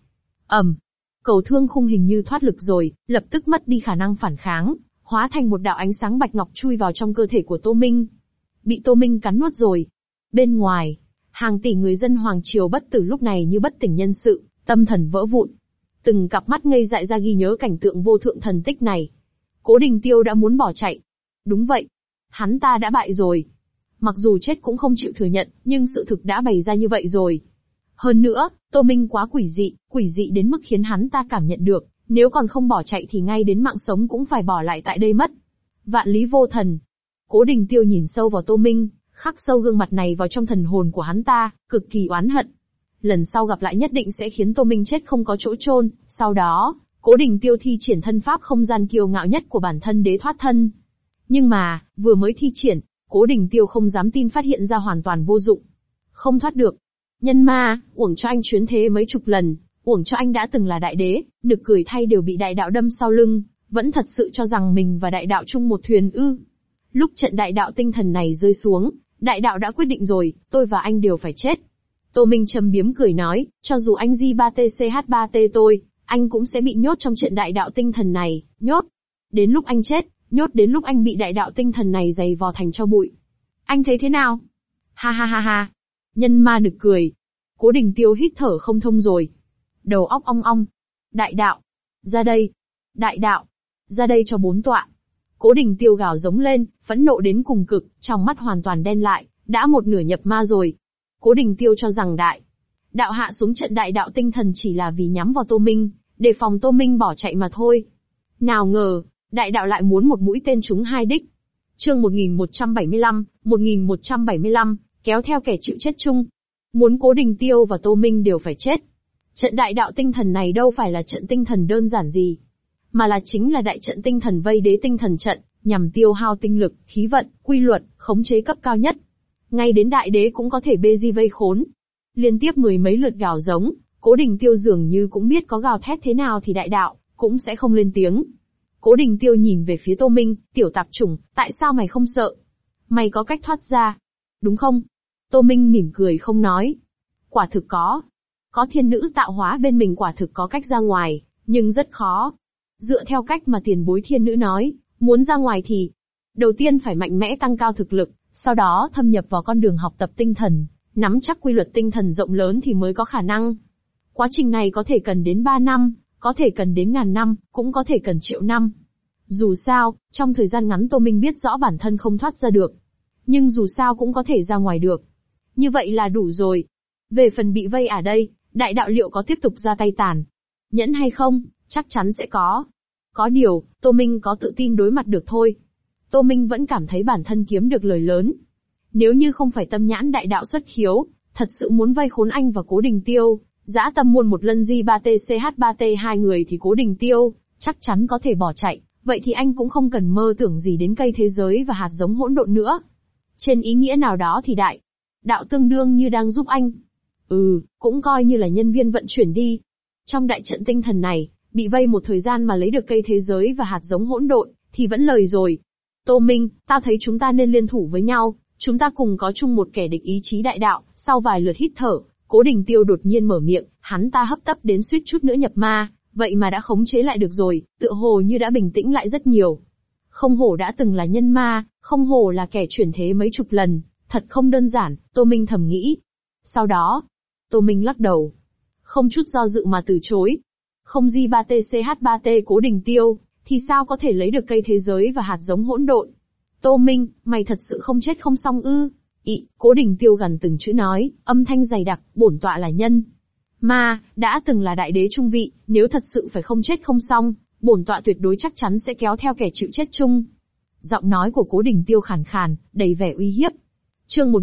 Cầu Thương Khung hình như thoát lực rồi, lập tức mất đi khả năng phản kháng, hóa thành một đạo ánh sáng bạch ngọc chui vào trong cơ thể của Tô Minh. Bị Tô Minh cắn nuốt rồi. Bên ngoài, hàng tỷ người dân Hoàng Triều Bất Tử lúc này như bất tỉnh nhân sự, tâm thần vỡ vụn. Từng cặp mắt ngây dại ra ghi nhớ cảnh tượng vô thượng thần tích này. Cố Đình Tiêu đã muốn bỏ chạy. Đúng vậy. Hắn ta đã bại rồi. Mặc dù chết cũng không chịu thừa nhận, nhưng sự thực đã bày ra như vậy rồi. Hơn nữa, Tô Minh quá quỷ dị đến mức khiến hắn ta cảm nhận được, nếu còn không bỏ chạy thì ngay đến mạng sống cũng phải bỏ lại tại đây mất. Vạn lý vô thần. Cố Đình Tiêu nhìn sâu vào Tô Minh, khắc sâu gương mặt này vào trong thần hồn của hắn ta, cực kỳ oán hận. Lần sau gặp lại nhất định sẽ khiến Tô Minh chết không có chỗ chôn. Sau đó, Cố Đình Tiêu thi triển thân pháp không gian kiêu ngạo nhất của bản thân để thoát thân. Nhưng mà, vừa mới thi triển, Cố Đình Tiêu không dám tin phát hiện ra hoàn toàn vô dụng. Không thoát được. Nhân ma, uổng cho anh chuyến thế mấy chục lần, uổng cho anh đã từng là đại đế, nực cười thay đều bị đại đạo đâm sau lưng, vẫn thật sự cho rằng mình và đại đạo chung một thuyền ư. Lúc trận đại đạo tinh thần này rơi xuống, đại đạo đã quyết định rồi, tôi và anh đều phải chết. Tô Minh châm biếm cười nói, cho dù anh J3TCH3T tôi, anh cũng sẽ bị nhốt trong trận đại đạo tinh thần này, nhốt. Đến lúc anh chết, nhốt đến lúc anh bị đại đạo tinh thần này giày vò thành tro bụi. Anh thấy thế nào? Ha ha ha ha. Nhân ma nực cười. Cố Đình Tiêu hít thở không thông rồi. Đầu óc ong ong. Đại đạo. Ra đây. Đại đạo. Ra đây cho 4 tọa. Cố Đình Tiêu gào giống lên, phẫn nộ đến cùng cực, trong mắt hoàn toàn đen lại, đã một nửa nhập ma rồi. Cố Đình Tiêu cho rằng đại đạo hạ xuống trận đại đạo tinh thần chỉ là vì nhắm vào Tô Minh, để phòng Tô Minh bỏ chạy mà thôi. Nào ngờ, đại đạo lại muốn một mũi tên trúng hai đích. Chương 1175, kéo theo kẻ chịu chết chung. Muốn Cố Đình Tiêu và Tô Minh đều phải chết. Trận đại đạo tinh thần này đâu phải là trận tinh thần đơn giản gì, mà là chính là đại trận tinh thần vây đế tinh thần trận, nhằm tiêu hao tinh lực, khí vận, quy luật, khống chế cấp cao nhất. Ngay đến đại đế cũng có thể bê di vây khốn. Liên tiếp mười mấy lượt gào giống, Cố Đình Tiêu dường như cũng biết có gào thét thế nào thì đại đạo cũng sẽ không lên tiếng. Cố Đình Tiêu nhìn về phía Tô Minh, tiểu tạp chủng, tại sao mày không sợ? Mày có cách thoát ra, đúng không? Tô Minh mỉm cười không nói. Quả thực có. Có thiên nữ tạo hóa bên mình quả thực có cách ra ngoài, nhưng rất khó. Dựa theo cách mà tiền bối thiên nữ nói, muốn ra ngoài thì, đầu tiên phải mạnh mẽ tăng cao thực lực, sau đó thâm nhập vào con đường học tập tinh thần, nắm chắc quy luật tinh thần rộng lớn thì mới có khả năng. Quá trình này có thể cần đến 3 năm, có thể cần đến ngàn năm, cũng có thể cần triệu năm. Dù sao, trong thời gian ngắn Tô Minh biết rõ bản thân không thoát ra được. Nhưng dù sao cũng có thể ra ngoài được. Như vậy là đủ rồi. Về phần bị vây ở đây, đại đạo liệu có tiếp tục ra tay tàn nhẫn hay không, chắc chắn sẽ có. Có điều, Tô Minh có tự tin đối mặt được thôi. Tô Minh vẫn cảm thấy bản thân kiếm được lời lớn. Nếu như không phải tâm nhãn đại đạo xuất khiếu, thật sự muốn vây khốn anh và Cố Đình Tiêu, dã tâm muôn một lần J3TCH3T hai người thì Cố Đình Tiêu chắc chắn có thể bỏ chạy, vậy thì anh cũng không cần mơ tưởng gì đến cây thế giới và hạt giống hỗn độn nữa. Trên ý nghĩa nào đó thì đại đạo tương đương như đang giúp anh. Cũng coi như là nhân viên vận chuyển đi. Trong đại trận tinh thần này, bị vây một thời gian mà lấy được cây thế giới và hạt giống hỗn độn, thì vẫn lời rồi. Tô Minh, ta thấy chúng ta nên liên thủ với nhau, chúng ta cùng có chung một kẻ địch ý chí đại đạo. Sau vài lượt hít thở, Cố Đình Tiêu đột nhiên mở miệng, hắn ta hấp tấp đến suýt chút nữa nhập ma, vậy mà đã khống chế lại được rồi, tựa hồ như đã bình tĩnh lại rất nhiều. Không hổ đã từng là nhân ma, không hổ là kẻ chuyển thế mấy chục lần, thật không đơn giản, Tô Minh thầm nghĩ. Sau đó, Tô Minh lắc đầu, không chút do dự mà từ chối. Không J3TCH3T Cố Đình Tiêu, thì sao có thể lấy được cây thế giới và hạt giống hỗn độn? Tô Minh, mày thật sự không chết không xong ư? Cố Đình Tiêu gần từng chữ nói, âm thanh dày đặc, bổn tọa là nhân ma, đã từng là đại đế trung vị, nếu thật sự phải không chết không xong, bổn tọa tuyệt đối chắc chắn sẽ kéo theo kẻ chịu chết chung. Giọng nói của Cố Đình Tiêu khàn khàn, đầy vẻ uy hiếp. Chương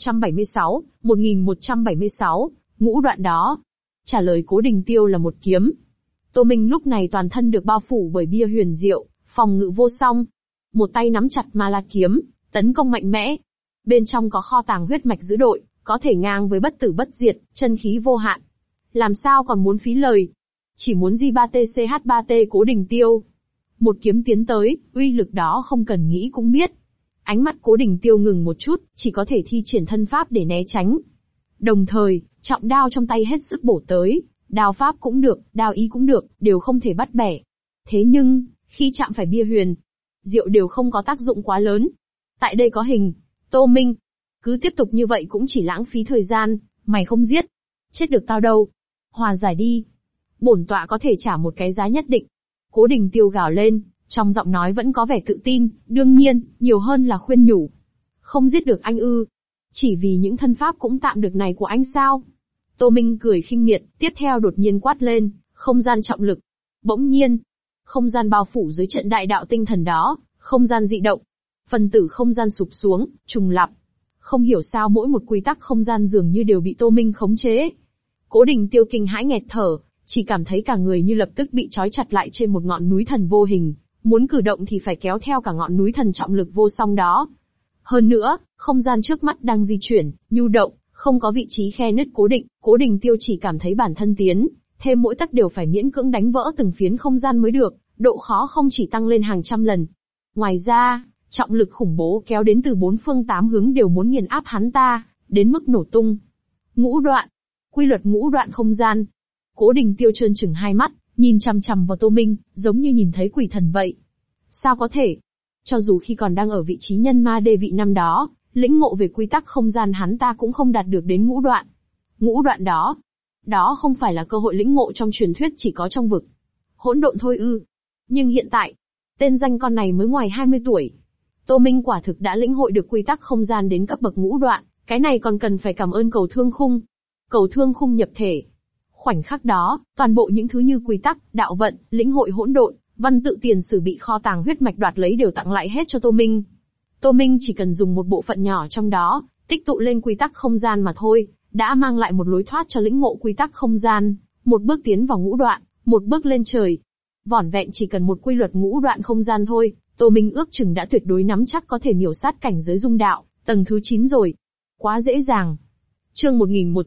1176, ngũ đoạn đó. Trả lời Cố Đình Tiêu là một kiếm. Tô Minh lúc này toàn thân được bao phủ bởi bia huyền diệu, phòng ngự vô song. Một tay nắm chặt ma la kiếm, tấn công mạnh mẽ. Bên trong có kho tàng huyết mạch dữ dội, có thể ngang với bất tử bất diệt, chân khí vô hạn. Làm sao còn muốn phí lời? Chỉ muốn J3TCH3T Cố Đình Tiêu. Một kiếm tiến tới, uy lực đó không cần nghĩ cũng biết. Ánh mắt Cố Đình Tiêu ngừng một chút, chỉ có thể thi triển thân pháp để né tránh. Đồng thời, trọng đao trong tay hết sức bổ tới, đao pháp cũng được, đao ý cũng được, đều không thể bắt bẻ. Thế nhưng, khi chạm phải bia huyền diệu đều không có tác dụng quá lớn. Tại đây có hình. Tô Minh, cứ tiếp tục như vậy cũng chỉ lãng phí thời gian, mày không giết, chết được tao đâu. Hòa giải đi. Bổn tọa có thể trả một cái giá nhất định. Cố Đình Tiêu gào lên, trong giọng nói vẫn có vẻ tự tin, đương nhiên, nhiều hơn là khuyên nhủ. Không giết được anh ư? Chỉ vì những thân pháp cũng tạm được này của anh sao? Tô Minh cười khinh miệt, tiếp theo đột nhiên quát lên, không gian trọng lực. Bỗng nhiên, không gian bao phủ dưới trận đại đạo tinh thần đó, không gian dị động. Phần tử không gian sụp xuống, trùng lặp. Không hiểu sao mỗi một quy tắc không gian dường như đều bị Tô Minh khống chế. Cố Đình Tiêu kinh hãi nghẹt thở, chỉ cảm thấy cả người như lập tức bị trói chặt lại trên một ngọn núi thần vô hình, muốn cử động thì phải kéo theo cả ngọn núi thần trọng lực vô song đó. Hơn nữa, không gian trước mắt đang di chuyển, nhu động, không có vị trí khe nứt cố định, Cố Đình Tiêu chỉ cảm thấy bản thân tiến, thêm mỗi tấc đều phải miễn cưỡng đánh vỡ từng phiến không gian mới được, độ khó không chỉ tăng lên hàng trăm lần. Ngoài ra, trọng lực khủng bố kéo đến từ bốn phương tám hướng đều muốn nghiền áp hắn ta, đến mức nổ tung. Ngũ đoạn. Quy luật ngũ đoạn không gian. Cố Đình Tiêu trơn trừng hai mắt, nhìn chằm chằm vào Tô Minh, giống như nhìn thấy quỷ thần vậy. Sao có thể? Cho dù khi còn đang ở vị trí nhân ma đê vị năm đó, lĩnh ngộ về quy tắc không gian hắn ta cũng không đạt được đến ngũ đoạn. Ngũ đoạn đó. Đó không phải là cơ hội lĩnh ngộ trong truyền thuyết chỉ có trong vực hỗn độn thôi ư? Nhưng hiện tại, tên danh con này mới ngoài 20 tuổi. Tô Minh quả thực đã lĩnh hội được quy tắc không gian đến cấp bậc ngũ đoạn, cái này còn cần phải cảm ơn Cầu Thương Khung. Cầu Thương Khung nhập thể. Khoảnh khắc đó, toàn bộ những thứ như quy tắc, đạo vận, lĩnh hội hỗn độn, văn tự tiền sử bị kho tàng huyết mạch đoạt lấy đều tặng lại hết cho Tô Minh. Tô Minh chỉ cần dùng một bộ phận nhỏ trong đó, tích tụ lên quy tắc không gian mà thôi, đã mang lại một lối thoát cho lĩnh ngộ quy tắc không gian, một bước tiến vào ngũ đoạn, một bước lên trời. Vỏn vẹn chỉ cần một quy luật ngũ đoạn không gian thôi, Tô Minh ước chừng đã tuyệt đối nắm chắc có thể miểu sát cảnh giới dung đạo, tầng thứ 9 rồi. Quá dễ dàng. Chương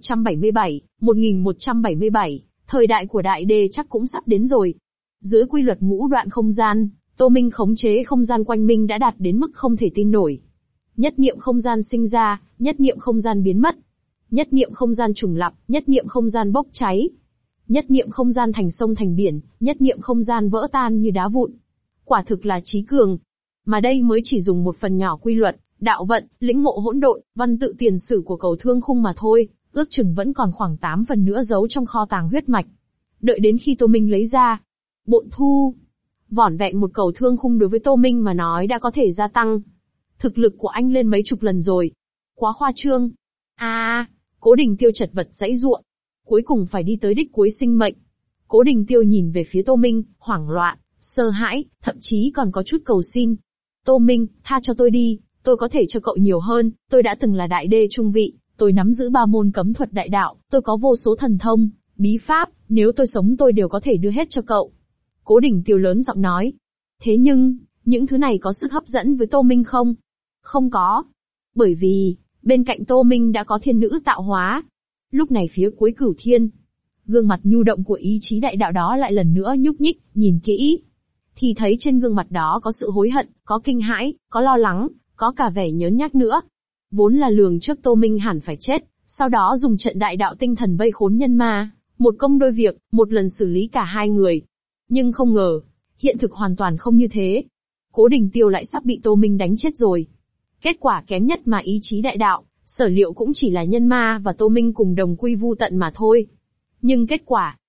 1177, thời đại của đại đế chắc cũng sắp đến rồi. Dưới quy luật ngũ đoạn không gian, Tô Minh khống chế không gian quanh mình đã đạt đến mức không thể tin nổi. Nhất niệm không gian sinh ra, nhất niệm không gian biến mất. Nhất niệm không gian trùng lặp, nhất niệm không gian bốc cháy. Nhất niệm không gian thành sông thành biển, nhất niệm không gian vỡ tan như đá vụn. Quả thực là trí cường. Mà đây mới chỉ dùng một phần nhỏ quy luật, đạo vận, lĩnh ngộ hỗn độn, văn tự tiền sử của Cầu Thương Khung mà thôi, ước chừng vẫn còn khoảng 8 phần nữa giấu trong kho tàng huyết mạch. Đợi đến khi Tô Minh lấy ra, bộn thu. Vỏn vẹn một Cầu Thương Khung đối với Tô Minh mà nói đã có thể gia tăng thực lực của anh lên mấy chục lần rồi. Quá khoa trương. Cố Đình Tiêu chật vật giãy giụa. Cuối cùng phải đi tới đích cuối sinh mệnh. Cố Đình Tiêu nhìn về phía Tô Minh, hoảng loạn, sợ hãi, thậm chí còn có chút cầu xin. Tô Minh, tha cho tôi đi, tôi có thể cho cậu nhiều hơn, tôi đã từng là đại đế trung vị, tôi nắm giữ 3 môn cấm thuật đại đạo, tôi có vô số thần thông, bí pháp, nếu tôi sống tôi đều có thể đưa hết cho cậu. Cố Đình Tiêu lớn giọng nói. Thế nhưng, những thứ này có sức hấp dẫn với Tô Minh không? Không có. Bởi vì, bên cạnh Tô Minh đã có thiên nữ tạo hóa. Lúc này phía cuối Cửu Thiên, gương mặt nhu động của ý chí đại đạo đó lại lần nữa nhúc nhích, nhìn kỹ. Thì thấy trên gương mặt đó có sự hối hận, có kinh hãi, có lo lắng, có cả vẻ nhớn nhác nữa. Vốn là lường trước Tô Minh hẳn phải chết, sau đó dùng trận đại đạo tinh thần vây khốn nhân ma, một công đôi việc, một lần xử lý cả hai người. Nhưng không ngờ, hiện thực hoàn toàn không như thế. Cố Đình Tiêu lại sắp bị Tô Minh đánh chết rồi. Kết quả kém nhất mà ý chí đại đạo, sở liệu cũng chỉ là nhân ma và Tô Minh cùng đồng quy vu tận mà thôi. Nhưng kết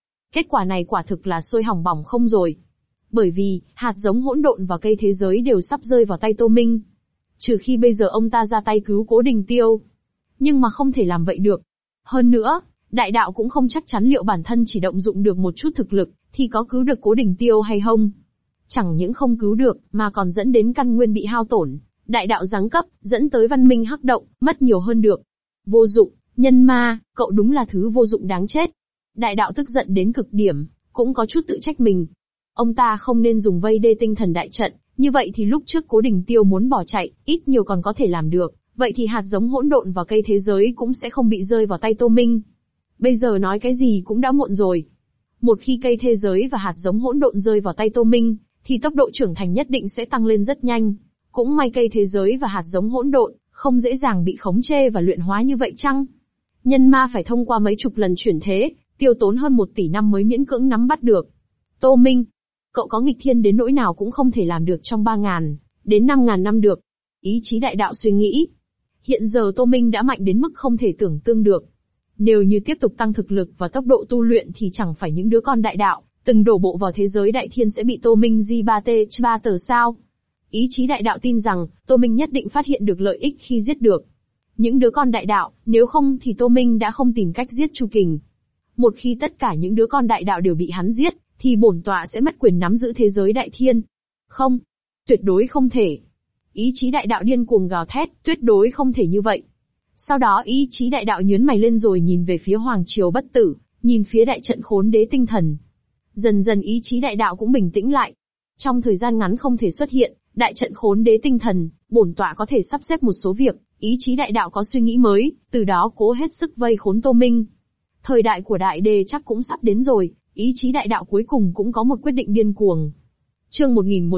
quả này quả thực là sôi hỏng bỏng không rồi. Bởi vì, hạt giống hỗn độn và cây thế giới đều sắp rơi vào tay Tô Minh. Trừ khi bây giờ ông ta ra tay cứu Cố Đình Tiêu. Nhưng mà không thể làm vậy được. Hơn nữa, đại đạo cũng không chắc chắn liệu bản thân chỉ động dụng được một chút thực lực, thì có cứu được Cố Đình Tiêu hay không. Chẳng những không cứu được, mà còn dẫn đến căn nguyên bị hao tổn, đại đạo giáng cấp, dẫn tới văn minh hắc động, mất nhiều hơn được. Vô dụng, nhân ma, cậu đúng là thứ vô dụng đáng chết. Đại đạo tức giận đến cực điểm, cũng có chút tự trách mình. Ông ta không nên dùng vây đê tinh thần đại trận, như vậy thì lúc trước Cố Đình Tiêu muốn bỏ chạy, ít nhiều còn có thể làm được, vậy thì hạt giống hỗn độn và cây thế giới cũng sẽ không bị rơi vào tay Tô Minh. Bây giờ nói cái gì cũng đã muộn rồi. Một khi cây thế giới và hạt giống hỗn độn rơi vào tay Tô Minh, thì tốc độ trưởng thành nhất định sẽ tăng lên rất nhanh. Cũng may cây thế giới và hạt giống hỗn độn không dễ dàng bị khống chế và luyện hóa như vậy chăng? Nhân ma phải thông qua mấy chục lần chuyển thế, tiêu tốn hơn 1 tỷ năm mới miễn cưỡng nắm bắt được. Tô Minh, cậu có nghịch thiên đến nỗi nào cũng không thể làm được trong 3.000 đến 5.000 năm được. Ý chí đại đạo suy nghĩ. Hiện giờ Tô Minh đã mạnh đến mức không thể tưởng tượng được. Nếu như tiếp tục tăng thực lực và tốc độ tu luyện thì chẳng phải những đứa con đại đạo, từng đổ bộ vào thế giới đại thiên sẽ bị Tô Minh di ba tờ sao? Ý chí đại đạo tin rằng, Tô Minh nhất định phát hiện được lợi ích khi giết được những đứa con đại đạo, nếu không thì Tô Minh đã không tìm cách giết Chu Kình. Một khi tất cả những đứa con đại đạo đều bị hắn giết, thì bổn tọa sẽ mất quyền nắm giữ thế giới đại thiên. Không, tuyệt đối không thể. Ý chí đại đạo điên cuồng gào thét, tuyệt đối không thể như vậy. Sau đó ý chí đại đạo nhướng mày lên rồi nhìn về phía Hoàng Triều Bất Tử, nhìn phía đại trận khốn đế tinh thần. Dần dần ý chí đại đạo cũng bình tĩnh lại. Trong thời gian ngắn không thể xuất hiện, đại trận khốn đế tinh thần, bổn tọa có thể sắp xếp một số việc, ý chí đại đạo có suy nghĩ mới, từ đó cố hết sức vây khốn Tô Minh. Thời đại của đại đế chắc cũng sắp đến rồi, ý chí đại đạo cuối cùng cũng có một quyết định điên cuồng. Chương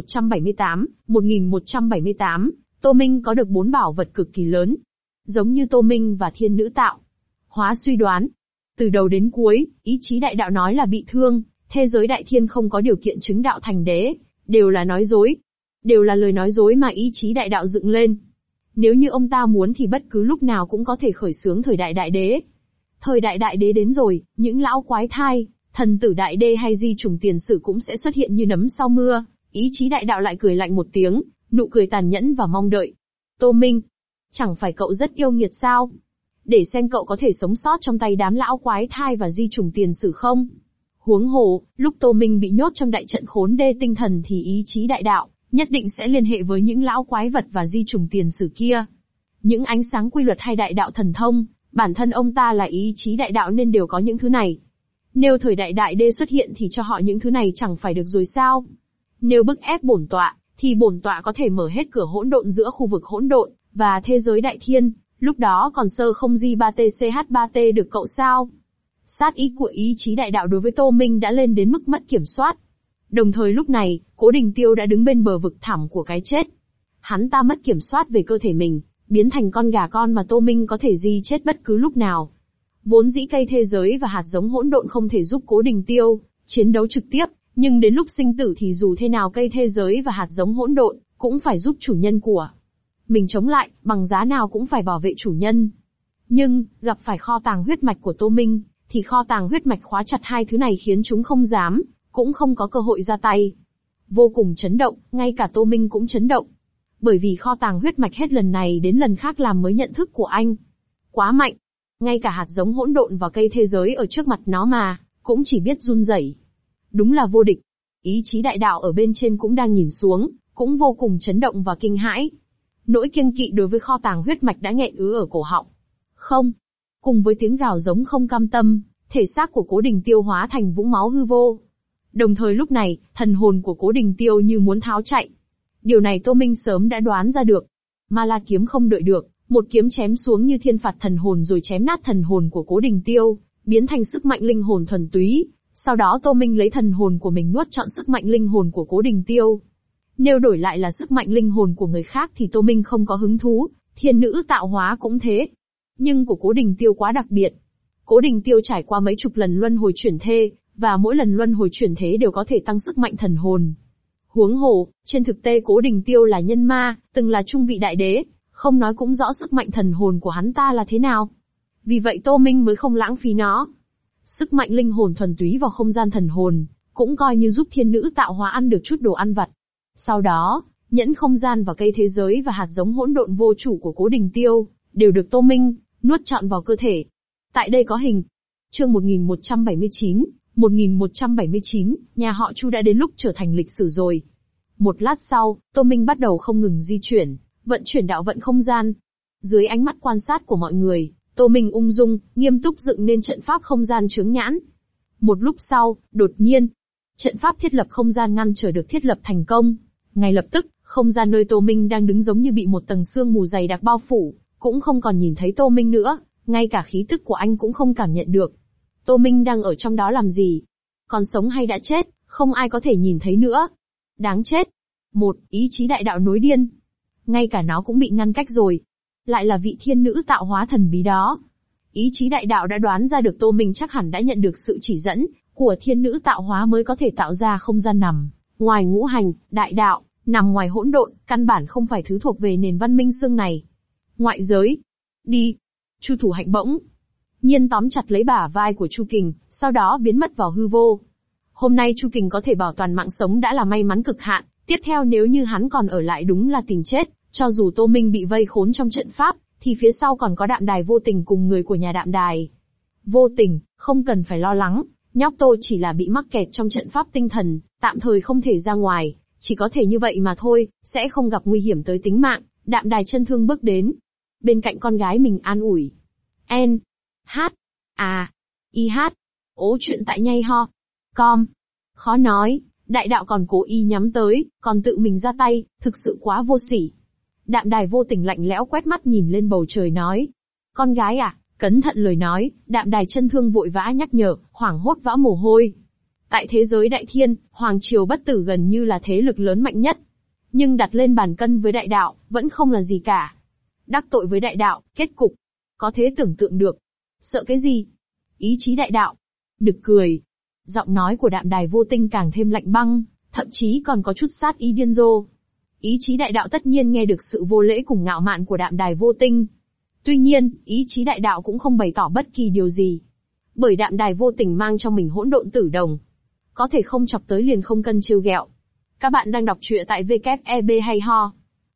1178, Tô Minh có được 4 bảo vật cực kỳ lớn. Giống như Tô Minh và thiên nữ tạo hóa suy đoán. Từ đầu đến cuối, ý chí đại đạo nói là bị thương, thế giới đại thiên không có điều kiện chứng đạo thành đế, đều là nói dối. Đều là lời nói dối mà ý chí đại đạo dựng lên. Nếu như ông ta muốn thì bất cứ lúc nào cũng có thể khởi xướng thời đại đại đế. Thời đại đại đế đến rồi, những lão quái thai, thần tử đại đế hay di trùng tiền sử cũng sẽ xuất hiện như nấm sau mưa. Ý chí đại đạo lại cười lạnh một tiếng, nụ cười tàn nhẫn và mong đợi. Tô Minh, chẳng phải cậu rất yêu nghiệt sao? Để xem cậu có thể sống sót trong tay đám lão quái thai và di trùng tiền sử không? Huống hồ, lúc Tô Minh bị nhốt trong đại trận khốn đê tinh thần thì ý chí đại đạo nhất định sẽ liên hệ với những lão quái vật và di trùng tiền sử kia. Những ánh sáng quy luật hay đại đạo thần thông, bản thân ông ta là ý chí đại đạo nên đều có những thứ này. Nếu thời đại đại đế xuất hiện thì cho họ những thứ này chẳng phải được rồi sao? Nếu bức ép bổn tọa, thì bổn tọa có thể mở hết cửa hỗn độn giữa khu vực hỗn độn và thế giới đại thiên, lúc đó còn sơ không di 3TCH3T được cậu sao? Sát ý của ý chí đại đạo đối với Tô Minh đã lên đến mức mất kiểm soát. Đồng thời lúc này, Cố Đình Tiêu đã đứng bên bờ vực thẳm của cái chết. Hắn ta mất kiểm soát về cơ thể mình, biến thành con gà con mà Tô Minh có thể di chết bất cứ lúc nào. Vốn dĩ cây thế giới và hạt giống hỗn độn không thể giúp Cố Đình Tiêu chiến đấu trực tiếp, nhưng đến lúc sinh tử thì dù thế nào cây thế giới và hạt giống hỗn độn cũng phải giúp chủ nhân của mình chống lại, bằng giá nào cũng phải bảo vệ chủ nhân. Nhưng, gặp phải kho tàng huyết mạch của Tô Minh, thì kho tàng huyết mạch khóa chặt hai thứ này khiến chúng không dám, cũng không có cơ hội ra tay. Vô cùng chấn động, ngay cả Tô Minh cũng chấn động. Bởi vì kho tàng huyết mạch hết lần này đến lần khác làm mới nhận thức của anh. Quá mạnh. Ngay cả hạt giống hỗn độn và cây thế giới ở trước mặt nó mà, cũng chỉ biết run rẩy. Đúng là vô địch. Ý chí đại đạo ở bên trên cũng đang nhìn xuống, cũng vô cùng chấn động và kinh hãi. Nỗi kiêng kỵ đối với kho tàng huyết mạch đã nghẹn ứ ở cổ họng. Không. Cùng với tiếng gào giống không cam tâm, thể xác của Cố Đình Tiêu hóa thành vũng máu hư vô. Đồng thời lúc này, thần hồn của Cố Đình Tiêu như muốn tháo chạy. Điều này Tô Minh sớm đã đoán ra được. Ma La kiếm không đợi được, Một kiếm chém xuống như thiên phạt thần hồn rồi chém nát thần hồn của Cố Đình Tiêu, biến thành sức mạnh linh hồn thuần túy. Sau đó Tô Minh lấy thần hồn của mình nuốt trọn sức mạnh linh hồn của Cố Đình Tiêu. Nếu đổi lại là sức mạnh linh hồn của người khác thì Tô Minh không có hứng thú, thiên nữ tạo hóa cũng thế. Nhưng của Cố Đình Tiêu quá đặc biệt. Cố Đình Tiêu trải qua mấy chục lần luân hồi chuyển thế, và mỗi lần luân hồi chuyển thế đều có thể tăng sức mạnh thần hồn. Huống hồ, trên thực tế Cố Đình Tiêu là nhân ma, từng là trung vị đại đế, không nói cũng rõ sức mạnh thần hồn của hắn ta là thế nào. Vì vậy Tô Minh mới không lãng phí nó. Sức mạnh linh hồn thuần túy vào không gian thần hồn, cũng coi như giúp thiên nữ tạo hóa ăn được chút đồ ăn vặt. Sau đó, nhẫn không gian và cây thế giới và hạt giống hỗn độn vô chủ của Cố Đình Tiêu, đều được Tô Minh nuốt trọn vào cơ thể. Tại đây có hình. Chương 1179, nhà họ Chu đã đến lúc trở thành lịch sử rồi. Một lát sau, Tô Minh bắt đầu không ngừng di chuyển, vận chuyển đạo vận không gian. Dưới ánh mắt quan sát của mọi người, Tô Minh ung dung, nghiêm túc dựng nên trận pháp không gian chướng nhãn. Một lúc sau, đột nhiên, trận pháp thiết lập không gian ngăn trở được thiết lập thành công. Ngay lập tức, không gian nơi Tô Minh đang đứng giống như bị một tầng sương mù dày đặc bao phủ, cũng không còn nhìn thấy Tô Minh nữa, ngay cả khí tức của anh cũng không cảm nhận được. Tô Minh đang ở trong đó làm gì? Còn sống hay đã chết, không ai có thể nhìn thấy nữa. Đáng chết. Một, ý chí đại đạo nối điên. Ngay cả nó cũng bị ngăn cách rồi. Lại là vị thiên nữ tạo hóa thần bí đó. Ý chí đại đạo đã đoán ra được Tô Minh chắc hẳn đã nhận được sự chỉ dẫn của thiên nữ tạo hóa mới có thể tạo ra không gian nằm ngoài ngũ hành, đại đạo, nằm ngoài hỗn độn, căn bản không phải thứ thuộc về nền văn minh xương này. Ngoại giới. Đi. Chu Thủ Hạnh bỗng nhiên tóm chặt lấy bả vai của Chu Kình, sau đó biến mất vào hư vô. Hôm nay Chu Kình có thể bảo toàn mạng sống đã là may mắn cực hạn, tiếp theo nếu như hắn còn ở lại đúng là tìm chết, cho dù Tô Minh bị vây khốn trong trận pháp, thì phía sau còn có Đạm Đài Vô Tình cùng người của nhà Đạm Đài. Vô Tình, không cần phải lo lắng, nhóc Tô chỉ là bị mắc kẹt trong trận pháp tinh thần, tạm thời không thể ra ngoài, chỉ có thể như vậy mà thôi, sẽ không gặp nguy hiểm tới tính mạng. Đạm Đài chân thương bước đến, bên cạnh con gái mình an ủi. N. H. A. I. H. Ố chuyện tại nhây ho. Com. Khó nói, đại đạo còn cố ý nhắm tới, còn tự mình ra tay, thực sự quá vô sỉ. Đạm Đài Vô Tình lạnh lẽo quét mắt nhìn lên bầu trời nói. Con gái à, cẩn thận lời nói, Đạm Đài chân thương vội vã nhắc nhở, hoảng hốt vã mồ hôi. Tại thế giới đại thiên, Hoàng Triều Bất Tử gần như là thế lực lớn mạnh nhất. Nhưng đặt lên bàn cân với đại đạo, vẫn không là gì cả. Đắc tội với đại đạo, kết cục có thể tưởng tượng được. Sợ cái gì? Ý chí đại đạo. Nực cười. Giọng nói của Đạm Đài Vô Tình càng thêm lạnh băng, thậm chí còn có chút sát ý điên rồ. Ý chí đại đạo tất nhiên nghe được sự vô lễ cùng ngạo mạn của Đạm Đài Vô Tình. Tuy nhiên, ý chí đại đạo cũng không bày tỏ bất kỳ điều gì. Bởi Đạm Đài Vô Tình mang trong mình hỗn độn tử đồng. Có thể không chọc tới liền không cân trêu ghẹo. Các bạn đang đọc truyện tại WEB hay ho.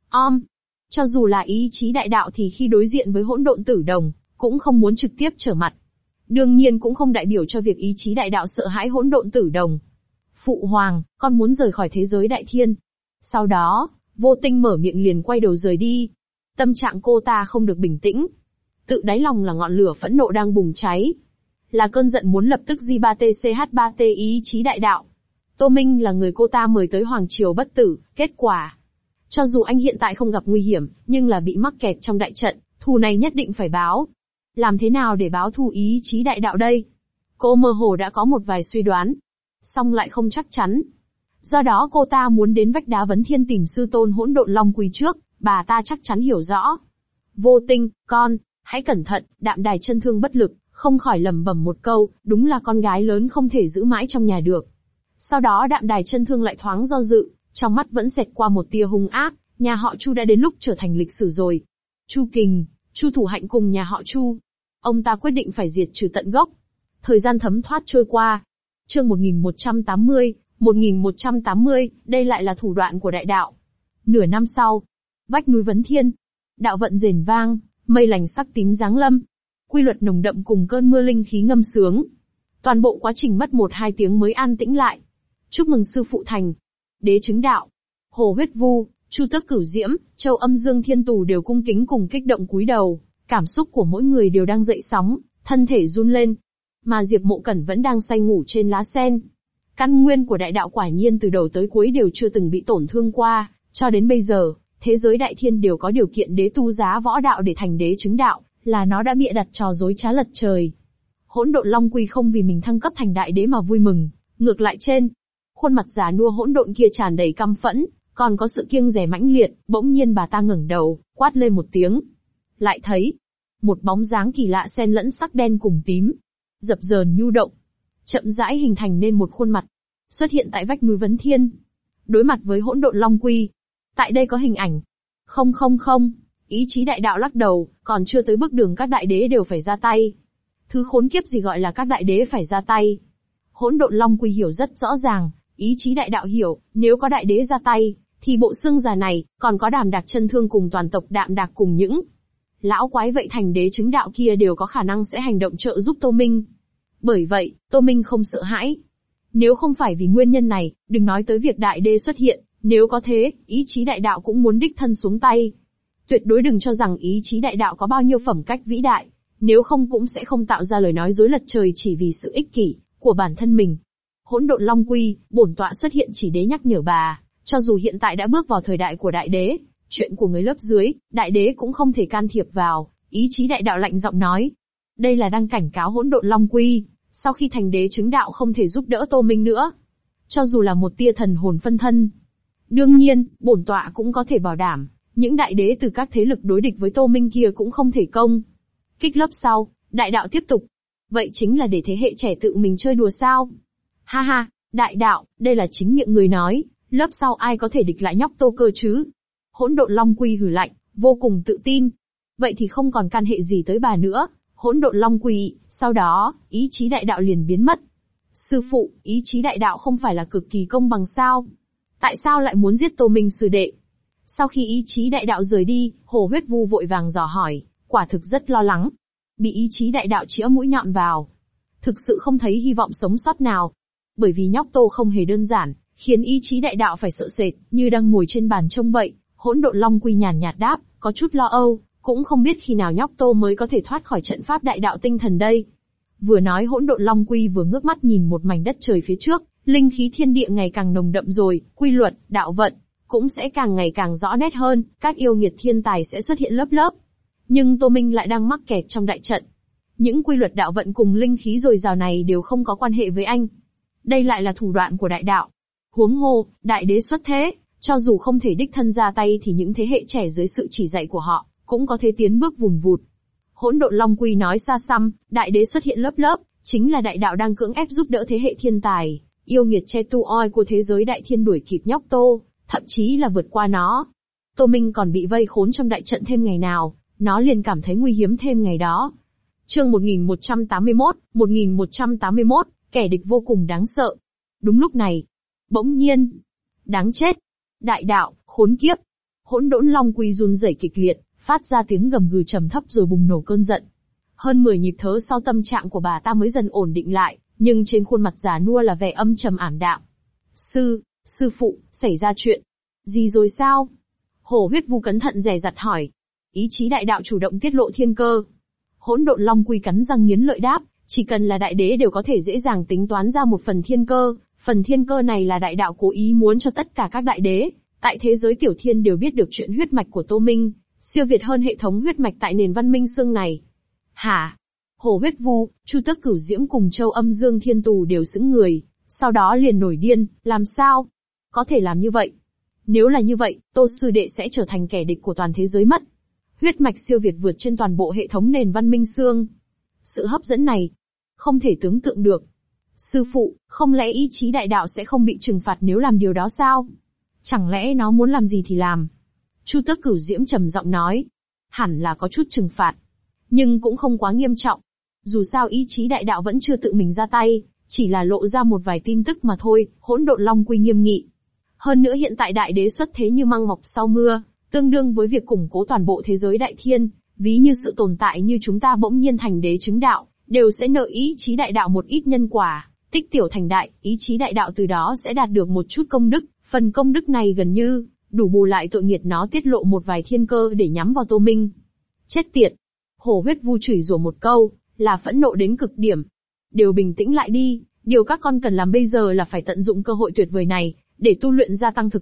Cho dù là ý chí đại đạo thì khi đối diện với hỗn độn tử đồng, cũng không muốn trực tiếp trở mặt. Đương nhiên cũng không đại biểu cho việc ý chí đại đạo sợ hãi hỗn độn tử đồng. Phụ hoàng, con muốn rời khỏi thế giới đại thiên. Sau đó, Vô Tình mở miệng liền quay đầu rời đi. Tâm trạng cô ta không được bình tĩnh. Tự đáy lòng là ngọn lửa phẫn nộ đang bùng cháy. Là cơn giận muốn lập tức J3TCH3T ý chí đại đạo. Tô Minh là người cô ta mời tới Hoàng Triều Bất Tử, kết quả. Cho dù anh hiện tại không gặp nguy hiểm, nhưng là bị mắc kẹt trong đại trận, thù này nhất định phải báo. Làm thế nào để báo thù ý chí đại đạo đây? Cô mơ hồ đã có một vài suy đoán, song lại không chắc chắn. Do đó cô ta muốn đến vách đá Vấn Thiên tìm sư tôn Hỗn Độn Long Quy trước, bà ta chắc chắn hiểu rõ. Vô Tình, con, hãy cẩn thận. Đạm Đài chân thương bất lực, không khỏi lẩm bẩm một câu, đúng là con gái lớn không thể giữ mãi trong nhà được. Sau đó Đạm Đài chân thương lại thoáng do dự, trong mắt vẫn xẹt qua một tia hung ác, nhà họ Chu đã đến lúc trở thành lịch sử rồi. Chu Kình, Chu Thủ Hạnh cùng nhà họ Chu. Ông ta quyết định phải diệt trừ tận gốc. Thời gian thấm thoát trôi qua. Chương 1180, đây lại là thủ đoạn của đại đạo. Nửa năm sau, vách núi Vấn Thiên, đạo vận rền vang, mây lành sắc tím giáng lâm. Quy luật nồng đậm cùng cơn mưa linh khí ngâm sướng. Toàn bộ quá trình mất 1-2 tiếng mới an tĩnh lại. Chúc mừng sư phụ thành đế chứng đạo. Hồ Huyết Vu, Chu Tước Cửu Diễm, Châu Âm Dương Thiên Tù đều cung kính cùng kích động cúi đầu, cảm xúc của mỗi người đều đang dậy sóng, thân thể run lên. Mà Diệp Mộ Cẩn vẫn đang say ngủ trên lá sen. Căn nguyên của đại đạo quả nhiên từ đầu tới cuối đều chưa từng bị tổn thương qua, cho đến bây giờ, thế giới đại thiên đều có điều kiện đế tu giá võ đạo để thành đế chứng đạo, là nó đã bịa đặt trò dối trá lật trời. Hỗn độn Long Quy không vì mình thăng cấp thành đại đế mà vui mừng, ngược lại trên khuôn mặt già nua hỗn độn kia tràn đầy căm phẫn, còn có sự kiêng dè mãnh liệt. Bỗng nhiên bà ta ngẩng đầu, quát lên một tiếng. Lại thấy một bóng dáng kỳ lạ xen lẫn sắc đen cùng tím, dập dờn nhu động, chậm rãi hình thành nên một khuôn mặt, xuất hiện tại vách núi Vấn Thiên. Đối mặt với hỗn độn Long Quy, tại đây có hình ảnh. Không, ý chí đại đạo lắc đầu, còn chưa tới bước đường các đại đế đều phải ra tay. Thứ khốn kiếp gì gọi là các đại đế phải ra tay? Hỗn độn Long Quy hiểu rất rõ ràng, ý chí đại đạo hiểu, nếu có đại đế ra tay, thì bộ xương già này, còn có Đàm Đạc Chân Thương cùng toàn tộc Đạm Đạc cùng những lão quái vậy thành đế chứng đạo kia đều có khả năng sẽ hành động trợ giúp Tô Minh. Bởi vậy, Tô Minh không sợ hãi. Nếu không phải vì nguyên nhân này, đừng nói tới việc đại đế xuất hiện, nếu có thế, ý chí đại đạo cũng muốn đích thân xuống tay. Tuyệt đối đừng cho rằng ý chí đại đạo có bao nhiêu phẩm cách vĩ đại, nếu không cũng sẽ không tạo ra lời nói dối lật trời chỉ vì sự ích kỷ của bản thân mình. Hỗn độn Long Quy, bổn tọa xuất hiện chỉ để nhắc nhở bà, cho dù hiện tại đã bước vào thời đại của đại đế, chuyện của người lớp dưới, đại đế cũng không thể can thiệp vào. Ý chí đại đạo lạnh giọng nói. Đây là đang cảnh cáo hỗn độn Long Quy, sau khi thành đế chứng đạo không thể giúp đỡ Tô Minh nữa. Cho dù là một tia thần hồn phân thân. Đương nhiên, bổn tọa cũng có thể bảo đảm, những đại đế từ các thế lực đối địch với Tô Minh kia cũng không thể công kích lớp sau. Đại đạo tiếp tục. Vậy chính là để thế hệ trẻ tự mình chơi đùa sao? Ha ha, đại đạo, đây là chính miệng người nói, lớp sau ai có thể địch lại nhóc Tô cơ chứ? Hỗn độn Long Quy hừ lạnh, vô cùng tự tin. Vậy thì không còn can hệ gì tới bà nữa. Hỗn độn Long Quy, sau đó, ý chí đại đạo liền biến mất. Sư phụ, ý chí đại đạo không phải là cực kỳ công bằng sao? Tại sao lại muốn giết Tô Minh sư đệ? Sau khi ý chí đại đạo rời đi, Hồ Huyết Vu vội vàng dò hỏi, quả thực rất lo lắng. Bị ý chí đại đạo chĩa mũi nhọn vào. Thực sự không thấy hy vọng sống sót nào. Bởi vì nhóc Tô không hề đơn giản, khiến ý chí đại đạo phải sợ sệt, như đang ngồi trên bàn trông vậy. Hỗn độn Long Quy nhàn nhạt đáp, có chút lo âu, cũng không biết khi nào nhóc Tô mới có thể thoát khỏi trận pháp đại đạo tinh thần đây. Vừa nói hỗn độn Long Quy vừa ngước mắt nhìn một mảnh đất trời phía trước, linh khí thiên địa ngày càng nồng đậm rồi, quy luật, đạo vận cũng sẽ càng ngày càng rõ nét hơn, các yêu nghiệt thiên tài sẽ xuất hiện lớp lớp. Nhưng Tô Minh lại đang mắc kẹt trong đại trận. Những quy luật đạo vận cùng linh khí dồi dào này đều không có quan hệ với anh. Đây lại là thủ đoạn của đại đạo. Huống hồ, đại đế xuất thế, cho dù không thể đích thân ra tay thì những thế hệ trẻ dưới sự chỉ dạy của họ cũng có thể tiến bước vùn vụt. Hỗn độn Long Quy nói xa xăm, đại đế xuất hiện lớp lớp, chính là đại đạo đang cưỡng ép giúp đỡ thế hệ thiên tài, yêu nghiệt che tu oi của thế giới đại thiên đuổi kịp nhóc Tô, thậm chí là vượt qua nó. Tô Minh còn bị vây khốn trong đại trận thêm ngày nào, nó liền cảm thấy nguy hiểm thêm ngày đó. Chương 1181, kẻ địch vô cùng đáng sợ. Đúng lúc này, bỗng nhiên, đáng chết, đại đạo, khốn kiếp. Hỗn độn Long Quy run rẩy kịch liệt, phát ra tiếng gầm gừ trầm thấp rồi bùng nổ cơn giận. Hơn 10 nhịp thở sau tâm trạng của bà ta mới dần ổn định lại, nhưng trên khuôn mặt già nua là vẻ âm trầm ảm đạm. Sư phụ, xảy ra chuyện gì rồi sao? Hổ Huyết Vu cẩn thận dè dặt hỏi. Ý chí đại đạo chủ động tiết lộ thiên cơ. Hỗn độn Long Quy cắn răng nghiến lợi đáp, chỉ cần là đại đế đều có thể dễ dàng tính toán ra một phần thiên cơ. Phần thiên cơ này là đại đạo cố ý muốn cho tất cả các đại đế tại thế giới tiểu thiên đều biết được chuyện huyết mạch của Tô Minh, siêu việt hơn hệ thống huyết mạch tại nền văn minh xương này. Hả? Hổ Huyết Vu, Chu Tước Cửu Diễm cùng Châu Âm Dương Thiên Tù đều sững người, sau đó liền nổi điên, làm sao? Có thể làm như vậy? Nếu là như vậy, Tô sư đệ sẽ trở thành kẻ địch của toàn thế giới mất. Huyết mạch siêu việt vượt trên toàn bộ hệ thống nền văn minh xương. Sự hấp dẫn này, không thể tưởng tượng được. Sư phụ, không lẽ ý chí đại đạo sẽ không bị trừng phạt nếu làm điều đó sao? Chẳng lẽ nó muốn làm gì thì làm? Chu Tước Cửu Diễm trầm giọng nói. Hẳn là có chút trừng phạt, nhưng cũng không quá nghiêm trọng. Dù sao ý chí đại đạo vẫn chưa tự mình ra tay, chỉ là lộ ra một vài tin tức mà thôi. Hỗn độn Long Quy nghiêm nghị. Hơn nữa hiện tại đại đế xuất thế như măng mọc sau mưa, tương đương với việc củng cố toàn bộ thế giới đại thiên, ví như sự tồn tại như chúng ta bỗng nhiên thành đế chứng đạo, đều sẽ nợ ý chí đại đạo một ít nhân quả, tích tiểu thành đại, ý chí đại đạo từ đó sẽ đạt được một chút công đức, phần công đức này gần như đủ bù lại tội nghiệt nó tiết lộ một vài thiên cơ để nhắm vào Tô Minh. Chết tiệt! Hổ Huyết Vu chửi rủa một câu, là phẫn nộ đến cực điểm. Đều bình tĩnh lại đi, điều các con cần làm bây giờ là phải tận dụng cơ hội tuyệt vời này, để tu luyện gia tăng thực lực,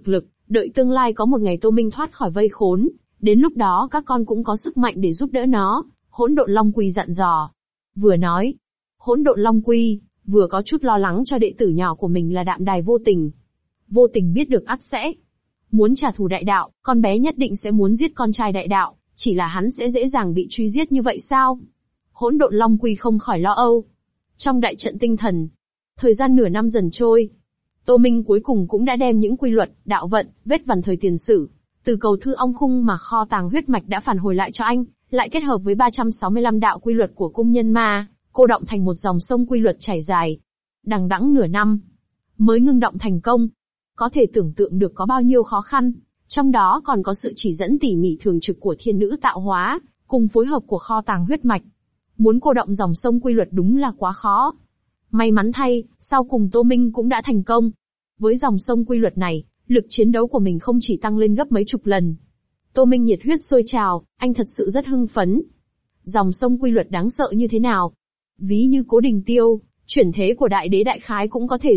Đợi tương lai có một ngày Tô Minh thoát khỏi vây khốn, đến lúc đó các con cũng có sức mạnh để giúp đỡ nó, Hỗn Độn Long Quy dặn dò. Vừa nói, Hỗn Độn Long Quy, vừa có chút lo lắng cho đệ tử nhỏ của mình là Đạm Đài Vô Tình. Vô Tình biết được ắt sẽ muốn trả thù đại đạo, con bé nhất định sẽ muốn giết con trai đại đạo, chỉ là hắn sẽ dễ dàng bị truy giết như vậy sao? Hỗn Độn Long Quy không khỏi lo âu. Trong đại trận tinh thần, thời gian nửa năm dần trôi, Tô Minh cuối cùng cũng đã đem những quy luật, đạo vận, vết vằn thời tiền sử, từ cầu thư ong khung mà kho tàng huyết mạch đã phản hồi lại cho anh, lại kết hợp với 365 đạo quy luật của cung nhân ma, cô động thành một dòng sông quy luật chảy dài. Đằng đẵng nửa năm, mới ngưng động thành công. Có thể tưởng tượng được có bao nhiêu khó khăn, trong đó còn có sự chỉ dẫn tỉ mỉ thường trực của thiên nữ tạo hóa, cùng phối hợp của kho tàng huyết mạch. Muốn cô động dòng sông quy luật đúng là quá khó. May mắn thay, sau cùng Tô Minh cũng đã thành công. Với dòng sông quy luật này, lực chiến đấu của mình không chỉ tăng lên gấp mấy chục lần. Tô Minh nhiệt huyết sôi trào, anh thật sự rất hưng phấn. Dòng sông quy luật đáng sợ như thế nào? Ví như Cố Đình Tiêu, chuyển thế của đại đế đại khái cũng có thể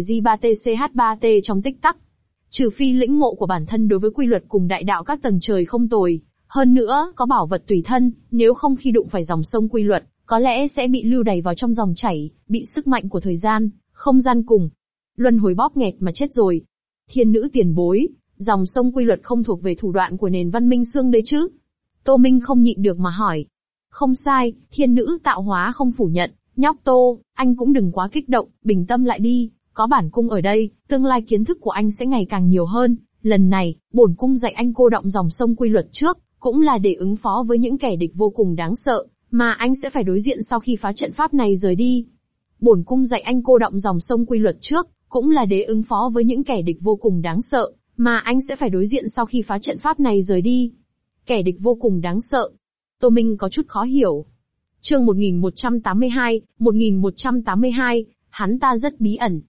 J3TCH3T trong tích tắc. Trừ phi lĩnh ngộ của bản thân đối với quy luật cùng đại đạo các tầng trời không tồi. Hơn nữa, có bảo vật tùy thân, nếu không khi đụng phải dòng sông quy luật, có lẽ sẽ bị lưu đày vào trong dòng chảy, bị sức mạnh của thời gian, không gian cùng luân hồi bóp nghẹt mà chết rồi. Thiên nữ tiền bối, dòng sông quy luật không thuộc về thủ đoạn của nền văn minh xương đấy chứ? Tô Minh không nhịn được mà hỏi. Không sai, thiên nữ tạo hóa không phủ nhận. Nhóc Tô, anh cũng đừng quá kích động, bình tâm lại đi, có bản cung ở đây, tương lai kiến thức của anh sẽ ngày càng nhiều hơn. Lần này, bổn cung dạy anh cô động dòng sông quy luật trước, cũng là để ứng phó với những kẻ địch vô cùng đáng sợ, mà anh sẽ phải đối diện sau khi phá trận pháp này rời đi. Bổn cung dạy anh cô động dòng sông quy luật trước, cũng là để ứng phó với những kẻ địch vô cùng đáng sợ, mà anh sẽ phải đối diện sau khi phá trận pháp này rời đi. Kẻ địch vô cùng đáng sợ. Tô Minh có chút khó hiểu. Chương 1182, hắn ta rất bí ẩn.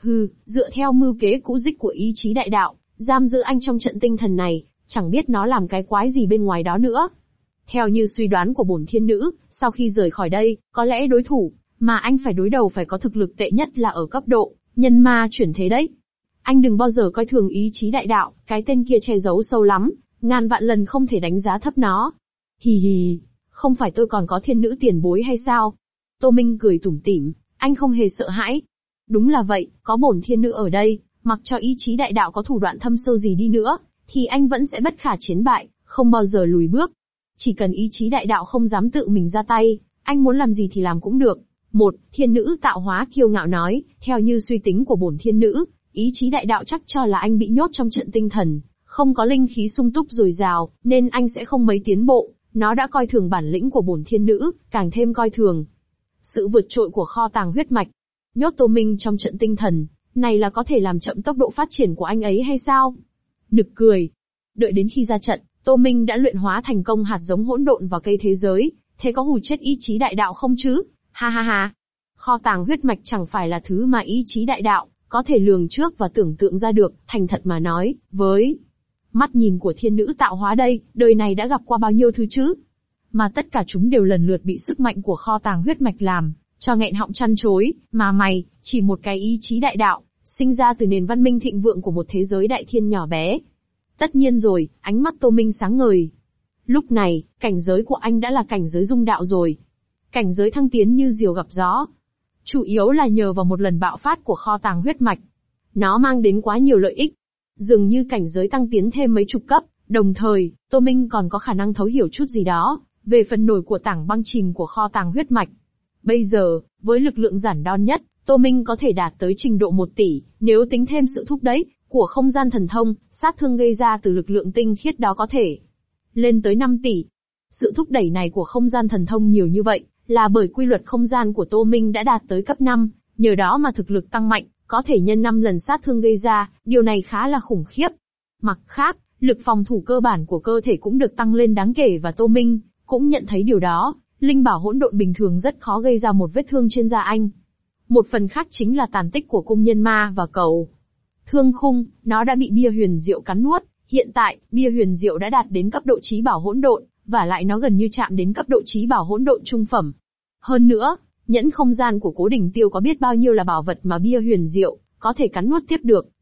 Dựa theo mưu kế cũ dích của ý chí đại đạo, giam giữ anh trong trận tinh thần này, chẳng biết nó làm cái quái gì bên ngoài đó nữa. Theo như suy đoán của bổn thiên nữ, sau khi rời khỏi đây, có lẽ đối thủ mà anh phải đối đầu phải có thực lực tệ nhất là ở cấp độ nhân ma chuyển thế đấy. Anh đừng bao giờ coi thường ý chí đại đạo, cái tên kia che giấu sâu lắm, ngàn vạn lần không thể đánh giá thấp nó. Hì hì, không phải tôi còn có thiên nữ tiền bối hay sao? Tô Minh cười tủm tỉm, anh không hề sợ hãi. Đúng là vậy, có bổn thiên nữ ở đây, mặc cho ý chí đại đạo có thủ đoạn thâm sâu gì đi nữa, thì anh vẫn sẽ bất khả chiến bại, không bao giờ lùi bước. Chỉ cần ý chí đại đạo không dám tự mình ra tay, anh muốn làm gì thì làm cũng được. Thiên nữ tạo hóa kiêu ngạo nói, theo như suy tính của bổn thiên nữ, ý chí đại đạo chắc cho là anh bị nhốt trong trận tinh thần, không có linh khí sung túc dồi dào, nên anh sẽ không mấy tiến bộ. Nó đã coi thường bản lĩnh của bổn thiên nữ, càng thêm coi thường sự vượt trội của kho tàng huyết mạch. Nhốt Tô Minh trong trận tinh thần, này là có thể làm chậm tốc độ phát triển của anh ấy hay sao? Nực cười. Đợi đến khi ra trận, Tô Minh đã luyện hóa thành công hạt giống hỗn độn vào cây thế giới, thế có hù chết ý chí đại đạo không chứ? Ha ha ha. Kho tàng huyết mạch chẳng phải là thứ mà ý chí đại đạo có thể lường trước và tưởng tượng ra được, thành thật mà nói, với mắt nhìn của thiên nữ tạo hóa đây, đời này đã gặp qua bao nhiêu thứ chứ? Mà tất cả chúng đều lần lượt bị sức mạnh của kho tàng huyết mạch làm cho nghẹn họng chăn chối, mà mày, chỉ một cái ý chí đại đạo, sinh ra từ nền văn minh thịnh vượng của một thế giới đại thiên nhỏ bé. Tất nhiên rồi, ánh mắt Tô Minh sáng ngời. Lúc này, cảnh giới của anh đã là cảnh giới dung đạo rồi. Cảnh giới thăng tiến như diều gặp gió. Chủ yếu là nhờ vào một lần bạo phát của kho tàng huyết mạch. Nó mang đến quá nhiều lợi ích. Dường như cảnh giới tăng tiến thêm mấy chục cấp, đồng thời, Tô Minh còn có khả năng thấu hiểu chút gì đó về phần nổi của tảng băng chìm của kho tàng huyết mạch. Bây giờ, với lực lượng giản đon nhất, Tô Minh có thể đạt tới trình độ 1 tỷ, nếu tính thêm sự thúc đẩy của không gian thần thông, sát thương gây ra từ lực lượng tinh khiết đó có thể lên tới 5 tỷ. Sự thúc đẩy này của không gian thần thông nhiều như vậy, là bởi quy luật không gian của Tô Minh đã đạt tới cấp 5, nhờ đó mà thực lực tăng mạnh, có thể nhân 5 lần sát thương gây ra, điều này khá là khủng khiếp. Mặt khác, lực phòng thủ cơ bản của cơ thể cũng được tăng lên đáng kể và Tô Minh cũng nhận thấy điều đó. Linh bảo hỗn độn bình thường rất khó gây ra một vết thương trên da anh. Một phần khác chính là tàn tích của cung nhân ma và cầu thương khung, nó đã bị bia huyền diệu cắn nuốt. Hiện tại, bia huyền diệu đã đạt đến cấp độ chí bảo hỗn độn, và lại nó gần như chạm đến cấp độ chí bảo hỗn độn trung phẩm. Hơn nữa, nhẫn không gian của Cố Đình Tiêu có biết bao nhiêu là bảo vật mà bia huyền diệu có thể cắn nuốt tiếp được,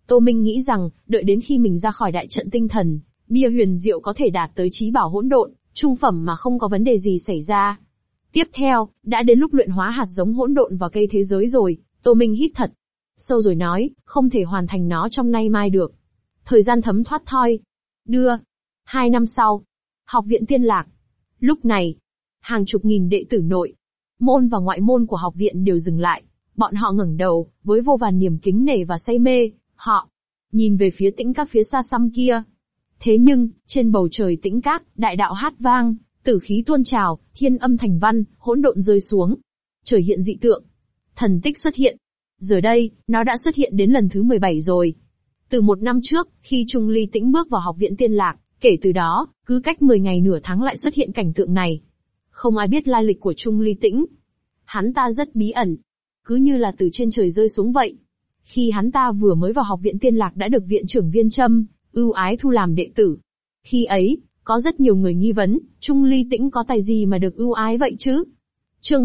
Tô Minh nghĩ rằng, đợi đến khi mình ra khỏi đại trận tinh thần, bia huyền diệu có thể đạt tới chí bảo hỗn độn, trung phẩm mà không có vấn đề gì xảy ra. Tiếp theo, đã đến lúc luyện hóa hạt giống hỗn độn vào cây thế giới rồi. Tô Minh hít thật sâu rồi nói, không thể hoàn thành nó trong nay mai được. Thời gian thấm thoát thoi. Đưa. 2 năm sau. Học viện Tiên Lạc. Lúc này, hàng chục nghìn đệ tử nội môn và ngoại môn của học viện đều dừng lại. Bọn họ ngẩng đầu, với vô vàn niềm kính nể và say mê, họ nhìn về phía Tĩnh Các phía xa xăm kia. Thế nhưng, trên bầu trời Tĩnh Các, đại đạo hát vang, tử khí tuôn trào, thiên âm thành văn, hỗn độn rơi xuống. Trời hiện dị tượng. Thần tích xuất hiện. Giờ đây, nó đã xuất hiện đến lần thứ 17 rồi. Từ 1 năm trước, khi Trung Ly Tĩnh bước vào học viện Tiên Lạc, kể từ đó, cứ cách 10 ngày nửa tháng lại xuất hiện cảnh tượng này. Không ai biết lai lịch của Trung Ly Tĩnh. Hắn ta rất bí ẩn. Cứ như là từ trên trời rơi xuống vậy. Khi hắn ta vừa mới vào học viện Tiên Lạc đã được viện trưởng Viên Trâm ưu ái thu làm đệ tử. Khi ấy, có rất nhiều người nghi vấn, Trung Ly Tĩnh có tài gì mà được ưu ái vậy chứ? Chương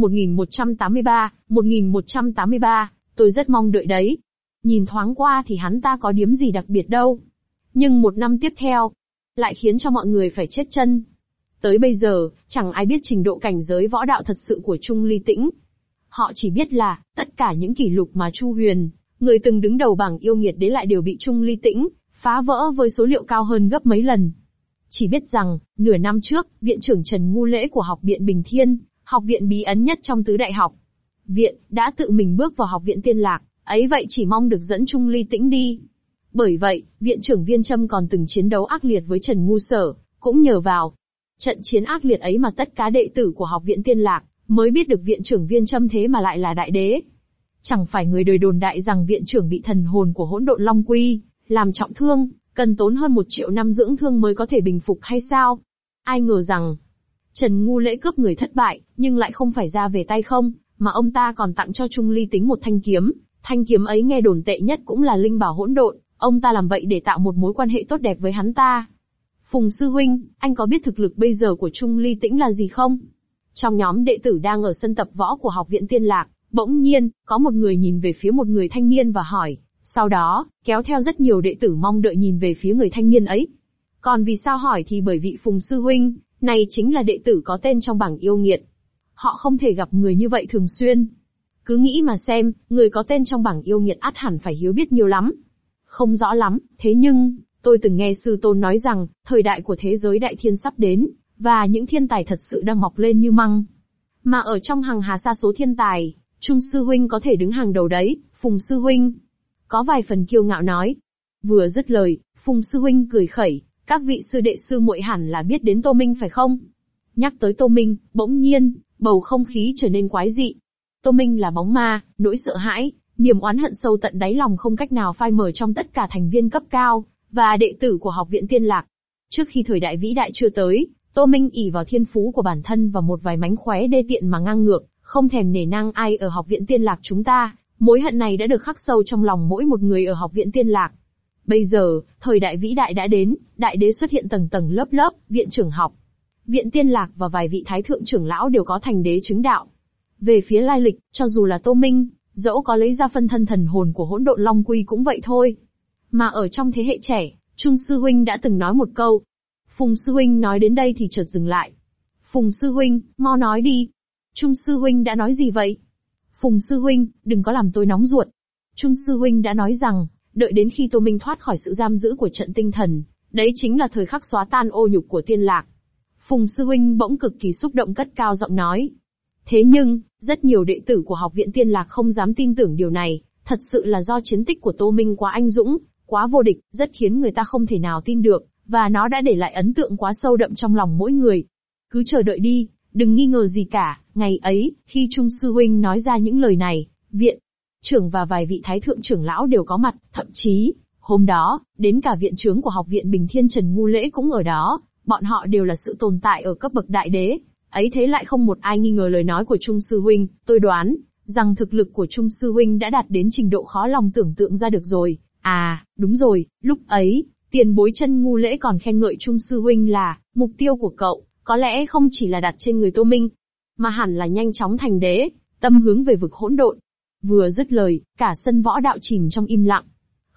1183, tôi rất mong đợi đấy. Nhìn thoáng qua thì hắn ta có điểm gì đặc biệt đâu. Nhưng 1 năm tiếp theo, lại khiến cho mọi người phải chết chân. Tới bây giờ, chẳng ai biết trình độ cảnh giới võ đạo thật sự của Trung Ly Tĩnh. Họ chỉ biết là, tất cả những kỷ lục mà Chu Huyền, người từng đứng đầu bảng yêu nghiệt đế lại đều bị Trung Ly Tĩnh phá vỡ với số liệu cao hơn gấp mấy lần. Chỉ biết rằng, nửa năm trước, viện trưởng Trần Ngu Lễ của học viện Bình Thiên, học viện bí ẩn nhất trong tứ đại học viện, đã tự mình bước vào học viện Tiên Lạc, ấy vậy chỉ mong được dẫn Trung Ly Tĩnh đi. Bởi vậy, viện trưởng Viên Trâm còn từng chiến đấu ác liệt với Trần Ngu Sở, cũng nhờ vào trận chiến ác liệt ấy mà tất cả đệ tử của học viện Tiên Lạc mới biết được viện trưởng Viên Trâm thế mà lại là đại đế. Chẳng phải người đời đồn đại rằng viện trưởng bị thần hồn của hỗn độn Long Quy làm trọng thương, cần tốn hơn 1 triệu năm dưỡng thương mới có thể bình phục hay sao? Ai ngờ rằng, Trần Ngu Lễ cướp người thất bại, nhưng lại không phải ra về tay không, mà ông ta còn tặng cho Trung Ly Tĩnh một thanh kiếm. Thanh kiếm ấy nghe đồn tệ nhất cũng là linh bảo hỗn độn, ông ta làm vậy để tạo một mối quan hệ tốt đẹp với hắn ta. Phùng sư huynh, anh có biết thực lực bây giờ của Trung Ly Tĩnh là gì không? Trong nhóm đệ tử đang ở sân tập võ của học viện Tiên Lạc, bỗng nhiên, có một người nhìn về phía một người thanh niên và hỏi, sau đó, kéo theo rất nhiều đệ tử mong đợi nhìn về phía người thanh niên ấy. Còn vì sao hỏi thì bởi vị Phùng sư huynh, này chính là đệ tử có tên trong bảng yêu nghiệt. Họ không thể gặp người như vậy thường xuyên. Cứ nghĩ mà xem, người có tên trong bảng yêu nghiệt ắt hẳn phải hiếu biết nhiều lắm. Không rõ lắm, thế nhưng, tôi từng nghe sư tôn nói rằng, thời đại của thế giới đại thiên sắp đến, và những thiên tài thật sự đang mọc lên như măng. Mà ở trong hàng hà sa số thiên tài, Trung sư huynh có thể đứng hàng đầu đấy, Phùng sư huynh. Có vài phần kiêu ngạo nói. Vừa dứt lời, Phùng sư huynh cười khẩy, các vị sư đệ sư muội hẳn là biết đến Tô Minh phải không? Nhắc tới Tô Minh, bỗng nhiên, bầu không khí trở nên quái dị. Tô Minh là bóng ma, nỗi sợ hãi, niềm oán hận sâu tận đáy lòng không cách nào phai mờ trong tất cả thành viên cấp cao, và đệ tử của học viện Tiên Lạc. Trước khi thời đại vĩ đại chưa tới, Tô Minh ỷ vào thiên phú của bản thân và một vài mánh khóe đê tiện mà ngang ngược, không thèm nể nang ai ở học viện Tiên Lạc chúng ta. Mối hận này đã được khắc sâu trong lòng mỗi một người ở học viện Tiên Lạc. Bây giờ, thời đại vĩ đại đã đến, đại đế xuất hiện tầng tầng lớp lớp, viện trưởng học viện Tiên Lạc và vài vị thái thượng trưởng lão đều có thành đế chứng đạo. Về phía lai lịch, cho dù là Tô Minh, dẫu có lấy ra phân thân thần hồn của hỗn độn Long Quy cũng vậy thôi. Mà ở trong thế hệ trẻ, Trung sư huynh đã từng nói một câu. Phùng sư huynh nói đến đây thì chợt dừng lại. Phùng sư huynh, mau nói đi. Trung sư huynh đã nói gì vậy? Phùng sư huynh, đừng có làm tôi nóng ruột. Trung sư huynh đã nói rằng, đợi đến khi Tô Minh thoát khỏi sự giam giữ của trận tinh thần, đấy chính là thời khắc xóa tan ô nhục của Tiên Lạc. Phùng sư huynh bỗng cực kỳ xúc động cất cao giọng nói. Thế nhưng, rất nhiều đệ tử của học viện Tiên Lạc không dám tin tưởng điều này, thật sự là do chiến tích của Tô Minh quá anh dũng, quá vô địch, rất khiến người ta không thể nào tin được, và nó đã để lại ấn tượng quá sâu đậm trong lòng mỗi người. Cứ chờ đợi đi, đừng nghi ngờ gì cả. Ngày ấy, khi Trung sư huynh nói ra những lời này, viện trưởng và vài vị thái thượng trưởng lão đều có mặt, thậm chí, hôm đó, đến cả viện trưởng của học viện Bình Thiên Trần Ngu Lễ cũng ở đó, bọn họ đều là sự tồn tại ở cấp bậc đại đế. Ấy thế lại không một ai nghi ngờ lời nói của Trung sư huynh, tôi đoán rằng thực lực của Trung sư huynh đã đạt đến trình độ khó lòng tưởng tượng ra được rồi. À, đúng rồi, lúc ấy, tiền bối Trần Ngu Lễ còn khen ngợi Trung sư huynh là, mục tiêu của cậu, có lẽ không chỉ là đặt trên người Tô Minh, mà hẳn là nhanh chóng thành đế, tâm hướng về vực hỗn độn. Vừa dứt lời, cả sân võ đạo chìm trong im lặng.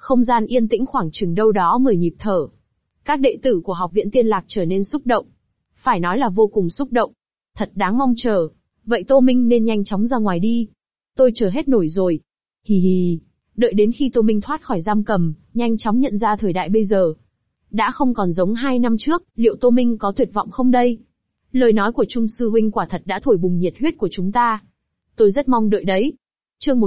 Không gian yên tĩnh khoảng chừng đâu đó 10 nhịp thở. Các đệ tử của Học viện Tiên Lạc trở nên xúc động. Phải nói là vô cùng xúc động. Thật đáng mong chờ. Vậy Tô Minh nên nhanh chóng ra ngoài đi. Tôi chờ hết nổi rồi. Hì hì. Đợi đến khi Tô Minh thoát khỏi giam cầm, nhanh chóng nhận ra thời đại bây giờ. Đã không còn giống 2 năm trước, liệu Tô Minh có tuyệt vọng không đây? Lời nói của Trung sư huynh quả thật đã thổi bùng nhiệt huyết của chúng ta. Tôi rất mong đợi đấy. Chương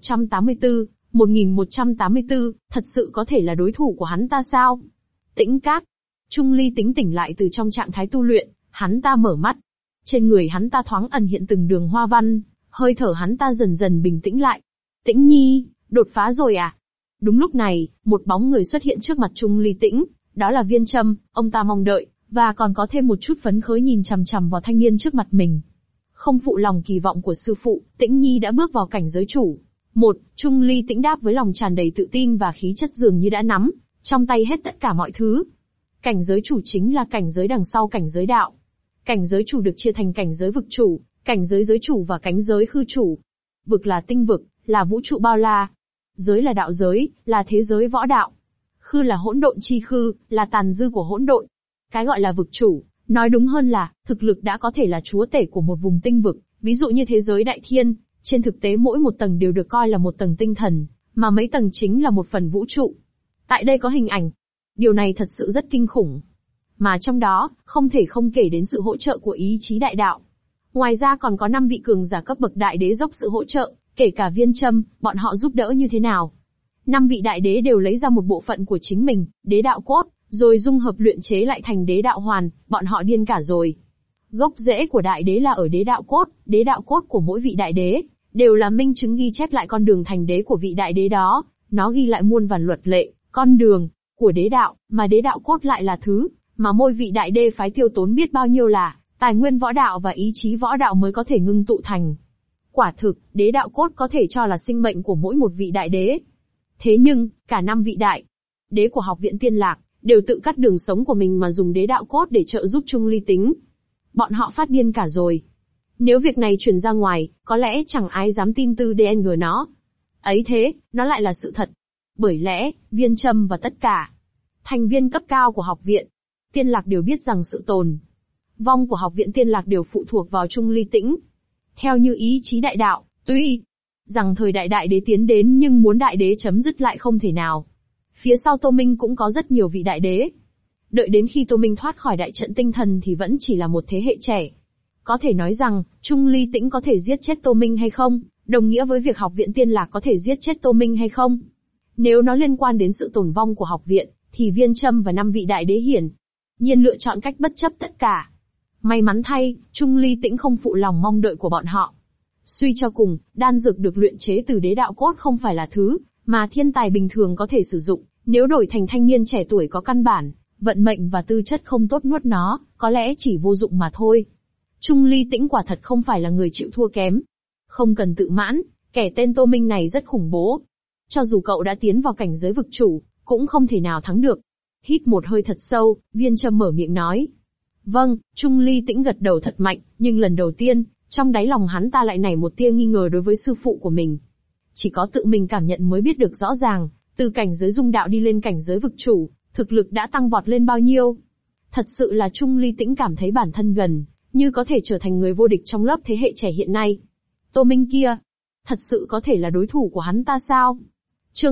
1184, thật sự có thể là đối thủ của hắn ta sao? Tĩnh Cát. Trung Ly Tĩnh tỉnh lại từ trong trạng thái tu luyện, hắn ta mở mắt. Trên người hắn ta thoáng ẩn hiện từng đường hoa văn, hơi thở hắn ta dần dần bình tĩnh lại. Tĩnh Nhi, đột phá rồi à? Đúng lúc này, một bóng người xuất hiện trước mặt Trung Ly Tĩnh, đó là Viên Trâm, ông ta mong đợi, và còn có thêm một chút phấn khởi nhìn chằm chằm vào thanh niên trước mặt mình. Không phụ lòng kỳ vọng của sư phụ, Tĩnh Nhi đã bước vào cảnh giới chủ. Trung Ly Tĩnh đáp với lòng tràn đầy tự tin và khí chất dường như đã nắm trong tay hết tất cả mọi thứ. Cảnh giới chủ chính là cảnh giới đằng sau cảnh giới đạo. Cảnh giới chủ được chia thành cảnh giới vực chủ, cảnh giới giới chủ và cảnh giới khư chủ. Vực là tinh vực, là vũ trụ bao la. Giới là đạo giới, là thế giới võ đạo. Khư là hỗn độn chi khư, là tàn dư của hỗn độn. Cái gọi là vực chủ, nói đúng hơn là, thực lực đã có thể là chúa tể của một vùng tinh vực, ví dụ như thế giới đại thiên. Trên thực tế mỗi một tầng đều được coi là một tầng tinh thần, mà mấy tầng chính là một phần vũ trụ. Tại đây có hình ảnh. Điều này thật sự rất kinh khủng. Mà trong đó, không thể không kể đến sự hỗ trợ của ý chí đại đạo. Ngoài ra còn có 5 vị cường giả cấp bậc đại đế dốc sự hỗ trợ, kể cả Viên Trâm, bọn họ giúp đỡ như thế nào. 5 vị đại đế đều lấy ra một bộ phận của chính mình, đế đạo cốt, rồi dung hợp luyện chế lại thành đế đạo hoàn, bọn họ điên cả rồi. Gốc rễ của đại đế là ở đế đạo cốt của mỗi vị đại đế, đều là minh chứng ghi chép lại con đường thành đế của vị đại đế đó, nó ghi lại muôn vàn luật lệ, con đường của đế đạo, mà đế đạo cốt lại là thứ mà mỗi vị đại đế phái tiêu tốn biết bao nhiêu là tài nguyên võ đạo và ý chí võ đạo mới có thể ngưng tụ thành. Quả thực, đế đạo cốt có thể cho là sinh mệnh của mỗi một vị đại đế. Thế nhưng, cả 5 vị đại đế của Học viện Tiên Lạc đều tự cắt đường sống của mình mà dùng đế đạo cốt để trợ giúp Trung Ly Tĩnh. Bọn họ phát điên cả rồi. Nếu việc này truyền ra ngoài, có lẽ chẳng ai dám tin tư DNG nó. Ấy thế, nó lại là sự thật. Bởi lẽ, Viên Trâm và tất cả thành viên cấp cao của Học viện Tiên Lạc đều biết rằng sự tồn vong của Học viện Tiên Lạc đều phụ thuộc vào Trung Ly Tĩnh. Theo như ý chí đại đạo, tuy rằng thời đại đại đế tiến đến nhưng muốn đại đế chấm dứt lại không thể nào. Phía sau Tô Minh cũng có rất nhiều vị đại đế. Đợi đến khi Tô Minh thoát khỏi đại trận tinh thần thì vẫn chỉ là một thế hệ trẻ. Có thể nói rằng, Trung Ly Tĩnh có thể giết chết Tô Minh hay không, đồng nghĩa với việc Học viện Tiên Lạc có thể giết chết Tô Minh hay không. Nếu nó liên quan đến sự tồn vong của học viện, thì Viên Trâm và 5 vị đại đế hiển nhiên lựa chọn cách bất chấp tất cả. May mắn thay, Trung Ly Tĩnh không phụ lòng mong đợi của bọn họ. Suy cho cùng, đan dược được luyện chế từ đế đạo cốt không phải là thứ mà thiên tài bình thường có thể sử dụng, nếu đổi thành thanh niên trẻ tuổi có căn bản, vận mệnh và tư chất không tốt nuốt nó, có lẽ chỉ vô dụng mà thôi. Trung Ly Tĩnh quả thật không phải là người chịu thua kém. Không cần tự mãn, kẻ tên Tô Minh này rất khủng bố. Cho dù cậu đã tiến vào cảnh giới vực chủ, cũng không thể nào thắng được. Hít một hơi thật sâu, Viên Trâm mở miệng nói. Vâng, Trung Ly Tĩnh gật đầu thật mạnh, nhưng lần đầu tiên, trong đáy lòng hắn ta lại nảy một tia nghi ngờ đối với sư phụ của mình. Chỉ có tự mình cảm nhận mới biết được rõ ràng, từ cảnh giới dung đạo đi lên cảnh giới vực chủ, thực lực đã tăng vọt lên bao nhiêu. Thật sự là Trung Ly Tĩnh cảm thấy bản thân gần như có thể trở thành người vô địch trong lớp thế hệ trẻ hiện nay. Tô Minh kia, thật sự có thể là đối thủ của hắn ta sao? Chương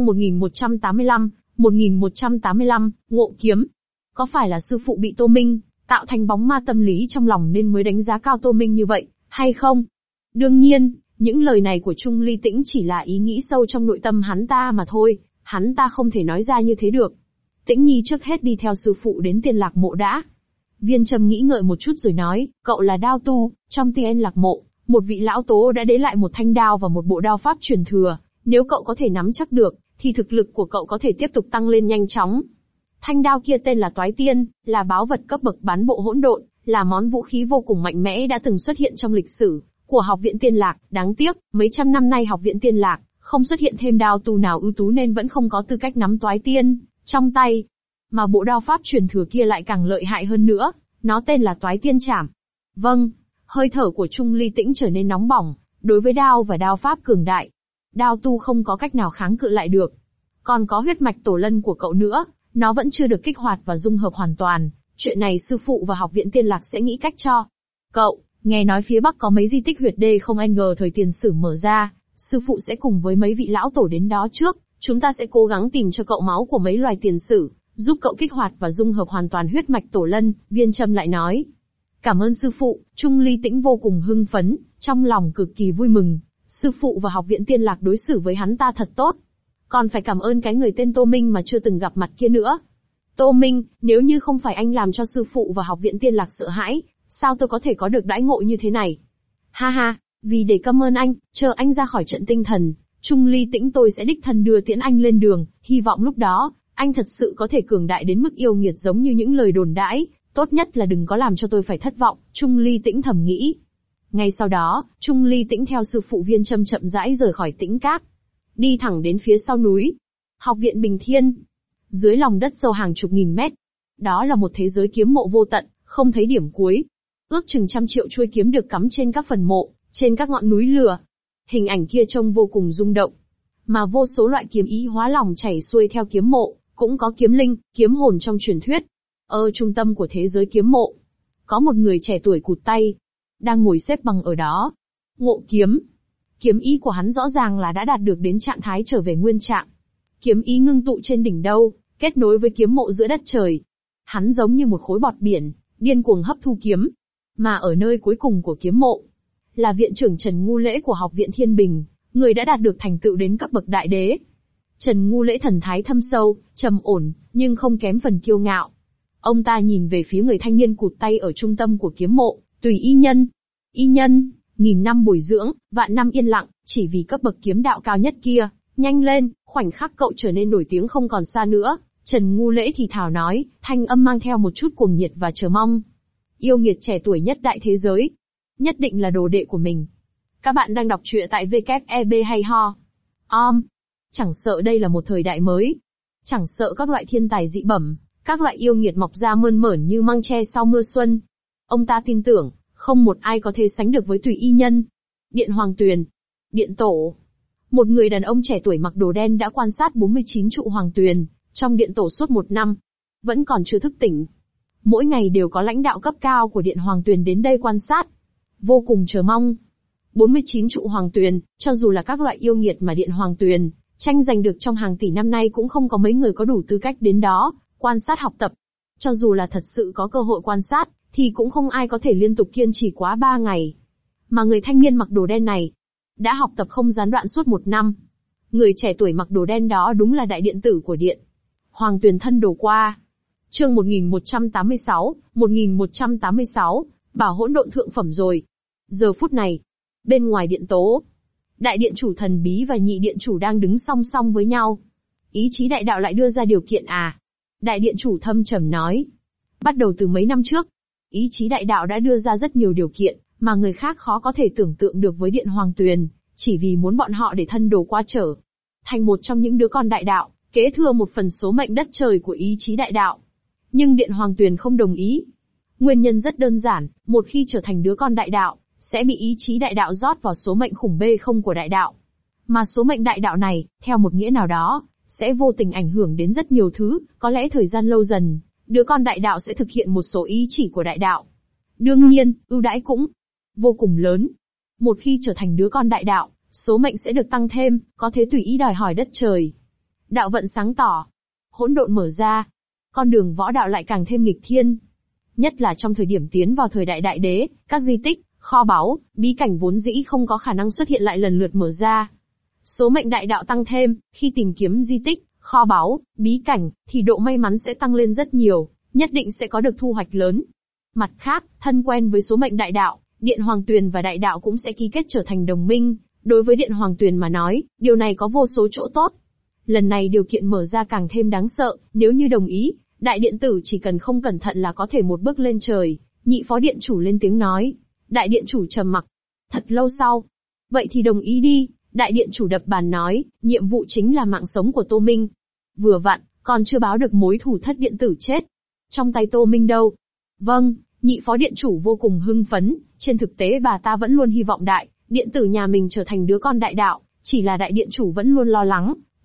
1185, ngộ kiếm. Có phải là sư phụ bị Tô Minh tạo thành bóng ma tâm lý trong lòng nên mới đánh giá cao Tô Minh như vậy, hay không? Đương nhiên, những lời này của Trung Ly Tĩnh chỉ là ý nghĩ sâu trong nội tâm hắn ta mà thôi, hắn ta không thể nói ra như thế được. Tĩnh Nhi trước hết đi theo sư phụ đến Tiên Lạc Mộ đã. Viên Trâm nghĩ ngợi một chút rồi nói, cậu là đao tu, trong Tiên Lạc Mộ, một vị lão tố đã để lại một thanh đao và một bộ đao pháp truyền thừa, nếu cậu có thể nắm chắc được, thì thực lực của cậu có thể tiếp tục tăng lên nhanh chóng. Thanh đao kia tên là Toái Tiên, là báu vật cấp bậc bán bộ hỗn độn, là món vũ khí vô cùng mạnh mẽ đã từng xuất hiện trong lịch sử của Học viện Tiên Lạc. Đáng tiếc, mấy trăm năm nay Học viện Tiên Lạc không xuất hiện thêm đao tu nào ưu tú nên vẫn không có tư cách nắm Toái Tiên trong tay. Mà bộ đao pháp truyền thừa kia lại càng lợi hại hơn nữa, nó tên là Toái Tiên Trảm. Vâng, hơi thở của Trung Ly Tĩnh trở nên nóng bỏng, đối với đao và đao pháp cường đại, đao tu không có cách nào kháng cự lại được. Còn có huyết mạch tổ lân của cậu nữa, nó vẫn chưa được kích hoạt và dung hợp hoàn toàn. Chuyện này sư phụ và học viện Tiên Lạc sẽ nghĩ cách cho cậu. Nghe nói phía Bắc có mấy di tích huyệt đê không ng thời tiền sử mở ra, sư phụ sẽ cùng với mấy vị lão tổ đến đó trước. Chúng ta sẽ cố gắng tìm cho cậu máu của mấy loài tiền sử, giúp cậu kích hoạt và dung hợp hoàn toàn huyết mạch tổ lân, Viên Trâm lại nói. Cảm ơn sư phụ, Trung Ly Tĩnh vô cùng hưng phấn, trong lòng cực kỳ vui mừng. Sư phụ và học viện Tiên Lạc đối xử với hắn ta thật tốt. Còn phải cảm ơn cái người tên Tô Minh mà chưa từng gặp mặt kia nữa. Tô Minh, nếu như không phải anh làm cho sư phụ và học viện Tiên Lạc sợ hãi, sao tôi có thể có được đãi ngộ như thế này? Ha ha, vì để cảm ơn anh, chờ anh ra khỏi trận tinh thần, Trung Ly Tĩnh tôi sẽ đích thân đưa tiễn anh lên đường, hy vọng lúc đó, anh thật sự có thể cường đại đến mức yêu nghiệt giống như những lời đồn đãi, tốt nhất là đừng có làm cho tôi phải thất vọng, Trung Ly Tĩnh thầm nghĩ. Ngay sau đó, Trung Ly Tĩnh theo sư phụ Viên Trâm chậm rãi rời khỏi Tĩnh Cát, đi thẳng đến phía sau núi. Học viện Bình Thiên. Dưới lòng đất sâu hàng chục nghìn mét. Đó là một thế giới kiếm mộ vô tận, không thấy điểm cuối. Ước chừng trăm triệu chuôi kiếm được cắm trên các phần mộ, trên các ngọn núi lửa. Hình ảnh kia trông vô cùng rung động. Mà vô số loại kiếm ý hóa lòng chảy xuôi theo kiếm mộ, cũng có kiếm linh, kiếm hồn trong truyền thuyết. Ở trung tâm của thế giới kiếm mộ, có một người trẻ tuổi cụt tay, đang ngồi xếp bằng ở đó. Ngộ kiếm. Kiếm ý của hắn rõ ràng là đã đạt được đến trạng thái trở về nguyên trạng. Kiếm ý ngưng tụ trên đỉnh đầu, kết nối với kiếm mộ giữa đất trời. Hắn giống như một khối bọt biển, điên cuồng hấp thu kiếm. Mà ở nơi cuối cùng của kiếm mộ, là viện trưởng Trần Ngu Lễ của học viện Thiên Bình, người đã đạt được thành tựu đến cấp bậc đại đế. Trần Ngu Lễ thần thái thâm sâu, trầm ổn, nhưng không kém phần kiêu ngạo. Ông ta nhìn về phía người thanh niên cụt tay ở trung tâm của kiếm mộ, Tùy Y Nhân. Y Nhân, nghìn năm bồi dưỡng, vạn năm yên lặng, chỉ vì cấp bậc kiếm đạo cao nhất kia. Nhanh lên, khoảnh khắc cậu trở nên nổi tiếng không còn xa nữa. Trần Ngu Lễ thì thào nói, thanh âm mang theo một chút cuồng nhiệt và chờ mong. Yêu nghiệt trẻ tuổi nhất đại thế giới, nhất định là đồ đệ của mình. Các bạn đang đọc truyện tại WEB hay ho. Chẳng sợ đây là một thời đại mới. Chẳng sợ các loại thiên tài dị bẩm, các loại yêu nghiệt mọc ra mơn mởn như măng tre sau mưa xuân. Ông ta tin tưởng, không một ai có thể sánh được với Tùy Y Nhân. Điện Hoàng Tuyền. Điện Tổ. Một người đàn ông trẻ tuổi mặc đồ đen đã quan sát 49 trụ Hoàng Tuyền, trong điện tổ suốt một năm. Vẫn còn chưa thức tỉnh. Mỗi ngày đều có lãnh đạo cấp cao của Điện Hoàng Tuyền đến đây quan sát. Vô cùng chờ mong. 49 trụ Hoàng Tuyền, cho dù là các loại yêu nghiệt mà Điện Hoàng Tuyền tranh giành được trong hàng tỷ năm nay cũng không có mấy người có đủ tư cách đến đó, quan sát học tập. Cho dù là thật sự có cơ hội quan sát, thì cũng không ai có thể liên tục kiên trì quá 3 ngày. Mà người thanh niên mặc đồ đen này, đã học tập không gián đoạn suốt một năm. Người trẻ tuổi mặc đồ đen đó đúng là đại điện tử của điện Hoàng Tuyền thân đồ qua. Chương 1186, bảo hỗn độn thượng phẩm rồi. Giờ phút này, bên ngoài điện tố, đại điện chủ thần bí và nhị điện chủ đang đứng song song với nhau. Ý chí đại đạo lại đưa ra điều kiện à? Đại điện chủ thâm trầm nói. Bắt đầu từ mấy năm trước, ý chí đại đạo đã đưa ra rất nhiều điều kiện, mà người khác khó có thể tưởng tượng được với Điện Hoàng Tuyền, chỉ vì muốn bọn họ để thân đồ qua trở thành một trong những đứa con đại đạo, kế thừa một phần số mệnh đất trời của ý chí đại đạo. Nhưng Điện Hoàng Tuyền không đồng ý. Nguyên nhân rất đơn giản, một khi trở thành đứa con đại đạo, sẽ bị ý chí đại đạo rót vào số mệnh khủng bê không của đại đạo. Mà số mệnh đại đạo này, theo một nghĩa nào đó, sẽ vô tình ảnh hưởng đến rất nhiều thứ, có lẽ thời gian lâu dần, đứa con đại đạo sẽ thực hiện một số ý chỉ của đại đạo. Đương nhiên, ưu đãi cũng vô cùng lớn. Một khi trở thành đứa con đại đạo, số mệnh sẽ được tăng thêm, có thể tùy ý đòi hỏi đất trời. Đạo vận sáng tỏ, hỗn độn mở ra, con đường võ đạo lại càng thêm nghịch thiên. Nhất là trong thời điểm tiến vào thời đại đại đế, các di tích, kho báu, bí cảnh vốn dĩ không có khả năng xuất hiện lại lần lượt mở ra. Số mệnh đại đạo tăng thêm, khi tìm kiếm di tích, kho báu, bí cảnh, thì độ may mắn sẽ tăng lên rất nhiều, nhất định sẽ có được thu hoạch lớn. Mặt khác, thân quen với số mệnh đại đạo, Điện Hoàng Tuyền và đại đạo cũng sẽ ký kết trở thành đồng minh. Đối với Điện Hoàng Tuyền mà nói, điều này có vô số chỗ tốt. Lần này điều kiện mở ra càng thêm đáng sợ, nếu như đồng ý, đại điện tử chỉ cần không cẩn thận là có thể một bước lên trời. Nhị phó điện chủ lên tiếng nói. Đại điện chủ trầm mặc. Thật lâu sau. Vậy thì đồng ý đi, đại điện chủ đập bàn nói, nhiệm vụ chính là mạng sống của Tô Minh. Vừa vặn, còn chưa báo được mối thù thất điện tử chết. Trong tay Tô Minh đâu? Vâng, nhị phó điện chủ vô cùng hưng phấn, trên thực tế bà ta vẫn luôn hy vọng đại điện tử nhà mình trở thành đứa con đại đạo, chỉ là đại điện chủ vẫn luôn lo lắng,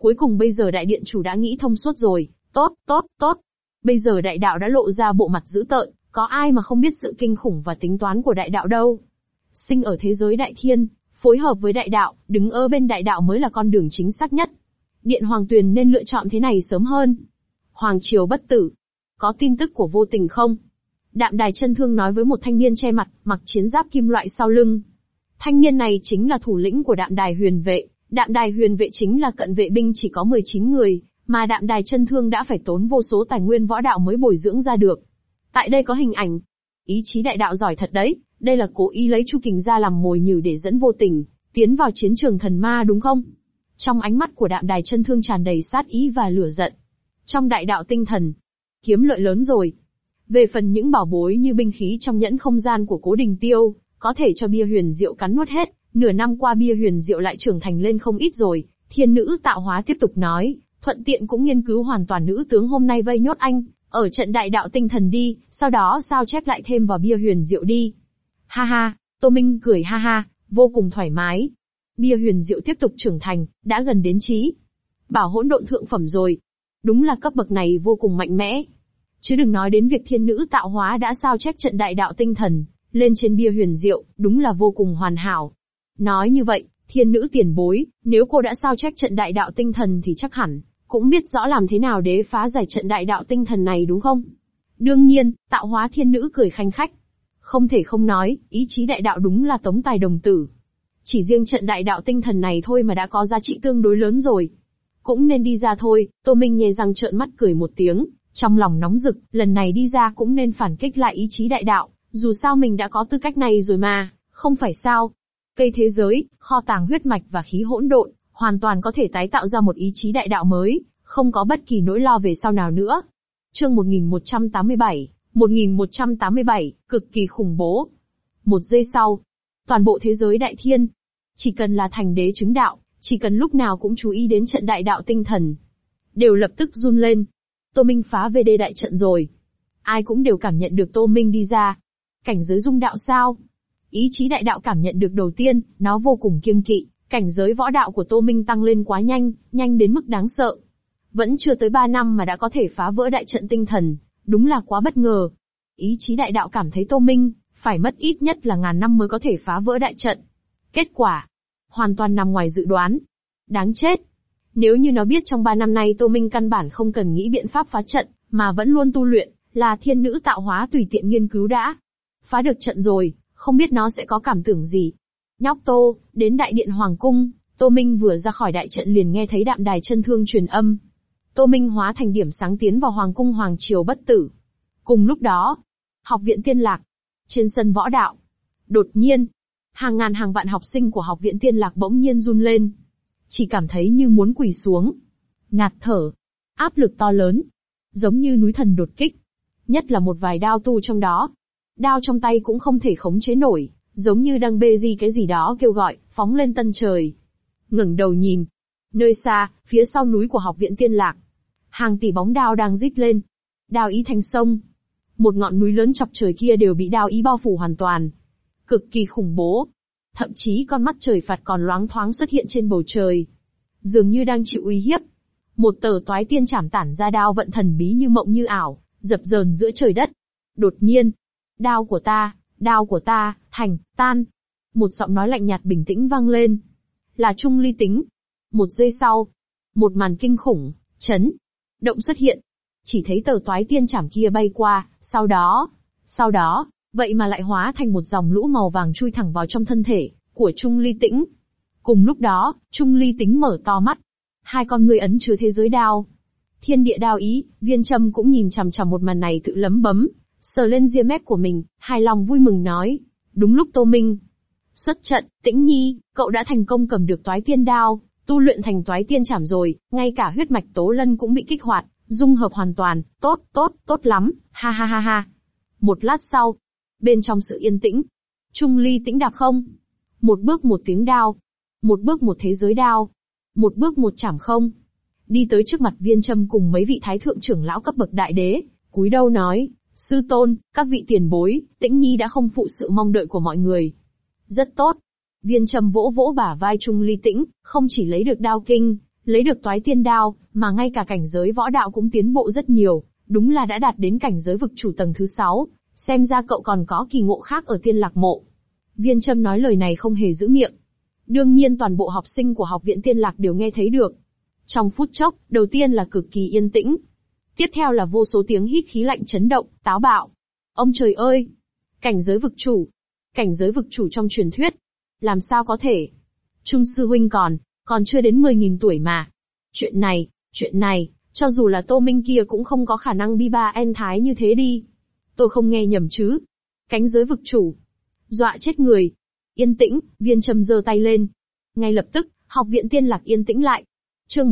Cuối cùng bây giờ đại điện chủ đã nghĩ thông suốt rồi, tốt, tốt, tốt. Bây giờ đại đạo đã lộ ra bộ mặt dữ tợn, có ai mà không biết sự kinh khủng và tính toán của đại đạo đâu. Sinh ở thế giới đại thiên, phối hợp với đại đạo, đứng ở bên đại đạo mới là con đường chính xác nhất. Điện Hoàng Tuyền nên lựa chọn thế này sớm hơn. Hoàng triều bất tử. Có tin tức của Vô Tình không? Đạm Đài Chân Thương nói với một thanh niên che mặt, mặc chiến giáp kim loại sau lưng. Thanh niên này chính là thủ lĩnh của Đạm Đài Huyền Vệ. Đạm Đài Huyền Vệ chính là cận vệ binh chỉ có 19 người, mà Đạm Đài Chân Thương đã phải tốn vô số tài nguyên võ đạo mới bồi dưỡng ra được. Tại đây có hình ảnh. Ý chí đại đạo giỏi thật đấy, đây là cố ý lấy Chu Kình ra làm mồi nhử để dẫn Vô Tình tiến vào chiến trường thần ma đúng không? Trong ánh mắt của Đạm Đài Chân Thương tràn đầy sát ý và lửa giận. Trong đại đạo tinh thần, kiếm lợi lớn rồi. Về phần những bảo bối như binh khí trong nhẫn không gian của Cố Đình Tiêu, có thể cho bia huyền diệu cắn nuốt hết, nửa năm qua bia huyền diệu lại trưởng thành lên không ít rồi. Thiên nữ tạo hóa tiếp tục nói, thuận tiện cũng nghiên cứu hoàn toàn nữ tướng hôm nay vây nhốt anh, ở trận đại đạo tinh thần đi, sau đó sao chép lại thêm vào bia huyền diệu đi. Ha ha, Tô Minh cười ha ha, vô cùng thoải mái. Bia huyền diệu tiếp tục trưởng thành, đã gần đến chí bảo hỗn độn thượng phẩm rồi. Đúng là cấp bậc này vô cùng mạnh mẽ. Chứ đừng nói đến việc thiên nữ tạo hóa đã sao chép trận đại đạo tinh thần lên trên bia huyền diệu, đúng là vô cùng hoàn hảo. Nói như vậy, thiên nữ tiền bối, nếu cô đã sao chép trận đại đạo tinh thần thì chắc hẳn cũng biết rõ làm thế nào để phá giải trận đại đạo tinh thần này đúng không? Đương nhiên, tạo hóa thiên nữ cười khanh khách. Không thể không nói, ý chí đại đạo đúng là tống tài đồng tử. Chỉ riêng trận đại đạo tinh thần này thôi mà đã có giá trị tương đối lớn rồi. Cũng nên đi ra thôi, Tô Minh nhè răng trợn mắt cười một tiếng, trong lòng nóng rực, lần này đi ra cũng nên phản kích lại ý chí đại đạo, dù sao mình đã có tư cách này rồi mà, không phải sao? Cây thế giới, kho tàng huyết mạch và khí hỗn độn, hoàn toàn có thể tái tạo ra một ý chí đại đạo mới, không có bất kỳ nỗi lo về sau nào nữa. Chương 1187, cực kỳ khủng bố. Một giây sau, toàn bộ thế giới đại thiên, chỉ cần là thành đế chứng đạo, chỉ cần lúc nào cũng chú ý đến trận đại đạo tinh thần, đều lập tức run lên. Tô Minh phá VD đại trận rồi. Ai cũng đều cảm nhận được Tô Minh đi ra. Cảnh giới dung đạo sao? Ý chí đại đạo cảm nhận được đầu tiên, nó vô cùng kiêng kỵ, cảnh giới võ đạo của Tô Minh tăng lên quá nhanh, nhanh đến mức đáng sợ. Vẫn chưa tới 3 năm mà đã có thể phá vỡ đại trận tinh thần, đúng là quá bất ngờ. Ý chí đại đạo cảm thấy Tô Minh phải mất ít nhất là 1000 năm mới có thể phá vỡ đại trận. Kết quả, hoàn toàn nằm ngoài dự đoán. Đáng chết. Nếu như nó biết trong 3 năm nay Tô Minh căn bản không cần nghĩ biện pháp phá trận, mà vẫn luôn tu luyện, là thiên nữ tạo hóa tùy tiện nghiên cứu đã. Phá được trận rồi, không biết nó sẽ có cảm tưởng gì. Nhóc Tô, đến đại điện Hoàng Cung, Tô Minh vừa ra khỏi đại trận liền nghe thấy Đạm Đài Chân Thương truyền âm. Tô Minh hóa thành điểm sáng tiến vào Hoàng Cung Hoàng Triều bất tử. Cùng lúc đó, Học viện Tiên Lạc, trên sân võ đạo. Đột nhiên, hàng ngàn hàng vạn học sinh của Học viện Tiên Lạc bỗng nhiên run lên. Chỉ cảm thấy như muốn quỳ xuống. Ngạt thở. Áp lực to lớn. Giống như núi thần đột kích. Nhất là một vài đao tu trong đó. Đao trong tay cũng không thể khống chế nổi. Giống như đang bê di cái gì đó kêu gọi, phóng lên tân trời. Ngẩng đầu nhìn. Nơi xa, phía sau núi của Học viện Tiên Lạc. Hàng tỷ bóng đao đang rít lên. Đao ý thành sông. Một ngọn núi lớn chọc trời kia đều bị đao ý bao phủ hoàn toàn. Cực kỳ khủng bố. Thậm chí con mắt trời phạt còn loáng thoáng xuất hiện trên bầu trời. Dường như đang chịu uy hiếp. Một tờ toái tiên chảm tản ra đao vận thần bí như mộng như ảo, dập dờn giữa trời đất. Đột nhiên, đao của ta, thành, tan. Một giọng nói lạnh nhạt bình tĩnh vang lên. Là Trung Ly Tính. Một giây sau, một màn kinh khủng, chấn động xuất hiện. Chỉ thấy tờ toái tiên chảm kia bay qua, sau đó, vậy mà lại hóa thành một dòng lũ màu vàng chui thẳng vào trong thân thể của Trung Ly Tĩnh. Cùng lúc đó, Trung Ly Tĩnh mở to mắt. Hai con ngươi ấn chứa thế giới đao. Thiên địa đao ý, Viên Trâm cũng nhìn chằm chằm một màn này tự lấm bấm, sờ lên ria mép của mình, hài lòng vui mừng nói. Đúng lúc Tô Minh xuất trận, Tĩnh Nhi, cậu đã thành công cầm được toái tiên đao, tu luyện thành toái tiên chảm rồi, ngay cả huyết mạch Tố Lân cũng bị kích hoạt, dung hợp hoàn toàn, tốt lắm, ha ha ha ha. Một lát sau, bên trong sự yên tĩnh, Trung Ly Tĩnh đạp không. Một bước một tiếng đao, một bước một thế giới đao, một bước một chảm không. Đi tới trước mặt Viên Trâm cùng mấy vị thái thượng trưởng lão cấp bậc đại đế, cúi đầu nói, sư tôn, các vị tiền bối, Tĩnh Nhi đã không phụ sự mong đợi của mọi người. Rất tốt. Viên Trâm vỗ vỗ bả vai Trung Ly Tĩnh, không chỉ lấy được đao kinh, lấy được Toái Tiên Đao, mà ngay cả cảnh giới võ đạo cũng tiến bộ rất nhiều, đúng là đã đạt đến cảnh giới vực chủ tầng thứ 6, xem ra cậu còn có kỳ ngộ khác ở Tiên Lạc Mộ. Viên Châm nói lời này không hề giữ miệng. Đương nhiên toàn bộ học sinh của học viện Tiên Lạc đều nghe thấy được. Trong phút chốc, đầu tiên là cực kỳ yên tĩnh. Tiếp theo là vô số tiếng hít khí lạnh chấn động, táo bạo. Ông trời ơi! Cảnh giới vực chủ! Cảnh giới vực chủ trong truyền thuyết! Làm sao có thể? Trung sư huynh còn chưa đến 10.000 tuổi mà. Chuyện này, cho dù là Tô Minh kia cũng không có khả năng bi ba en thái như thế đi. Tôi không nghe nhầm chứ? Cảnh giới vực chủ! Dọa chết người! Yên tĩnh, Viên Châm giơ tay lên. Ngay lập tức, học viện Tiên Lạc yên tĩnh lại. Chương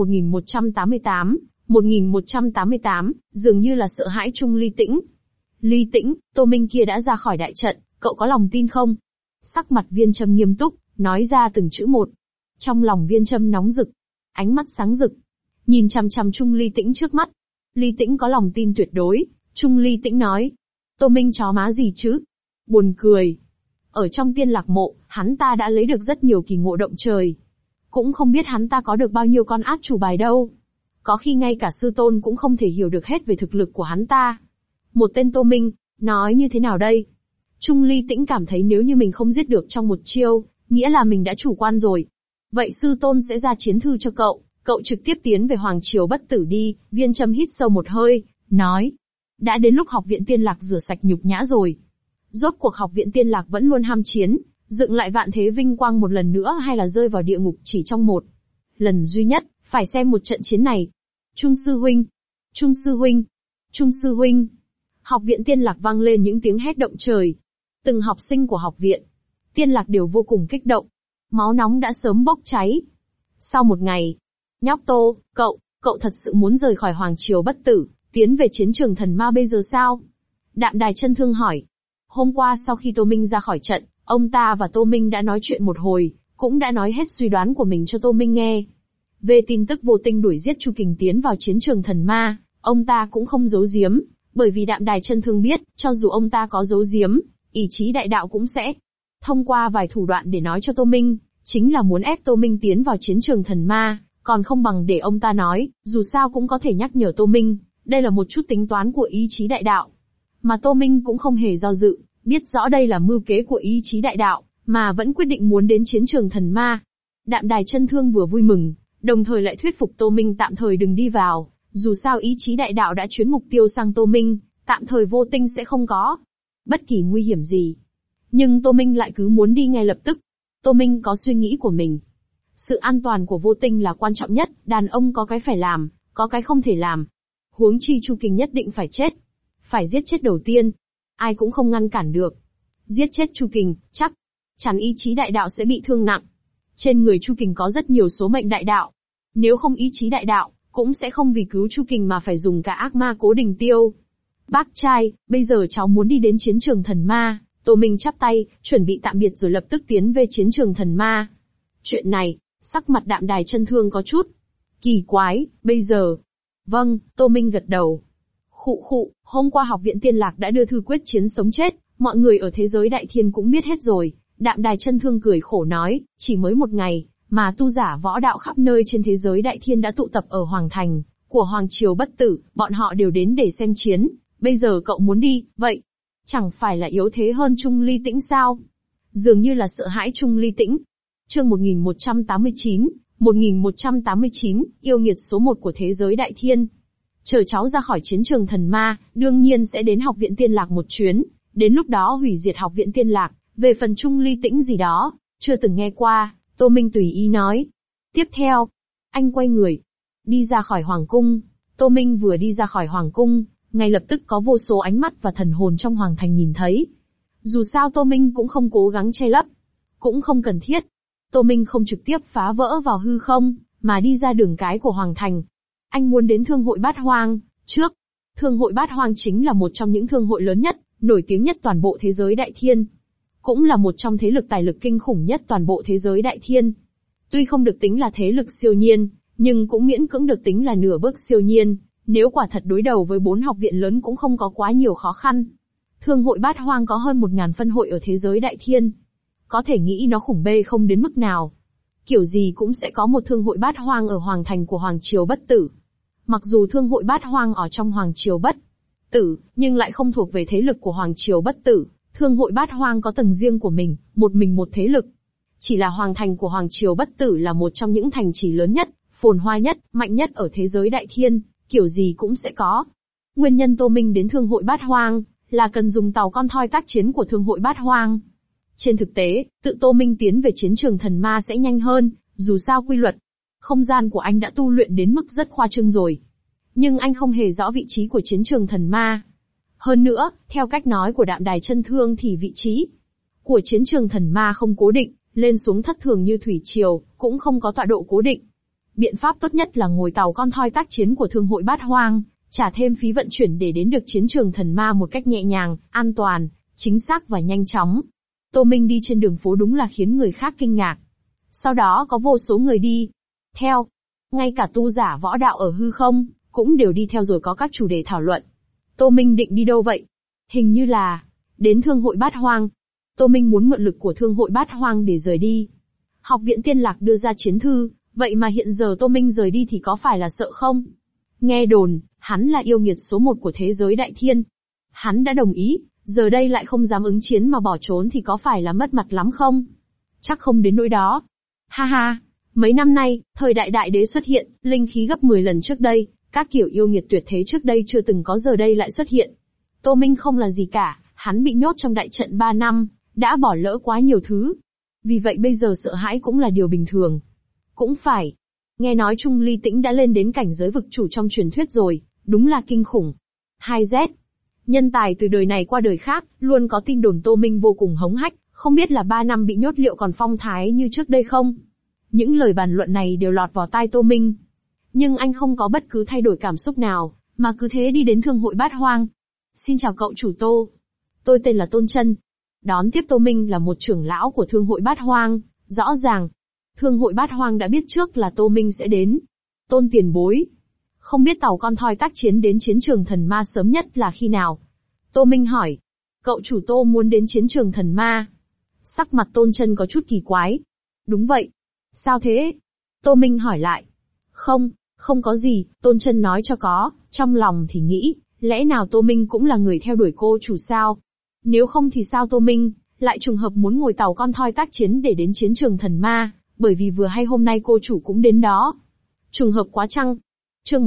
1188, dường như là sợ hãi chung Ly Tĩnh. Ly Tĩnh, Tô Minh kia đã ra khỏi đại trận, cậu có lòng tin không? Sắc mặt Viên Châm nghiêm túc, nói ra từng chữ một. Trong lòng Viên Châm nóng rực, ánh mắt sáng rực, nhìn chằm chằm Chung Ly Tĩnh trước mắt. Ly Tĩnh có lòng tin tuyệt đối. Chung Ly Tĩnh nói, Tô Minh chó má gì chứ? Buồn cười. Ở trong Tiên Lạc Mộ, hắn ta đã lấy được rất nhiều kỳ ngộ động trời. Cũng không biết hắn ta có được bao nhiêu con át chủ bài đâu. Có khi ngay cả sư tôn cũng không thể hiểu được hết về thực lực của hắn ta. Một tên Tô Minh, nói như thế nào đây? Chung Ly Tĩnh cảm thấy nếu như mình không giết được trong một chiêu, nghĩa là mình đã chủ quan rồi. Vậy sư tôn sẽ ra chiến thư cho cậu trực tiếp tiến về Hoàng Triều Bất Tử đi. Viên Châm hít sâu một hơi, nói. Đã đến lúc học viện Tiên Lạc rửa sạch nhục nhã rồi. Rốt cuộc học viện Tiên Lạc vẫn luôn ham chiến, dựng lại vạn thế vinh quang một lần nữa hay là rơi vào địa ngục chỉ trong một lần duy nhất, phải xem một trận chiến này. Trung sư huynh, Trung sư huynh, Trung sư huynh. Học viện Tiên Lạc vang lên những tiếng hét động trời. Từng học sinh của học viện Tiên Lạc đều vô cùng kích động. Máu nóng đã sớm bốc cháy. Sau một ngày, nhóc Tô, cậu thật sự muốn rời khỏi Hoàng Triều Bất Tử, tiến về chiến trường thần ma bây giờ sao? Đạm Đài Chân Thương hỏi. Hôm qua sau khi Tô Minh ra khỏi trận, ông ta và Tô Minh đã nói chuyện một hồi, cũng đã nói hết suy đoán của mình cho Tô Minh nghe. Về tin tức Vô Tinh đuổi giết Chu Kình tiến vào chiến trường thần ma, ông ta cũng không giấu giếm, bởi vì Đạm Đài Chân Thương biết, cho dù ông ta có giấu giếm, ý chí đại đạo cũng sẽ thông qua vài thủ đoạn để nói cho Tô Minh, chính là muốn ép Tô Minh tiến vào chiến trường thần ma, còn không bằng để ông ta nói, dù sao cũng có thể nhắc nhở Tô Minh, đây là một chút tính toán của ý chí đại đạo. Mà Tô Minh cũng không hề do dự, biết rõ đây là mưu kế của ý chí đại đạo, mà vẫn quyết định muốn đến chiến trường thần ma. Đạm Đài Chân Thương vừa vui mừng, đồng thời lại thuyết phục Tô Minh tạm thời đừng đi vào, dù sao ý chí đại đạo đã chuyến mục tiêu sang Tô Minh, tạm thời Vô Tinh sẽ không có bất kỳ nguy hiểm gì. Nhưng Tô Minh lại cứ muốn đi ngay lập tức. Tô Minh có suy nghĩ của mình. Sự an toàn của Vô Tinh là quan trọng nhất, đàn ông có cái phải làm, có cái không thể làm. Huống chi Chu Kình nhất định phải chết. Phải giết chết đầu tiên. Ai cũng không ngăn cản được. Giết chết Chu Kình, chắc chắn ý chí đại đạo sẽ bị thương nặng. Trên người Chu Kình có rất nhiều số mệnh đại đạo. Nếu không ý chí đại đạo, cũng sẽ không vì cứu Chu Kình mà phải dùng cả ác ma Cố Đình Tiêu. Bác trai, bây giờ cháu muốn đi đến chiến trường thần ma. Tô Minh chắp tay, chuẩn bị tạm biệt rồi lập tức tiến về chiến trường thần ma. Chuyện này, sắc mặt Đạm Đài Chân Thương có chút kỳ quái, bây giờ. Vâng, Tô Minh gật đầu. Khụ, hôm qua học viện Tiên Lạc đã đưa thư quyết chiến sống chết, mọi người ở thế giới đại thiên cũng biết hết rồi. Đạm Đài Chân Thương cười khổ nói, chỉ mới một ngày, mà tu giả võ đạo khắp nơi trên thế giới đại thiên đã tụ tập ở Hoàng Thành của Hoàng Triều Bất Tử, bọn họ đều đến để xem chiến. Bây giờ cậu muốn đi, vậy chẳng phải là yếu thế hơn Chung Ly Tĩnh sao? Dường như là sợ hãi Chung Ly Tĩnh. Chương 1189, yêu nghiệt số 1 của thế giới đại thiên. Chờ cháu ra khỏi chiến trường thần ma, đương nhiên sẽ đến học viện Tiên Lạc một chuyến, đến lúc đó hủy diệt học viện Tiên Lạc, về phần Chung Ly Tĩnh gì đó, chưa từng nghe qua, Tô Minh tùy ý nói. Tiếp theo, anh quay người, đi ra khỏi Hoàng Cung. Tô Minh vừa đi ra khỏi Hoàng Cung, ngay lập tức có vô số ánh mắt và thần hồn trong Hoàng Thành nhìn thấy. Dù sao Tô Minh cũng không cố gắng che lấp, cũng không cần thiết. Tô Minh không trực tiếp phá vỡ vào hư không, mà đi ra đường cái của Hoàng Thành. Anh muốn đến Thương hội Bát Hoang, trước. Thương hội Bát Hoang chính là một trong những thương hội lớn nhất, nổi tiếng nhất toàn bộ thế giới đại thiên. Cũng là một trong thế lực tài lực kinh khủng nhất toàn bộ thế giới đại thiên. Tuy không được tính là thế lực siêu nhiên, nhưng cũng miễn cưỡng được tính là nửa bước siêu nhiên. Nếu quả thật đối đầu với 4 học viện lớn cũng không có quá nhiều khó khăn. Thương hội Bát Hoang có hơn 1000 phân hội ở thế giới đại thiên. Có thể nghĩ nó khủng bê không đến mức nào. kiểu gì cũng sẽ có một thương hội bát hoang ở hoàng thành của Hoàng Triều Bất Tử. Mặc dù thương hội bát hoang ở trong Hoàng Triều Bất Tử, nhưng lại không thuộc về thế lực của Hoàng Triều Bất Tử. Thương hội bát hoang có tầng riêng của mình một thế lực. Chỉ là hoàng thành của Hoàng Triều Bất Tử là một trong những thành trì lớn nhất, phồn hoa nhất, mạnh nhất ở thế giới đại thiên, kiểu gì cũng sẽ có. Nguyên nhân Tô Minh đến thương hội bát hoang, là cần dùng tàu con thoi tác chiến của thương hội bát hoang. Trên thực tế, tự Tô Minh tiến về chiến trường thần ma sẽ nhanh hơn, dù sao quy luật. Không gian của anh đã tu luyện đến mức rất khoa trương rồi. Nhưng anh không hề rõ vị trí của chiến trường thần ma. Hơn nữa, theo cách nói của Đạm Đài Chân Thương thì vị trí của chiến trường thần ma không cố định, lên xuống thất thường như thủy triều, cũng không có tọa độ cố định. Biện pháp tốt nhất là ngồi tàu con thoi tác chiến của thương hội bát hoang, trả thêm phí vận chuyển để đến được chiến trường thần ma một cách nhẹ nhàng, an toàn, chính xác và nhanh chóng. Tô Minh đi trên đường phố đúng là khiến người khác kinh ngạc. Sau đó có vô số người đi theo. Ngay cả tu giả võ đạo ở hư không, cũng đều đi theo rồi có các chủ đề thảo luận. Tô Minh định đi đâu vậy? Hình như là đến thương hội bát hoang. Tô Minh muốn mượn lực của thương hội bát hoang để rời đi. Học viện Tiên Lạc đưa ra chiến thư, vậy mà hiện giờ Tô Minh rời đi thì có phải là sợ không? Nghe đồn, hắn là yêu nghiệt số 1 của thế giới đại thiên. Hắn đã đồng ý, giờ đây lại không dám ứng chiến mà bỏ trốn thì có phải là mất mặt lắm không? Chắc không đến nỗi đó. Ha ha, mấy năm nay, thời đại đại đế xuất hiện, linh khí gấp 10 lần trước đây, các kiểu yêu nghiệt tuyệt thế trước đây chưa từng có giờ đây lại xuất hiện. Tô Minh không là gì cả, hắn bị nhốt trong đại trận 3 năm, đã bỏ lỡ quá nhiều thứ. Vì vậy bây giờ sợ hãi cũng là điều bình thường. Cũng phải. Nghe nói Trung Ly Tĩnh đã lên đến cảnh giới vực chủ trong truyền thuyết rồi, đúng là kinh khủng. 2Z. Nhân tài từ đời này qua đời khác, luôn có tin đồn Tô Minh vô cùng hống hách, không biết là 3 năm bị nhốt liệu còn phong thái như trước đây không? Những lời bàn luận này đều lọt vào tai Tô Minh. Nhưng anh không có bất cứ thay đổi cảm xúc nào, mà cứ thế đi đến thương hội bát hoang. Xin chào cậu chủ Tô. Tôi tên là Tôn Chân. Đón tiếp Tô Minh là một trưởng lão của thương hội bát hoang, rõ ràng. Thương hội bát hoang đã biết trước là Tô Minh sẽ đến. Tôn tiền bối. Không biết tàu con thoi tác chiến đến chiến trường thần ma sớm nhất là khi nào? Tô Minh hỏi. Cậu chủ Tô muốn đến chiến trường thần ma. Sắc mặt Tôn Chân có chút kỳ quái. Đúng vậy. Sao thế? Tô Minh hỏi lại. Không có gì, Tôn Chân nói cho có, trong lòng thì nghĩ, lẽ nào Tô Minh cũng là người theo đuổi cô chủ sao? Nếu không thì sao Tô Minh lại trùng hợp muốn ngồi tàu con thoi tác chiến để đến chiến trường thần ma, bởi vì vừa hay hôm nay cô chủ cũng đến đó. Trùng hợp quá chăng? Chương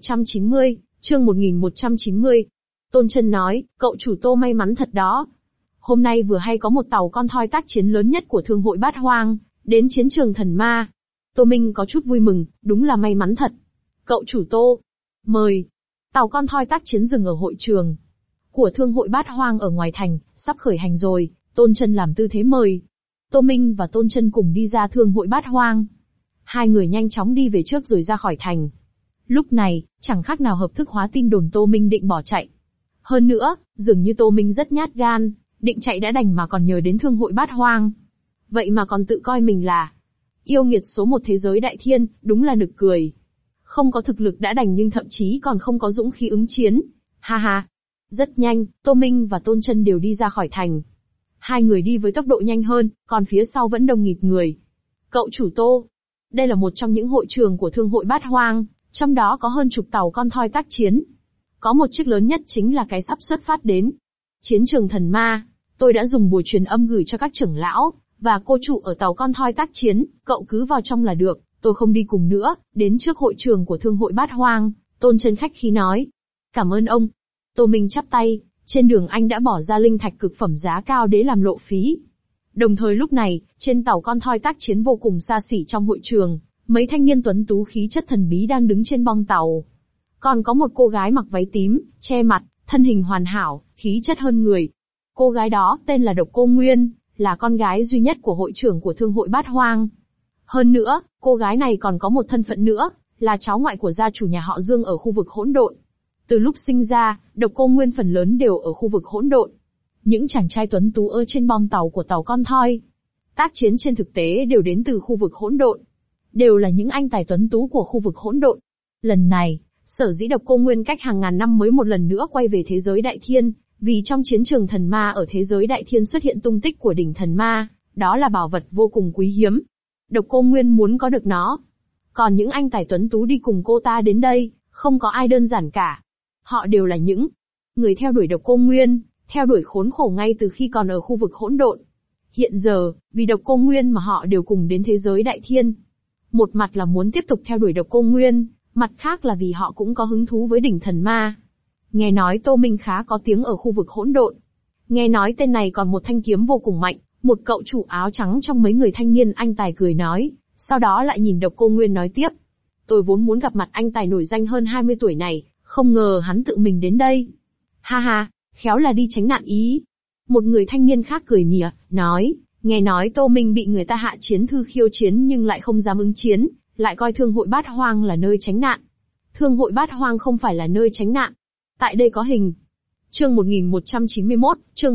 1190. Tôn Chân nói, cậu chủ Tô may mắn thật đó. Hôm nay vừa hay có một tàu con thoi tác chiến lớn nhất của thương hội bát hoang, đến chiến trường thần ma. Tô Minh có chút vui mừng, đúng là may mắn thật. Cậu chủ Tô, mời. Tàu con thoi tác chiến dừng ở hội trường của thương hội bát hoang ở ngoài thành, sắp khởi hành rồi. Tôn Chân làm tư thế mời. Tô Minh và Tôn Chân cùng đi ra thương hội bát hoang. Hai người nhanh chóng đi về trước rồi ra khỏi thành. Lúc này, chẳng khác nào hợp thức hóa tin đồn Tô Minh định bỏ chạy. Hơn nữa, dường như Tô Minh rất nhát gan, định chạy đã đành mà còn nhờ đến thương hội bát hoang. Vậy mà còn tự coi mình là yêu nghiệt số 1 thế giới đại thiên, đúng là nực cười. Không có thực lực đã đành nhưng thậm chí còn không có dũng khí ứng chiến. Ha ha. Rất nhanh, Tô Minh và Tôn Chân đều đi ra khỏi thành. Hai người đi với tốc độ nhanh hơn, còn phía sau vẫn đông nghịt người. Cậu chủ Tô. Đây là một trong những hội trường của thương hội bát hoang, trong đó có hơn chục tàu con thoi tác chiến. Có một chiếc lớn nhất chính là cái sắp xuất phát đến chiến trường thần ma. Tôi đã dùng bùa truyền âm gửi cho các trưởng lão và cô chủ ở tàu con thoi tác chiến, cậu cứ vào trong là được, tôi không đi cùng nữa. Đến trước hội trường của thương hội bát hoang, Tôn Chân khách khí nói. Cảm ơn ông. Tô Minh chắp tay, trên đường anh đã bỏ ra linh thạch cực phẩm giá cao để làm lộ phí. Đồng thời lúc này, trên tàu con thoi tác chiến vô cùng xa xỉ trong hội trường, mấy thanh niên tuấn tú khí chất thần bí đang đứng trên bong tàu. Còn có một cô gái mặc váy tím, che mặt, thân hình hoàn hảo, khí chất hơn người. Cô gái đó tên là Độc Cô Nguyên, là con gái duy nhất của hội trưởng của thương hội bát hoang. Hơn nữa, cô gái này còn có một thân phận nữa, là cháu ngoại của gia chủ nhà họ Dương ở khu vực hỗn độn. Từ lúc sinh ra, Độc Cô Nguyên phần lớn đều ở khu vực hỗn độn. Những chàng trai tuấn tú ở trên bong tàu của tàu con thoi tác chiến trên thực tế đều đến từ khu vực hỗn độn. Đều là những anh tài tuấn tú của khu vực hỗn độn. Lần này, sở dĩ Độc Cô Nguyên cách hàng ngàn năm mới một lần nữa quay về thế giới đại thiên, vì trong chiến trường thần ma ở thế giới đại thiên xuất hiện tung tích của đỉnh thần ma, đó là bảo vật vô cùng quý hiếm. Độc Cô Nguyên muốn có được nó. Còn những anh tài tuấn tú đi cùng cô ta đến đây, không có ai đơn giản cả. Họ đều là những người theo đuổi Độc Cô Nguyên, theo đuổi khốn khổ ngay từ khi còn ở khu vực hỗn độn. Hiện giờ, vì Độc Cô Nguyên mà họ đều cùng đến thế giới Đại Thiên. Một mặt là muốn tiếp tục theo đuổi Độc Cô Nguyên, mặt khác là vì họ cũng có hứng thú với đỉnh thần ma. Nghe nói Tô Minh khá có tiếng ở khu vực hỗn độn. Nghe nói tên này còn một thanh kiếm vô cùng mạnh, một cậu chủ áo trắng trong mấy người thanh niên anh tài cười nói, sau đó lại nhìn Độc Cô Nguyên nói tiếp. Tôi vốn muốn gặp mặt anh tài nổi danh hơn 20 tuổi này, không ngờ hắn tự mình đến đây. Ha ha, khéo là đi tránh nạn ý. Một người thanh niên khác cười mỉa, nói, nghe nói Tô Minh bị người ta hạ chiến thư khiêu chiến nhưng lại không dám ứng chiến, lại coi Thương hội Bát Hoang là nơi tránh nạn. Thương hội Bát Hoang không phải là nơi tránh nạn. Tại đây có hình. Chương 1191, chương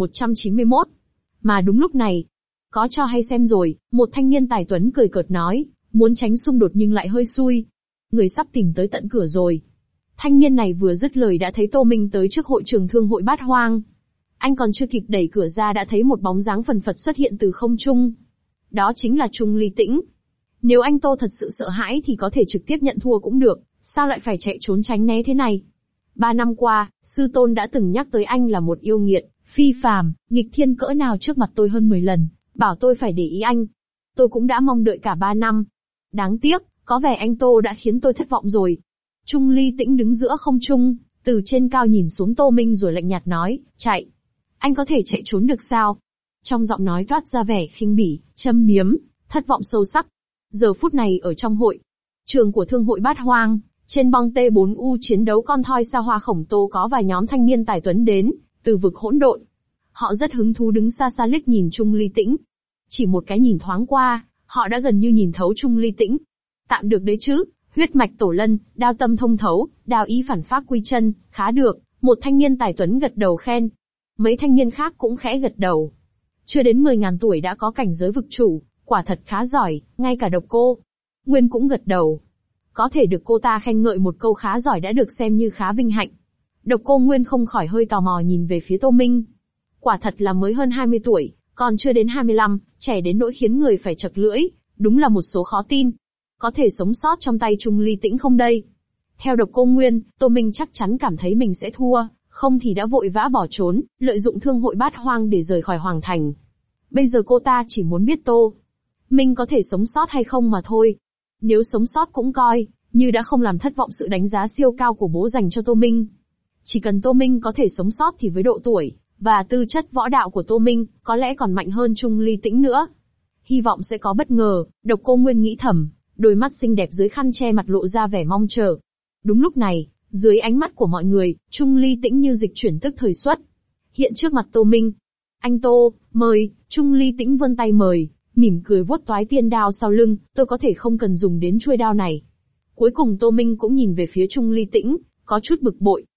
1191. Mà đúng lúc này, có cho hay xem rồi, một thanh niên tài tuấn cười cợt nói, muốn tránh xung đột nhưng lại hơi xui. Người sắp tìm tới tận cửa rồi. Thanh niên này vừa dứt lời đã thấy Tô Minh tới trước hội trường Thương hội Bát Hoang. Anh còn chưa kịp đẩy cửa ra đã thấy một bóng dáng phần phật xuất hiện từ không trung. Đó chính là Trung Ly Tĩnh. Nếu anh Tô thật sự sợ hãi thì có thể trực tiếp nhận thua cũng được, sao lại phải chạy trốn tránh né thế này? 3 năm qua, sư tôn đã từng nhắc tới anh là một yêu nghiệt, phi phàm, nghịch thiên cỡ nào trước mặt tôi hơn 10 lần, bảo tôi phải để ý anh. Tôi cũng đã mong đợi cả 3 năm. Đáng tiếc, có vẻ anh Tô đã khiến tôi thất vọng rồi. Trung Ly Tĩnh đứng giữa không trung, từ trên cao nhìn xuống Tô Minh rồi lạnh nhạt nói, chạy. Anh có thể chạy trốn được sao? Trong giọng nói toát ra vẻ khinh bỉ, châm biếm, thất vọng sâu sắc. Giờ phút này ở trong hội trường của Thương hội Bát Hoang, trên băng T4U chiến đấu con thoi sao hoa khổng tô có vài nhóm thanh niên tài tuấn đến, từ vực hỗn độn. Họ rất hứng thú đứng xa xa liếc nhìn Trung Ly Tĩnh. Chỉ một cái nhìn thoáng qua, họ đã gần như nhìn thấu Trung Ly Tĩnh. Tạm được đấy chứ, huyết mạch tổ lân, đao tâm thông thấu, đao ý phản phác quy chân, khá được, một thanh niên tài tuấn gật đầu khen. Mấy thanh niên khác cũng khẽ gật đầu. Chưa đến 10.000 tuổi đã có cảnh giới vực chủ, quả thật khá giỏi, ngay cả Độc Cô Nguyên cũng gật đầu. Có thể được cô ta khen ngợi một câu khá giỏi đã được xem như khá vinh hạnh. Độc Cô Nguyên không khỏi hơi tò mò nhìn về phía Tô Minh. Quả thật là mới hơn 20 tuổi, còn chưa đến 25, trẻ đến nỗi khiến người phải chật lưỡi, đúng là một số khó tin. Có thể sống sót trong tay Trung Ly Tĩnh không đây? Theo Độc Cô Nguyên, Tô Minh chắc chắn cảm thấy mình sẽ thua, không thì đã vội vã bỏ trốn, lợi dụng Thương hội Bát Hoang để rời khỏi Hoàng Thành. Bây giờ cô ta chỉ muốn biết Tô Minh có thể sống sót hay không mà thôi. Nếu sống sót cũng coi như đã không làm thất vọng sự đánh giá siêu cao của bố dành cho Tô Minh. Chỉ cần Tô Minh có thể sống sót thì với độ tuổi và tư chất võ đạo của Tô Minh, có lẽ còn mạnh hơn Trung Ly Tĩnh nữa. Hy vọng sẽ có bất ngờ, Độc Cô Nguyên nghĩ thầm, đôi mắt xinh đẹp dưới khăn che mặt lộ ra vẻ mong chờ. Đúng lúc này, dưới ánh mắt của mọi người, Trung Ly Tĩnh như dịch chuyển tức thời xuất hiện trước mặt Tô Minh. Anh Tô, mời. Trung Ly Tĩnh vươn tay mời, mỉm cười vuốt toái tiên đao sau lưng, tôi có thể không cần dùng đến chuôi đao này. Cuối cùng Tô Minh cũng nhìn về phía Trung Ly Tĩnh, có chút bực bội.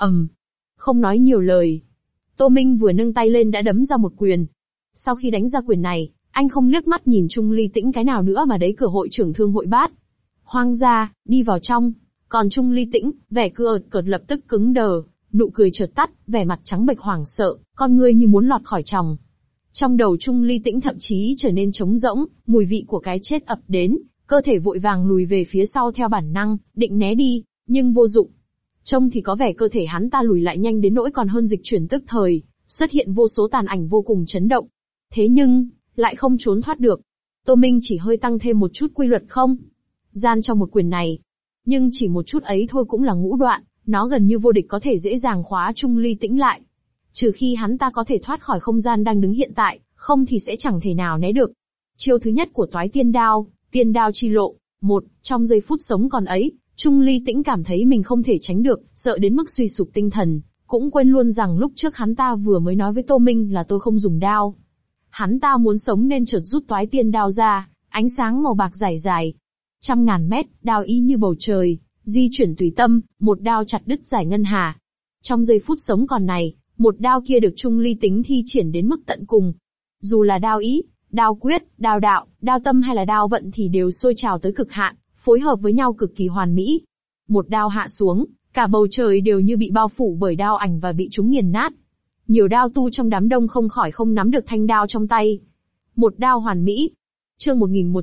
Không nói nhiều lời. Tô Minh vừa nâng tay lên đã đấm ra một quyền. Sau khi đánh ra quyền này, anh không liếc mắt nhìn Trung Ly Tĩnh cái nào nữa mà đẩy cửa hội trưởng Thương hội Bát Hoang ra, đi vào trong. Còn Trung Ly Tĩnh, vẻ cợt lập tức cứng đờ, nụ cười chợt tắt, vẻ mặt trắng bệch hoảng sợ, con ngươi như muốn lọt khỏi tròng. Trong đầu Trung Ly Tĩnh thậm chí trở nên trống rỗng, mùi vị của cái chết ập đến, cơ thể vội vàng lùi về phía sau theo bản năng, định né đi, nhưng vô dụng. Trông thì có vẻ cơ thể hắn ta lùi lại nhanh đến nỗi còn hơn dịch chuyển tức thời, xuất hiện vô số tàn ảnh vô cùng chấn động. Thế nhưng, lại không trốn thoát được. Tô Minh chỉ hơi tăng thêm một chút quy luật không gian trong một quyền này. Nhưng chỉ một chút ấy thôi cũng là ngũ đoạn, nó gần như vô địch có thể dễ dàng khóa Trung Ly Tĩnh lại. Trừ khi hắn ta có thể thoát khỏi không gian đang đứng hiện tại, không thì sẽ chẳng thể nào né được. Chiêu thứ nhất của toái tiên đao chi lộ. Trong giây phút sống còn ấy, Trung Ly Tĩnh cảm thấy mình không thể tránh được, sợ đến mức suy sụp tinh thần, cũng quên luôn rằng lúc trước hắn ta vừa mới nói với Tô Minh là tôi không dùng đao. Hắn ta muốn sống nên chợt rút toái tiên đao ra, ánh sáng màu bạc dài, 100.000 mét, đao ý như bầu trời, di chuyển tùy tâm, một đao chặt đứt giải ngân hà. Trong giây phút sống còn này, một đao kia được Trung Ly Tĩnh thi triển đến mức tận cùng. Dù là đao ý, đao quyết, đao đạo, đao tâm hay là đao vận thì đều sôi trào tới cực hạn, phối hợp với nhau cực kỳ hoàn mỹ. Một đao hạ xuống, cả bầu trời đều như bị bao phủ bởi đao ảnh và bị chúng nghiền nát. Nhiều đao tu trong đám đông không khỏi không nắm được thanh đao trong tay. Một đao hoàn mỹ. Chương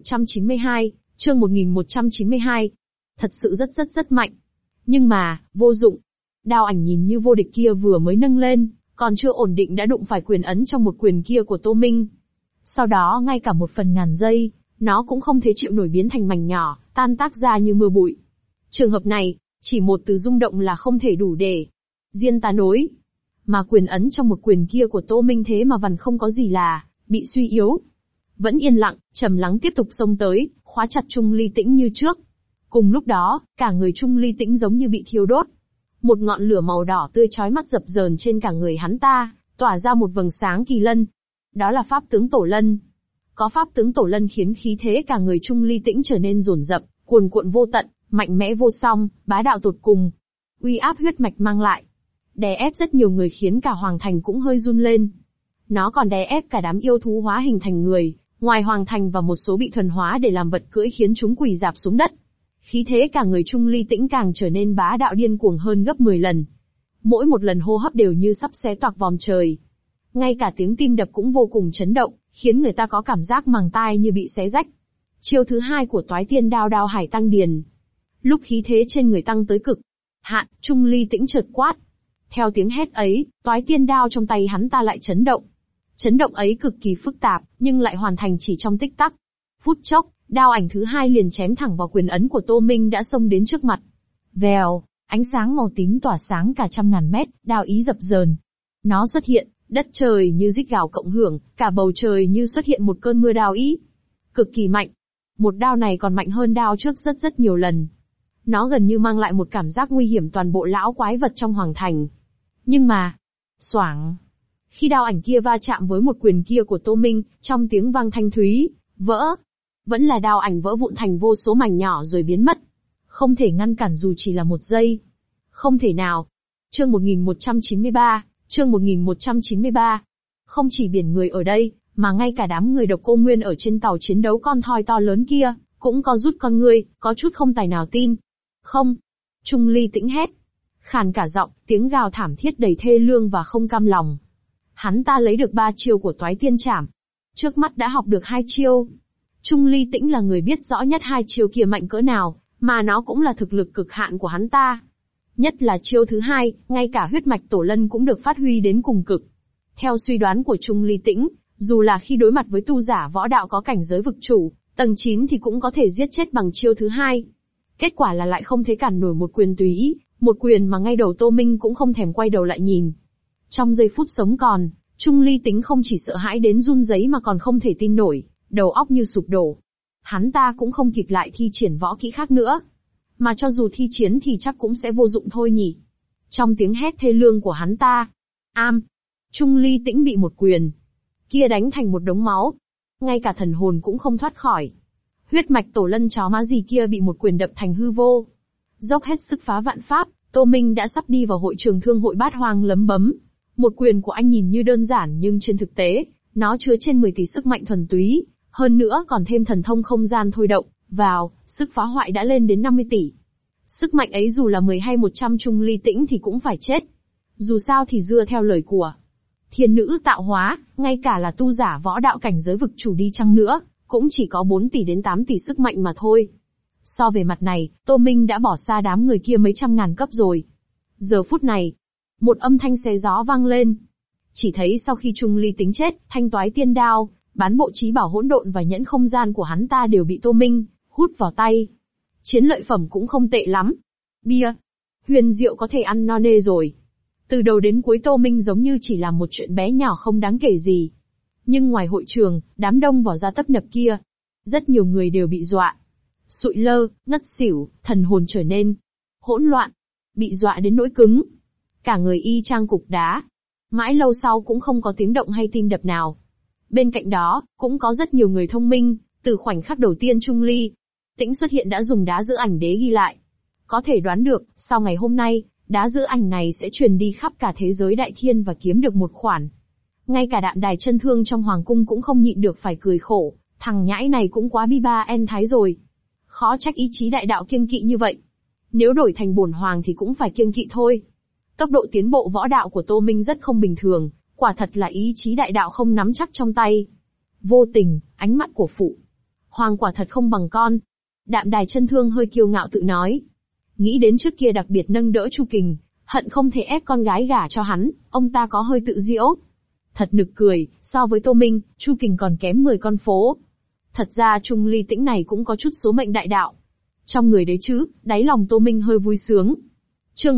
1192, chương 1192. Thật sự rất mạnh. Nhưng mà, vô dụng. Đao ảnh nhìn như vô địch kia vừa mới nâng lên, còn chưa ổn định đã đụng phải quyền ấn trong một quyền kia của Tô Minh. Sau đó ngay cả một phần ngàn giây, nó cũng không thể chịu nổi biến thành mảnh nhỏ, tan tác ra như mưa bụi. Trường hợp này, chỉ một từ rung động là không thể đủ để diên tá nối. Mà quyền ấn trong một quyền kia của Tô Minh thế mà vẫn không có gì là bị suy yếu. Vẫn yên lặng, trầm lắng tiếp tục xông tới, khóa chặt Trung Ly Tĩnh như trước. Cùng lúc đó, cả người Trung Ly Tĩnh giống như bị thiêu đốt. Một ngọn lửa màu đỏ tươi chói mắt dập dờn trên cả người hắn ta, tỏa ra một vầng sáng kỳ lân. Đó là pháp tướng Tổ Lân. Có pháp tướng Tổ Lân khiến khí thế cả người Trung Ly Tĩnh trở nên dồn dập, cuồn cuộn vô tận, mạnh mẽ vô song, bá đạo tột cùng. Uy áp huyết mạch mang lại, đè ép rất nhiều người khiến cả Hoàng Thành cũng hơi run lên. Nó còn đè ép cả đám yêu thú hóa hình thành người, ngoài Hoàng Thành và một số bị thuần hóa để làm vật cưỡi khiến chúng quỳ rạp xuống đất. Khí thế cả người Trung Ly Tĩnh càng trở nên bá đạo điên cuồng hơn gấp 10 lần. Mỗi một lần hô hấp đều như sắp xé toạc vòm trời. Ngay cả tiếng tim đập cũng vô cùng chấn động, khiến người ta có cảm giác màng tai như bị xé rách. Chiêu thứ hai của Toái Tiên Đao Đao Hải Tăng Điền. Lúc khí thế trên người tăng tới cực hạn, Trung Ly Tĩnh chợt quát. Theo tiếng hét ấy, Toái Tiên Đao trong tay hắn ta lại chấn động. Chấn động ấy cực kỳ phức tạp, nhưng lại hoàn thành chỉ trong tích tắc. Phút chốc, đao ảnh thứ hai liền chém thẳng vào quyền ấn của Tô Minh đã xông đến trước mặt. Vèo, ánh sáng màu tím tỏa sáng cả trăm ngàn mét, đao ý dập dờn. Nó xuất hiện, đất trời như rít gào cộng hưởng, cả bầu trời như xuất hiện một cơn mưa đao ý. Cực kỳ mạnh. Một đao này còn mạnh hơn đao trước rất nhiều lần. Nó gần như mang lại một cảm giác nguy hiểm toàn bộ lão quái vật trong Hoàng Thành. Nhưng mà, xoảng. Khi đao ảnh kia va chạm với một quyền kia của Tô Minh, trong tiếng vang thanh thúy, vỡ. Vẫn là đao ảnh vỡ vụn thành vô số mảnh nhỏ rồi biến mất. Không thể ngăn cản dù chỉ là một giây. Không thể nào. Chương 1193, chương 1193. Không chỉ biển người ở đây, mà ngay cả đám người Độc Cô Nguyên ở trên tàu chiến đấu con thoi to lớn kia, cũng có rút con ngươi, có chút không tài nào tin. Không. Trung Ly Tĩnh hét. Khàn cả giọng, tiếng gào thảm thiết đầy thê lương và không cam lòng. Hắn ta lấy được 3 chiêu của Toái Tiên Trảm. Trước mắt đã học được 2 chiêu. Trung Ly Tĩnh là người biết rõ nhất 2 chiêu kia mạnh cỡ nào, mà nó cũng là thực lực cực hạn của hắn ta. Nhất là chiêu thứ 2, ngay cả huyết mạch Tổ Lân cũng được phát huy đến cùng cực. Theo suy đoán của Trung Ly Tĩnh, dù là khi đối mặt với tu giả võ đạo có cảnh giới vực chủ, tầng 9 thì cũng có thể giết chết bằng chiêu thứ 2. Kết quả là lại không thể cản nổi một quyền tùy ý, một quyền mà ngay đầu Tô Minh cũng không thèm quay đầu lại nhìn. Trong giây phút sống còn, Trung Ly Tĩnh không chỉ sợ hãi đến run rẩy mà còn không thể tin nổi, đầu óc như sụp đổ. Hắn ta cũng không kịp lại thi triển võ kỹ khác nữa. Mà cho dù thi chiến thì chắc cũng sẽ vô dụng thôi nhỉ. Trong tiếng hét thê lương của hắn ta, Trung Ly Tĩnh bị một quyền kia đánh thành một đống máu. Ngay cả thần hồn cũng không thoát khỏi. Huyết mạch Tổ Lân chó má gì kia bị một quyền đập thành hư vô. Dốc hết sức phá vạn pháp, Tô Minh đã sắp đi vào hội trường thương hội Bát Hoang lấm bấm. Một quyền của anh nhìn như đơn giản nhưng trên thực tế, nó chứa trên 10 tỷ sức mạnh thuần túy, hơn nữa còn thêm thần thông không gian thôi động vào, sức phá hoại đã lên đến 50 tỷ. Sức mạnh ấy dù là 10 hay 100 Trung Ly Tĩnh thì cũng phải chết. Dù sao thì dựa theo lời của thiên nữ tạo hóa, ngay cả là tu giả võ đạo cảnh giới vực chủ đi chăng nữa, cũng chỉ có 4 tỷ đến 8 tỷ sức mạnh mà thôi. So về mặt này, Tô Minh đã bỏ xa đám người kia mấy trăm ngàn cấp rồi. Giờ phút này, một âm thanh xé gió vang lên. Chỉ thấy sau khi Trung Ly Tĩnh chết, thanh Toái Tiên Đao, bán bộ trí bảo hỗn độn và nhẫn không gian của hắn ta đều bị Tô Minh hút vào tay. Chiến lợi phẩm cũng không tệ lắm. Bia, huyền diệu có thể ăn no nê rồi. Từ đầu đến cuối Tô Minh giống như chỉ làm một chuyện bé nhỏ không đáng kể gì. Nhưng ngoài hội trường, đám đông vào ra tấp nập kia, rất nhiều người đều bị dọa. Sụi lơ, ngất xỉu, thần hồn trở nên hỗn loạn, bị dọa đến nỗi cứng. Cả người y chang cục đá. Mãi lâu sau cũng không có tiếng động hay tim đập nào. Bên cạnh đó, cũng có rất nhiều người thông minh, từ khoảnh khắc đầu tiên Trung Ly Tĩnh xuất hiện đã dùng đá giữ ảnh đế ghi lại. Có thể đoán được, sau ngày hôm nay, đá giữ ảnh này sẽ truyền đi khắp cả thế giới đại thiên và kiếm được một khoản. Ngay cả Đạm Đài chân thương trong hoàng cung cũng không nhịn được phải cười khổ, thằng nhãi này cũng quá bi ba en thái rồi. Khó trách ý chí đại đạo kiêng kỵ như vậy. Nếu đổi thành bổn hoàng thì cũng phải kiêng kỵ thôi. Tốc độ tiến bộ võ đạo của Tô Minh rất không bình thường, quả thật là ý chí đại đạo không nắm chắc trong tay. Vô tình, ánh mắt của phụ Hoàng quả thật không bằng con. Đạm Đài Chân Thương hơi kiêu ngạo tự nói. Nghĩ đến trước kia đặc biệt nâng đỡ Chu Kình, hận không thể ép con gái gả cho hắn, ông ta có hơi tự diễu. Thật nực cười, so với Tô Minh, Chu Kình còn kém 10 con phố. Thật ra Trung Ly Tĩnh này cũng có chút số mệnh đại đạo. Trong người đấy chứ, đáy lòng Tô Minh hơi vui sướng. Chương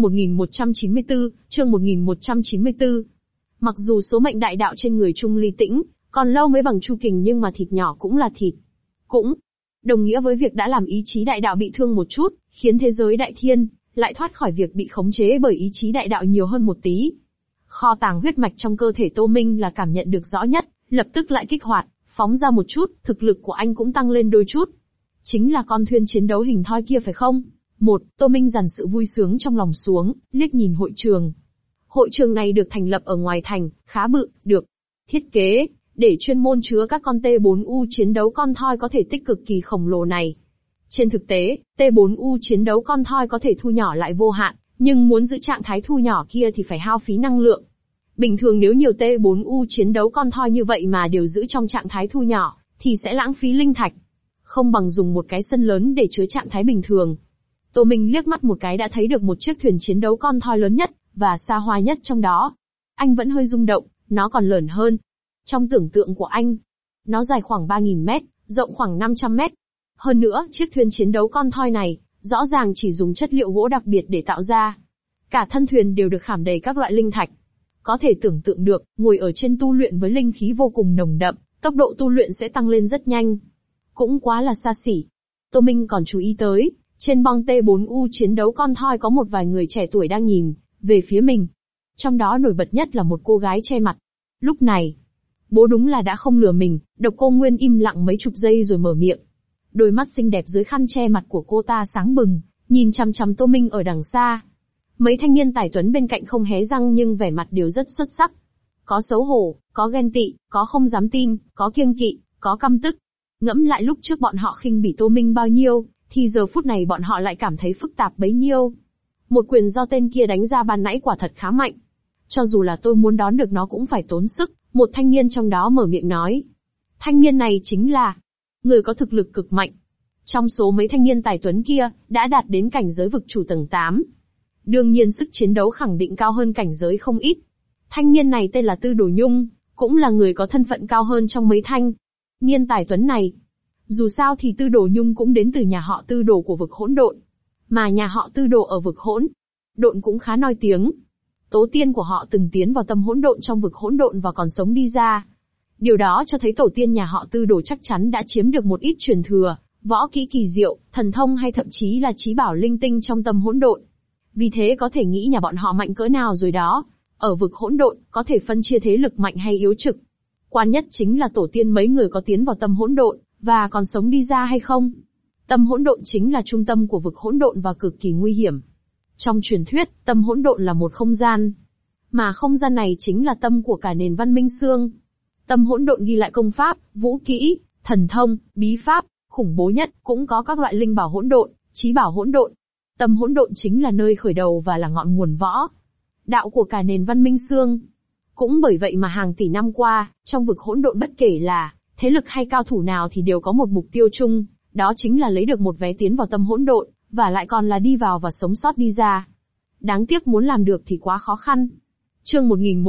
1194. Mặc dù số mệnh đại đạo trên người Trung Ly Tĩnh còn lâu mới bằng Chu Kình, nhưng mà thịt nhỏ cũng là thịt. Cũng đồng nghĩa với việc đã làm ý chí đại đạo bị thương một chút, khiến thế giới đại thiên lại thoát khỏi việc bị khống chế bởi ý chí đại đạo nhiều hơn một tí. Kho tàng huyết mạch trong cơ thể Tô Minh là cảm nhận được rõ nhất, lập tức lại kích hoạt, phóng ra một chút, thực lực của anh cũng tăng lên đôi chút. Chính là con thuyền chiến đấu hình thoi kia phải không? Tô Minh dằn sự vui sướng trong lòng xuống, liếc nhìn hội trường. Hội trường này được thành lập ở ngoài thành, khá bự, được thiết kế để chuyên môn chứa các con T4U chiến đấu con thoi có thể tích cực kỳ khổng lồ này. Trên thực tế, T4U chiến đấu con thoi có thể thu nhỏ lại vô hạn, nhưng muốn giữ trạng thái thu nhỏ kia thì phải hao phí năng lượng. Bình thường nếu nhiều T4U chiến đấu con thoi như vậy mà đều giữ trong trạng thái thu nhỏ, thì sẽ lãng phí linh thạch. Không bằng dùng một cái sân lớn để chứa trạng thái bình thường. Tô Minh liếc mắt một cái đã thấy được một chiếc thuyền chiến đấu con thoi lớn nhất, và xa hoa nhất trong đó. Anh vẫn hơi rung động, nó còn lớn hơn. Trong tưởng tượng của anh, nó dài khoảng 3.000 mét, rộng khoảng 500 mét. Hơn nữa, chiếc thuyền chiến đấu con thoi này, rõ ràng chỉ dùng chất liệu gỗ đặc biệt để tạo ra. Cả thân thuyền đều được khảm đầy các loại linh thạch. Có thể tưởng tượng được, ngồi ở trên tu luyện với linh khí vô cùng nồng đậm, tốc độ tu luyện sẽ tăng lên rất nhanh. Cũng quá là xa xỉ. Tô Minh còn chú ý tới, trên bong T4U chiến đấu con thoi có một vài người trẻ tuổi đang nhìn về phía mình. Trong đó nổi bật nhất là một cô gái che mặt. Lúc này, bố đúng là đã không lừa mình, Độc Cô Nguyên im lặng mấy chục giây rồi mở miệng. Đôi mắt xinh đẹp dưới khăn che mặt của cô ta sáng bừng, nhìn chằm chằm Tô Minh ở đằng xa. Mấy thanh niên tài tuấn bên cạnh không hé răng nhưng vẻ mặt đều rất xuất sắc. Có xấu hổ, có ghen tị, có không dám tin, có kiêng kỵ, có căm tức. Ngẫm lại lúc trước bọn họ khinh bỉ Tô Minh bao nhiêu, thì giờ phút này bọn họ lại cảm thấy phức tạp bấy nhiêu. Một quyền do tên kia đánh ra ban nãy quả thật khá mạnh. Cho dù là tôi muốn đón được nó cũng phải tốn sức, một thanh niên trong đó mở miệng nói. Thanh niên này chính là người có thực lực cực mạnh. Trong số mấy thanh niên tài tuấn kia, đã đạt đến cảnh giới vực chủ tầng 8. Đương nhiên sức chiến đấu khẳng định cao hơn cảnh giới không ít. Thanh niên này tên là Tư Đồ Nhung, cũng là người có thân phận cao hơn trong mấy thanh niên tài tuấn này. Dù sao thì Tư Đồ Nhung cũng đến từ nhà họ Tư Đồ của vực hỗn độn. Mà nhà họ Tư Đồ ở vực hỗn độn cũng khá nói tiếng. Tổ tiên của họ từng tiến vào tâm hỗn độn trong vực hỗn độn và còn sống đi ra. Điều đó cho thấy tổ tiên nhà họ Tư Đồ chắc chắn đã chiếm được một ít truyền thừa, võ kỹ kỳ diệu, thần thông hay thậm chí là trí bảo linh tinh trong tâm hỗn độn. Vì thế có thể nghĩ nhà bọn họ mạnh cỡ nào rồi đó. Ở vực hỗn độn, có thể phân chia thế lực mạnh hay yếu trực. Quan nhất chính là tổ tiên mấy người có tiến vào tâm hỗn độn, và còn sống đi ra hay không. Tâm hỗn độn chính là trung tâm của vực hỗn độn và cực kỳ nguy hiểm. Trong truyền thuyết, tâm hỗn độn là một không gian. Mà không gian này chính là tâm của cả nền văn minh xương. Tâm hỗn độn ghi lại công pháp, vũ kỹ, thần thông, bí pháp, khủng bố nhất, cũng có các loại linh bảo hỗn độn, trí bảo hỗn độn. Tâm hỗn độn chính là nơi khởi đầu và là ngọn nguồn võ đạo của cả nền văn minh xương. Cũng bởi vậy mà hàng tỷ năm qua, trong vực hỗn độn bất kể là thế lực hay cao thủ nào thì đều có một mục tiêu chung, đó chính là lấy được một vé tiến vào tâm hỗn độn, và lại còn là đi vào và sống sót đi ra. Đáng tiếc muốn làm được thì quá khó khăn. Chương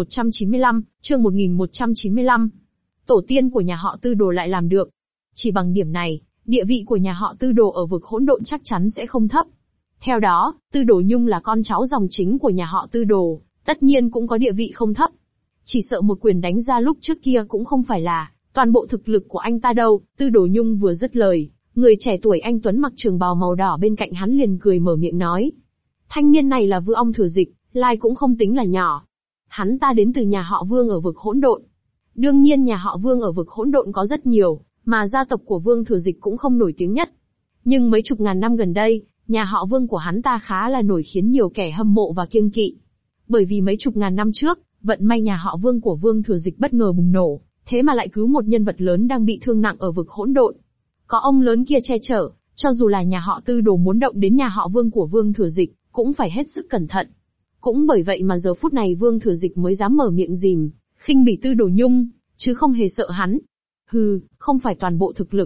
1195. Tổ tiên của nhà họ Tư Đồ lại làm được. Chỉ bằng điểm này, địa vị của nhà họ Tư Đồ ở vực hỗn độn chắc chắn sẽ không thấp. Theo đó, Tư Đồ Nhung là con cháu dòng chính của nhà họ Tư Đồ, tất nhiên cũng có địa vị không thấp. Chỉ sợ một quyền đánh ra lúc trước kia cũng không phải là toàn bộ thực lực của anh ta đâu. Tư Đồ Nhung vừa dứt lời, người trẻ tuổi anh tuấn mặc trường bào màu đỏ bên cạnh hắn liền cười mở miệng nói. Thanh niên này là Vương Ong Thừa Dịch, lai cũng không tính là nhỏ. Hắn ta đến từ nhà họ Vương ở vực hỗn độn. Đương nhiên nhà họ Vương ở vực hỗn độn có rất nhiều, mà gia tộc của Vương Thừa Dịch cũng không nổi tiếng nhất. Nhưng mấy chục ngàn năm gần đây, nhà họ Vương của hắn ta khá là nổi khiến nhiều kẻ hâm mộ và kiêng kỵ. Bởi vì mấy chục ngàn năm trước, vận may nhà họ Vương của Vương Thừa Dịch bất ngờ bùng nổ, thế mà lại cứu một nhân vật lớn đang bị thương nặng ở vực hỗn độn. Có ông lớn kia che chở, cho dù là nhà họ Tư Đồ muốn động đến nhà họ Vương của Vương Thừa Dịch, cũng phải hết sức cẩn thận. Cũng bởi vậy mà giờ phút này Vương Thừa Dịch mới dám mở miệng rìm, khinh bỉ Tư Đồ Nhung, chứ không hề sợ hắn. Hừ, không phải toàn bộ thực lực.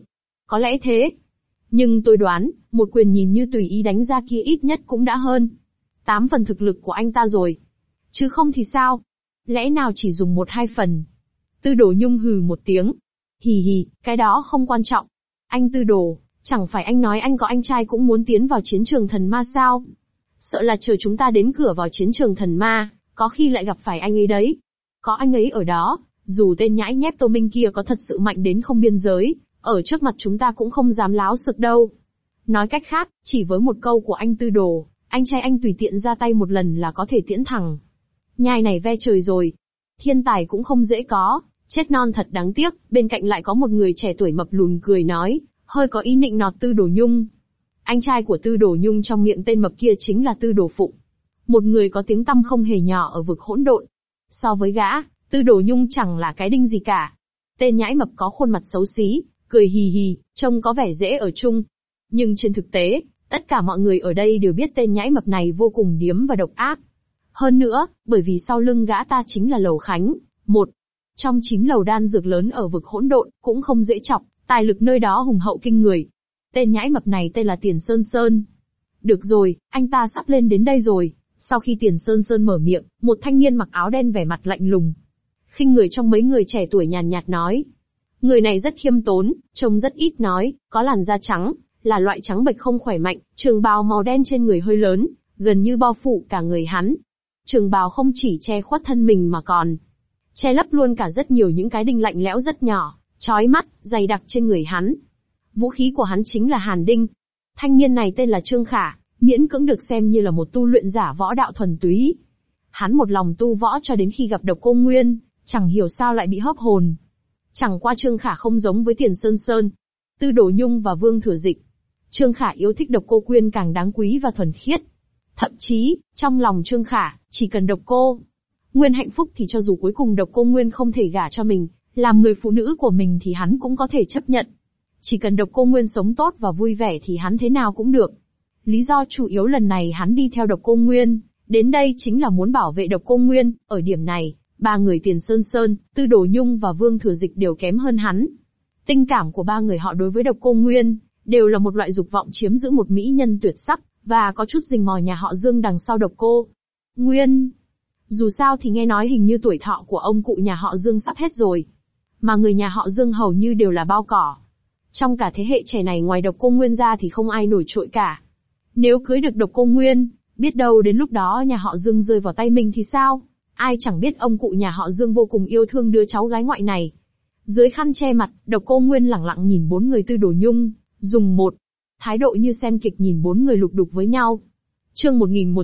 Có lẽ thế. Nhưng tôi đoán, một quyền nhìn như tùy ý đánh ra kia ít nhất cũng đã hơn 8 phần thực lực của anh ta rồi. Chứ không thì sao? Lẽ nào chỉ dùng 1-2 phần? Tư Đồ Nhung hừ một tiếng. Hì hì, cái đó không quan trọng. Anh Tư Đồ, chẳng phải anh nói anh có anh trai cũng muốn tiến vào chiến trường thần ma sao? Sợ là chờ chúng ta đến cửa vào chiến trường thần ma, có khi lại gặp phải anh ấy đấy. Có anh ấy ở đó, dù tên nhãi nhép Tô Minh kia có thật sự mạnh đến không biên giới, ở trước mặt chúng ta cũng không dám láo xực đâu. Nói cách khác, chỉ với một câu của anh Tư Đồ, anh trai anh tùy tiện ra tay một lần là có thể tiễn thẳng. Nhai này ve trời rồi. Thiên tài cũng không dễ có, chết non thật đáng tiếc. Bên cạnh lại có một người trẻ tuổi mập lùn cười nói, hơi có ý nịnh nọt Tư Đồ Nhung. Anh trai của Tư Đồ Nhung trong miệng tên mập kia chính là Tư Đồ Phụng, một người có tiếng tăm không hề nhỏ ở vực hỗn độn. So với gã, Tư Đồ Nhung chẳng là cái đinh gì cả. Tên nhãi mập có khuôn mặt xấu xí, cười hì hì, trông có vẻ dễ ở chung. Nhưng trên thực tế, tất cả mọi người ở đây đều biết tên nhãi mập này vô cùng điếm và độc ác. Hơn nữa, bởi vì sau lưng gã ta chính là Lầu Khánh, một trong 9 lầu đan dược lớn ở vực hỗn độn, cũng không dễ chọc, tài lực nơi đó hùng hậu kinh người. Tên nhãi mập này tên là Tiền Sơn Sơn. Được rồi, anh ta sắp lên đến đây rồi. Sau khi Tiền Sơn Sơn mở miệng, một thanh niên mặc áo đen vẻ mặt lạnh lùng, khinh người trong mấy người trẻ tuổi nhàn nhạt nói. Người này rất khiêm tốn, trông rất ít nói, có làn da trắng, là loại trắng bệch không khỏe mạnh, trường bào màu đen trên người hơi lớn, gần như bao phủ cả người hắn. Trường bào không chỉ che khuất thân mình mà còn che lấp luôn cả rất nhiều những cái đinh lạnh lẽo rất nhỏ, chói mắt, dày đặc trên người hắn. Vũ khí của hắn chính là hàn đinh. Thanh niên này tên là Trương Khả, miễn cưỡng được xem như là một tu luyện giả võ đạo thuần túy. Hắn một lòng tu võ cho đến khi gặp Độc Cô Nguyên, chẳng hiểu sao lại bị hấp hồn. Chẳng qua Trương Khả không giống với Tiền Sơn Sơn, Tư Đồ Nhung và Vương Thừa Dịch. Trương Khả yêu thích Độc Cô Quyên càng đáng quý và thuần khiết. Thậm chí, trong lòng Trương Khả, chỉ cần Độc Cô Nguyên hạnh phúc thì cho dù cuối cùng Độc Cô Nguyên không thể gả cho mình, làm người phụ nữ của mình thì hắn cũng có thể chấp nhận. Chỉ cần Độc Cô Nguyên sống tốt và vui vẻ thì hắn thế nào cũng được. Lý do chủ yếu lần này hắn đi theo Độc Cô Nguyên, đến đây chính là muốn bảo vệ Độc Cô Nguyên. Ở điểm này, ba người Tiền Sơn Sơn, Tư Đồ Nhung và Vương Thừa Dịch đều kém hơn hắn. Tình cảm của ba người họ đối với Độc Cô Nguyên, đều là một loại dục vọng chiếm giữ một mỹ nhân tuyệt sắc, và có chút rình mò nhà họ Dương đằng sau Độc Cô Nguyên. Dù sao thì nghe nói hình như tuổi thọ của ông cụ nhà họ Dương sắp hết rồi. Mà người nhà họ Dương hầu như đều là bao cỏ. Trong cả thế hệ trẻ này ngoài Độc Cô Nguyên ra thì không ai nổi trội cả. Nếu cưới được Độc Cô Nguyên, biết đâu đến lúc đó nhà họ Dương rơi vào tay mình thì sao? Ai chẳng biết ông cụ nhà họ Dương vô cùng yêu thương đứa cháu gái ngoại này. Dưới khăn che mặt, Độc Cô Nguyên lẳng lặng nhìn bốn người Tư Đồ Nhung, dùng một thái độ như xem kịch nhìn bốn người lục đục với nhau. Chương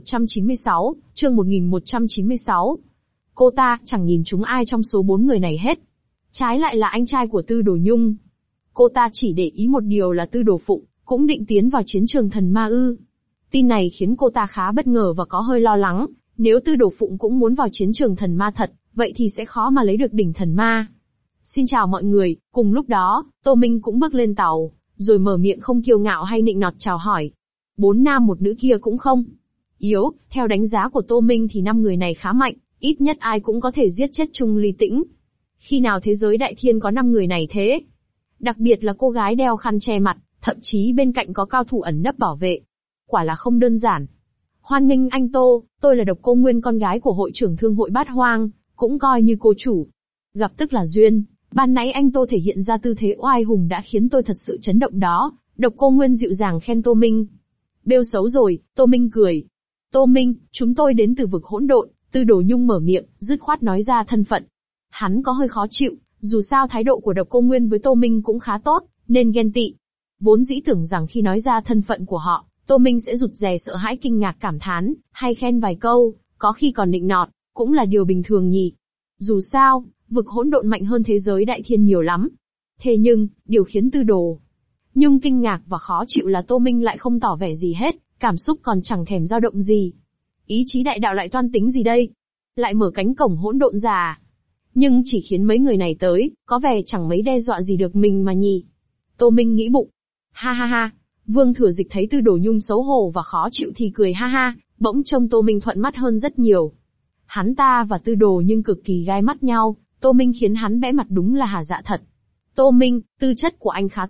1196, chương 1196. Cô ta chẳng nhìn chúng ai trong số bốn người này hết. Trái lại là anh trai của Tư Đồ Nhung. Cô ta chỉ để ý một điều là Tư Đồ Phụng cũng định tiến vào chiến trường thần ma ư. Tin này khiến cô ta khá bất ngờ và có hơi lo lắng. Nếu Tư Đồ Phụng cũng muốn vào chiến trường thần ma thật, vậy thì sẽ khó mà lấy được đỉnh thần ma. Xin chào mọi người, cùng lúc đó, Tô Minh cũng bước lên tàu, rồi mở miệng không kiêu ngạo hay nịnh nọt chào hỏi. 4 nam một nữ kia cũng không yếu, theo đánh giá của Tô Minh thì 5 người này khá mạnh, ít nhất ai cũng có thể giết chết Trung Ly Tĩnh. Khi nào thế giới đại thiên có 5 người này thế? Đặc biệt là cô gái đeo khăn che mặt, thậm chí bên cạnh có cao thủ ẩn nấp bảo vệ. Quả là không đơn giản. Hoan nghênh anh Tô, tôi là Độc Cô Nguyên con gái của hội trưởng thương hội Bát Hoang, cũng coi như cô chủ. Gặp tức là duyên, ban nãy anh Tô thể hiện ra tư thế oai hùng đã khiến tôi thật sự chấn động đó. Độc Cô Nguyên dịu dàng khen Tô Minh. Bêu xấu rồi, Tô Minh cười. Tô Minh, chúng tôi đến từ vực hỗn độn. Tư Đồ Nhung mở miệng, dứt khoát nói ra thân phận. Hắn có hơi khó chịu, dù sao thái độ của Độc Cô Nguyên với Tô Minh cũng khá tốt, nên ghen tị. Vốn dĩ tưởng rằng khi nói ra thân phận của họ, Tô Minh sẽ rụt rè sợ hãi kinh ngạc cảm thán, hay khen vài câu, có khi còn nịnh nọt, cũng là điều bình thường nhỉ. Dù sao, vực hỗn độn mạnh hơn thế giới đại thiên nhiều lắm. Thế nhưng, điều khiến Tư Đồ Nhung kinh ngạc và khó chịu là Tô Minh lại không tỏ vẻ gì hết, cảm xúc còn chẳng thèm dao động gì. Ý chí đại đạo lại toan tính gì đây? Lại mở cánh cổng hỗn độn ra. Nhưng chỉ khiến mấy người này tới, có vẻ chẳng mấy đe dọa gì được mình mà nhỉ. Tô Minh nghĩ bụng. Ha ha ha. Vương Thừa Dịch thấy Tư Đồ Nhung xấu hổ và khó chịu thì cười ha ha, bỗng trông Tô Minh thuận mắt hơn rất nhiều. Hắn ta và Tư Đồ nhưng cực kỳ gai mắt nhau, Tô Minh khiến hắn bẽ mặt đúng là hà dạ thật. Tô Minh, tư chất của anh khá tốt,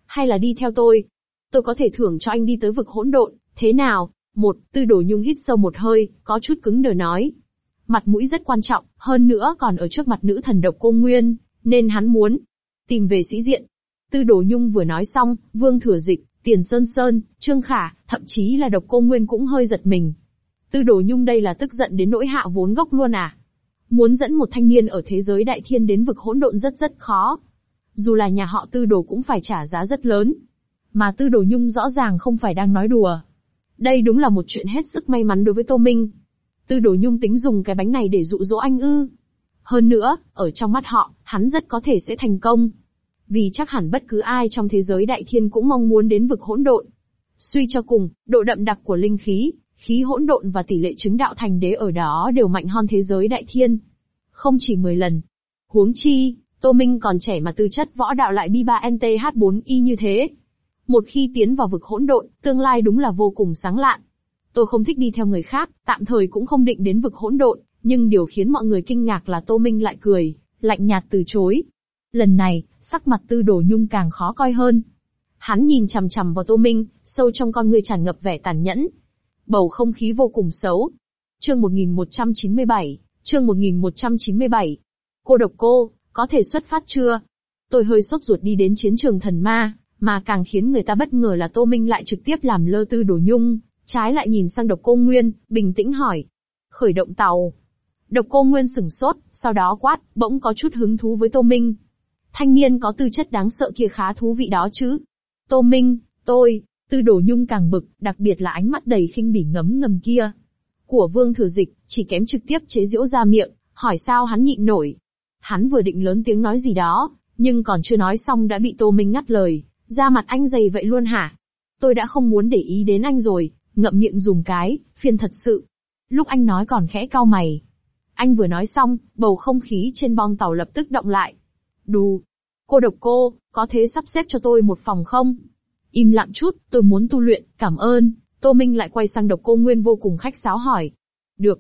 Hay là đi theo tôi? Tôi có thể thưởng cho anh đi tới vực hỗn độn, thế nào? Tư Đồ Nhung hít sâu một hơi, có chút cứng đờ nói. Mặt mũi rất quan trọng, hơn nữa còn ở trước mặt nữ thần Độc Cô Nguyên, nên hắn muốn tìm về sĩ diện. Tư Đồ Nhung vừa nói xong, Vương Thừa Dịch, Tiền Sơn Sơn, Trương Khả, thậm chí là Độc Cô Nguyên cũng hơi giật mình. Tư Đồ Nhung đây là tức giận đến nỗi hạ vốn gốc luôn à? Muốn dẫn một thanh niên ở thế giới đại thiên đến vực hỗn độn rất khó. Dù là nhà họ Tư Đồ cũng phải trả giá rất lớn. Mà Tư Đồ Nhung rõ ràng không phải đang nói đùa. Đây đúng là một chuyện hết sức may mắn đối với Tô Minh. Tư Đồ Nhung tính dùng cái bánh này để dụ dỗ anh ư? Hơn nữa, ở trong mắt họ, hắn rất có thể sẽ thành công. Vì chắc hẳn bất cứ ai trong thế giới đại thiên cũng mong muốn đến vực hỗn độn. Suy cho cùng, độ đậm đặc của linh khí, khí hỗn độn và tỷ lệ chứng đạo thành đế ở đó đều mạnh hơn thế giới đại thiên. Không chỉ 10 lần. Huống chi, Tô Minh còn trẻ mà tư chất võ đạo lại B3NTH4Y như thế. Một khi tiến vào vực hỗn độn, tương lai đúng là vô cùng sáng lạn. Tôi không thích đi theo người khác, tạm thời cũng không định đến vực hỗn độn, nhưng điều khiến mọi người kinh ngạc là Tô Minh lại cười, lạnh nhạt từ chối. Lần này, sắc mặt Tư Đồ Nhung càng khó coi hơn. Hắn nhìn chằm chằm vào Tô Minh, sâu trong con ngươi tràn ngập vẻ tàn nhẫn. Bầu không khí vô cùng xấu. Chương 1197, chương 1197. Cô Độc Cô, có thể xuất phát chưa? Tôi hơi sốt ruột đi đến chiến trường thần ma, mà càng khiến người ta bất ngờ là Tô Minh lại trực tiếp làm lơ Tư Đồ Nhung, trái lại nhìn sang Độc Cô Nguyên, bình tĩnh hỏi. Khởi động tàu. Độc Cô Nguyên sửng sốt, sau đó quát, bỗng có chút hứng thú với Tô Minh. Thanh niên có tư chất đáng sợ kia khá thú vị đó chứ. Tô Minh, Tư Đồ Nhung càng bực, đặc biệt là ánh mắt đầy khinh bỉ ngấm ngầm kia. Của Vương Thừa Dịch, chỉ kém trực tiếp chế giễu ra miệng, hỏi sao hắn nhịn nổi. Hắn vừa định lớn tiếng nói gì đó, nhưng còn chưa nói xong đã bị Tô Minh ngắt lời, da mặt anh dày vậy luôn hả? Tôi đã không muốn để ý đến anh rồi, ngậm miệng dùm cái, phiền thật sự. Lúc anh nói còn khẽ cau mày. Anh vừa nói xong, bầu không khí trên bong tàu lập tức động lại. Đù. Cô Độc Cô, có thế sắp xếp cho tôi một phòng không? Im lặng chút, tôi muốn tu luyện, cảm ơn. Tô Minh lại quay sang Độc Cô Nguyên vô cùng khách sáo hỏi. Được.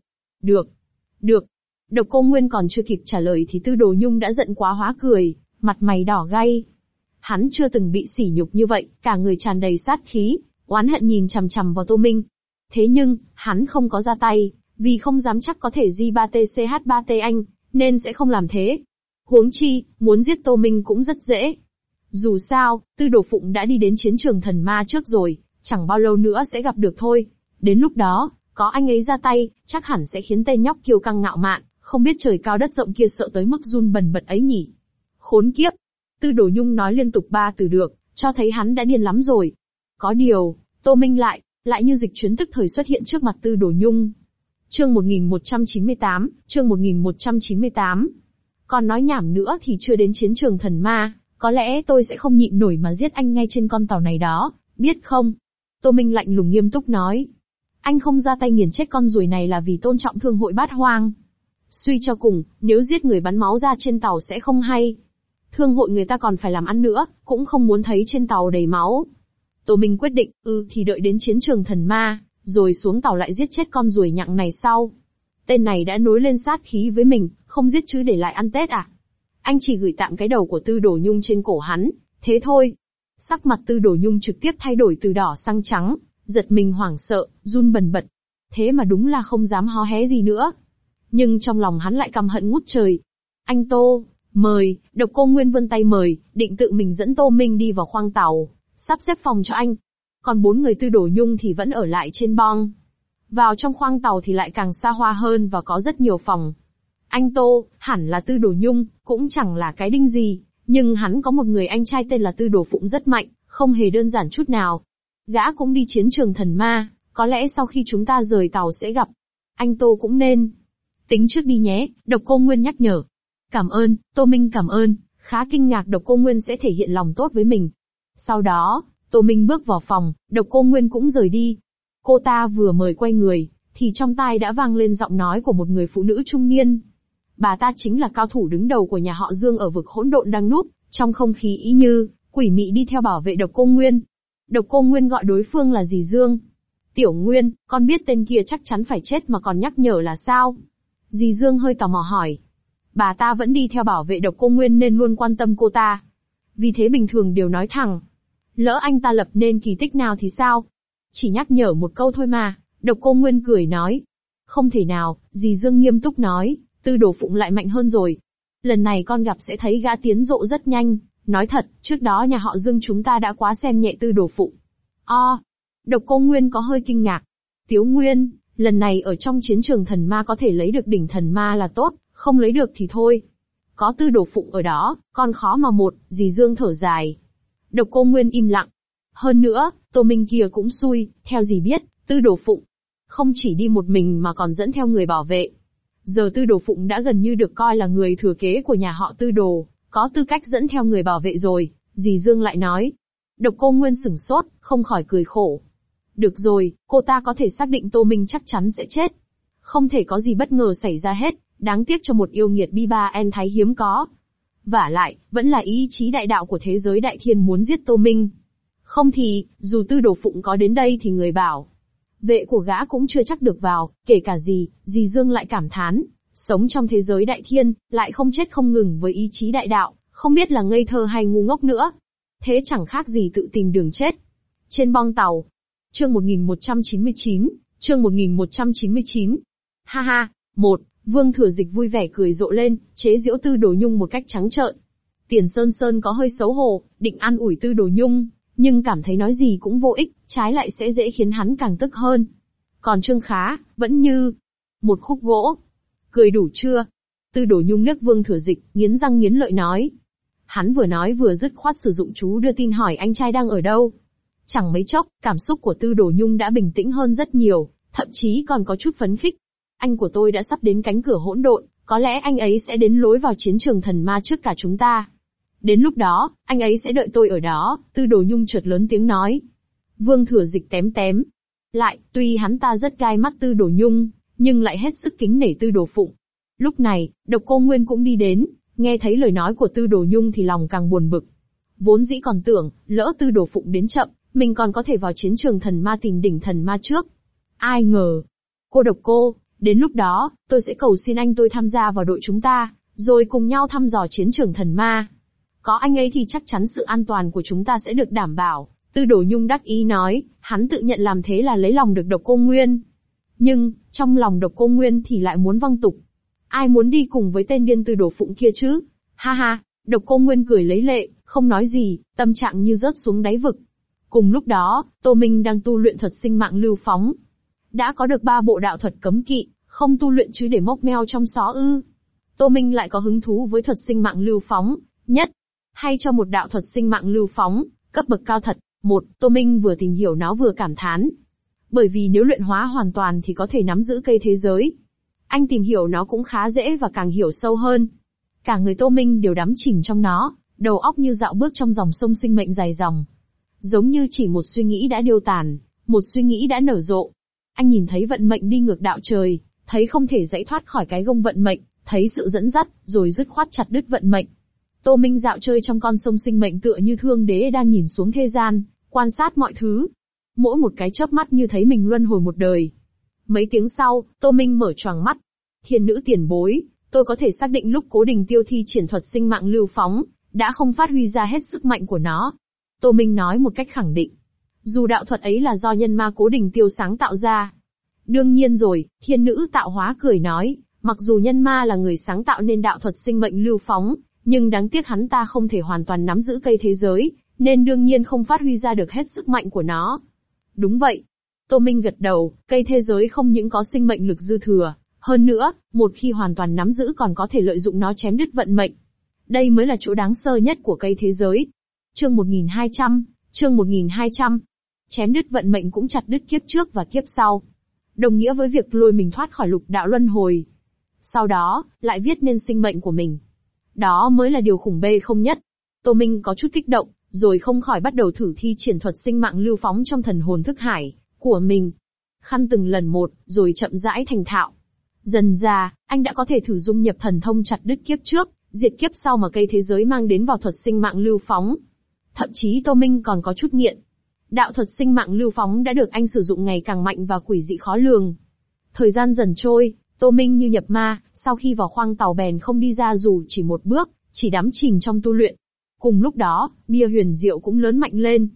Độc Cô Nguyên còn chưa kịp trả lời thì Tư Đồ Nhung đã giận quá hóa cười, mặt mày đỏ gay. Hắn chưa từng bị sỉ nhục như vậy, cả người tràn đầy sát khí, oán hận nhìn chằm chằm vào Tô Minh. Thế nhưng, hắn không có ra tay, vì không dám chắc có thể J3TCH3T anh, nên sẽ không làm thế. Huống chi, muốn giết Tô Minh cũng rất dễ. Dù sao, Tư Đồ Phụng đã đi đến chiến trường thần ma trước rồi, chẳng bao lâu nữa sẽ gặp được thôi. Đến lúc đó, có anh ấy ra tay, chắc hẳn sẽ khiến tên nhóc kiêu căng ngạo mạn, không biết trời cao đất rộng kia sợ tới mức run bần bật ấy nhỉ. Khốn kiếp! Tư Đồ Nhung nói liên tục 3 từ được, cho thấy hắn đã điên lắm rồi. Có điều, Tô Minh lại như dịch chuyển tức thời xuất hiện trước mặt Tư Đồ Nhung. Chương 1198, chương 1198. Còn nói nhảm nữa thì chưa đến chiến trường thần ma, có lẽ tôi sẽ không nhịn nổi mà giết anh ngay trên con tàu này đó, biết không? Tô Minh lạnh lùng nghiêm túc nói. Anh không ra tay nghiền chết con ruồi này là vì tôn trọng thương hội bát hoang. Suy cho cùng, nếu giết người bắn máu ra trên tàu sẽ không hay. Thương hội người ta còn phải làm ăn nữa, cũng không muốn thấy trên tàu đầy máu. Tô Minh quyết định, thì đợi đến chiến trường thần ma, rồi xuống tàu lại giết chết con ruồi nhặng này sau. Tên này đã nối lên sát khí với mình, không giết chứ để lại ăn Tết à? Anh chỉ gửi tạm cái đầu của Tư Đồ Nhung trên cổ hắn, thế thôi. Sắc mặt Tư Đồ Nhung trực tiếp thay đổi từ đỏ sang trắng, giật mình hoảng sợ, run bần bật. Thế mà đúng là không dám hó hé gì nữa. Nhưng trong lòng hắn lại căm hận ngút trời. Anh Tô, mời, Độc Cô Nguyên vươn tay mời, định tự mình dẫn Tô Minh đi vào khoang tàu, sắp xếp phòng cho anh. Còn 4 người Tư Đồ Nhung thì vẫn ở lại trên bong. Vào trong khoang tàu thì lại càng xa hoa hơn và có rất nhiều phòng. Anh Tô, hẳn là Tư Đồ Nhung, cũng chẳng là cái đinh gì, nhưng hắn có một người anh trai tên là Tư Đồ Phụng rất mạnh, không hề đơn giản chút nào. Gã cũng đi chiến trường thần ma, có lẽ sau khi chúng ta rời tàu sẽ gặp. Anh Tô cũng nên tính trước đi nhé, Độc Cô Nguyên nhắc nhở. Cảm ơn, Tô Minh cảm ơn, khá kinh ngạc Độc Cô Nguyên sẽ thể hiện lòng tốt với mình. Sau đó, Tô Minh bước vào phòng, Độc Cô Nguyên cũng rời đi. Cô ta vừa mời quay người, thì trong tai đã vang lên giọng nói của một người phụ nữ trung niên. Bà ta chính là cao thủ đứng đầu của nhà họ Dương ở vực hỗn độn đang núp, trong không khí ý như quỷ mị đi theo bảo vệ Độc Cô Nguyên. Độc Cô Nguyên gọi đối phương là dì Dương. Tiểu Nguyên, con biết tên kia chắc chắn phải chết mà còn nhắc nhở là sao? Dì Dương hơi tò mò hỏi. Bà ta vẫn đi theo bảo vệ Độc Cô Nguyên nên luôn quan tâm cô ta. Vì thế bình thường đều nói thẳng. Lỡ anh ta lập nên kỳ tích nào thì sao? Chỉ nhắc nhở một câu thôi mà, Độc Cô Nguyên cười nói. Không thể nào, dì Dương nghiêm túc nói, Tư Đồ Phụng lại mạnh hơn rồi. Lần này con gặp sẽ thấy gã tiến rộ rất nhanh, nói thật, trước đó nhà họ Dương chúng ta đã quá xem nhẹ Tư Đồ Phụng. Độc Cô Nguyên có hơi kinh ngạc. Tiếu Nguyên, lần này ở trong chiến trường thần ma có thể lấy được đỉnh thần ma là tốt, không lấy được thì thôi. Có Tư Đồ Phụng ở đó, con khó mà một, dì Dương thở dài. Độc Cô Nguyên im lặng. Hơn nữa, Tô Minh kia cũng xui, theo dì biết, Tư Đồ Phụng không chỉ đi một mình mà còn dẫn theo người bảo vệ. Giờ Tư Đồ Phụng đã gần như được coi là người thừa kế của nhà họ Tư Đồ, có tư cách dẫn theo người bảo vệ rồi, dì Dương lại nói. Độc Cô Nguyên sửng sốt, không khỏi cười khổ. Được rồi, cô ta có thể xác định Tô Minh chắc chắn sẽ chết. Không thể có gì bất ngờ xảy ra hết, đáng tiếc cho một yêu nghiệt Bi-ba-en thái hiếm có. Vả lại, vẫn là ý chí đại đạo của thế giới đại thiên muốn giết Tô Minh. Không thì, dù Tư Đồ Phụng có đến đây thì người bảo vệ của gã cũng chưa chắc được vào, kể cả dì Dương lại cảm thán, sống trong thế giới đại thiên, lại không chết không ngừng với ý chí đại đạo, không biết là ngây thơ hay ngu ngốc nữa. Thế chẳng khác gì tự tìm đường chết. Trên bong tàu. Chương 1199, chương 1199. Ha ha, Vương Thừa Dịch vui vẻ cười rộ lên, chế giễu Tư Đồ Nhung một cách trắng trợn. Tiền Sơn Sơn có hơi xấu hổ, định an ủi Tư Đồ Nhung, nhưng cảm thấy nói gì cũng vô ích, trái lại sẽ dễ khiến hắn càng tức hơn. Còn Trương Khá, vẫn như một khúc gỗ. Cười đủ chưa? Tư Đồ Nhung liếc Vương Thừa Dịch, nghiến răng nghiến lợi nói. Hắn vừa nói vừa dứt khoát sử dụng chú đưa tin hỏi anh trai đang ở đâu. Chẳng mấy chốc, cảm xúc của Tư Đồ Nhung đã bình tĩnh hơn rất nhiều, thậm chí còn có chút phấn khích. Anh của tôi đã sắp đến cánh cửa hỗn độn, có lẽ anh ấy sẽ đến lối vào chiến trường thần ma trước cả chúng ta. Đến lúc đó, anh ấy sẽ đợi tôi ở đó, Tư Đồ Nhung chợt lớn tiếng nói. Vương Thừa Dịch tém tém. Lại, tuy hắn ta rất gai mắt Tư Đồ Nhung, nhưng lại hết sức kính nể Tư Đồ Phụng. Lúc này, Độc Cô Nguyên cũng đi đến, nghe thấy lời nói của Tư Đồ Nhung thì lòng càng buồn bực. Vốn dĩ còn tưởng, lỡ Tư Đồ Phụng đến chậm, mình còn có thể vào chiến trường thần ma tìm đỉnh thần ma trước. Ai ngờ. Cô Độc Cô, đến lúc đó, tôi sẽ cầu xin anh tôi tham gia vào đội chúng ta, rồi cùng nhau thăm dò chiến trường thần ma. Có anh ấy thì chắc chắn sự an toàn của chúng ta sẽ được đảm bảo. Tư Đồ Nhung đắc ý nói, hắn tự nhận làm thế là lấy lòng được Độc Cô Nguyên. Nhưng, trong lòng Độc Cô Nguyên thì lại muốn văng tục. Ai muốn đi cùng với tên điên Tư Đồ Phụng kia chứ? Ha ha, Độc Cô Nguyên cười lấy lệ, không nói gì, tâm trạng như rớt xuống đáy vực. Cùng lúc đó, Tô Minh đang tu luyện thuật sinh mạng lưu phóng. Đã có được 3 bộ đạo thuật cấm kỵ, không tu luyện chứ để mốc meo trong xó ư. Tô Minh lại có hứng thú với thuật sinh mạng lưu phóng, nhất. Hay cho một đạo thuật sinh mạng lưu phóng, cấp bậc cao thật. Tô Minh vừa tìm hiểu nó vừa cảm thán. Bởi vì nếu luyện hóa hoàn toàn thì có thể nắm giữ cây thế giới. Anh tìm hiểu nó cũng khá dễ và càng hiểu sâu hơn. Cả người Tô Minh đều đắm chìm trong nó, đầu óc như dạo bước trong dòng sông sinh mệnh dài dòng. Giống như chỉ một suy nghĩ đã điêu tàn, một suy nghĩ đã nở rộ. Anh nhìn thấy vận mệnh đi ngược đạo trời, thấy không thể dãy thoát khỏi cái gông vận mệnh, thấy sự dẫn dắt, rồi dứt khoát chặt đứt vận mệnh. Tô Minh dạo chơi trong con sông sinh mệnh tựa như thương đế đang nhìn xuống thế gian, quan sát mọi thứ. Mỗi một cái chớp mắt như thấy mình luân hồi một đời. Mấy tiếng sau, Tô Minh mở choàng mắt. Thiên nữ tiền bối, tôi có thể xác định lúc Cố Đình Tiêu thi triển thuật sinh mạng lưu phóng, đã không phát huy ra hết sức mạnh của nó. Tô Minh nói một cách khẳng định. Dù đạo thuật ấy là do nhân ma Cố Đình Tiêu sáng tạo ra. Đương nhiên rồi, thiên nữ tạo hóa cười nói, mặc dù nhân ma là người sáng tạo nên đạo thuật sinh mệnh lưu phóng, nhưng đáng tiếc hắn ta không thể hoàn toàn nắm giữ cây thế giới, nên đương nhiên không phát huy ra được hết sức mạnh của nó. Đúng vậy. Tô Minh gật đầu, cây thế giới không những có sinh mệnh lực dư thừa, hơn nữa, một khi hoàn toàn nắm giữ còn có thể lợi dụng nó chém đứt vận mệnh. Đây mới là chỗ đáng sơ nhất của cây thế giới. Chương 1200, chương 1200. Chém đứt vận mệnh cũng chặt đứt kiếp trước và kiếp sau. Đồng nghĩa với việc lôi mình thoát khỏi lục đạo luân hồi. Sau đó, lại viết nên sinh mệnh của mình. Đó mới là điều khủng bê không nhất. Tô Minh có chút kích động, rồi không khỏi bắt đầu thử thi triển thuật sinh mạng lưu phóng trong thần hồn thức hải của mình. Khăn từng lần một, rồi chậm rãi thành thạo. Dần ra, anh đã có thể thử dung nhập thần thông chặt đứt kiếp trước, diệt kiếp sau mà cây thế giới mang đến vào thuật sinh mạng lưu phóng. Thậm chí Tô Minh còn có chút nghiện. Đạo thuật sinh mạng lưu phóng đã được anh sử dụng ngày càng mạnh và quỷ dị khó lường. Thời gian dần trôi, Tô Minh như nhập ma, sau khi vào khoang tàu bèn không đi ra dù chỉ một bước, chỉ đắm chìm trong tu luyện. Cùng lúc đó, bia huyền diệu cũng lớn mạnh lên.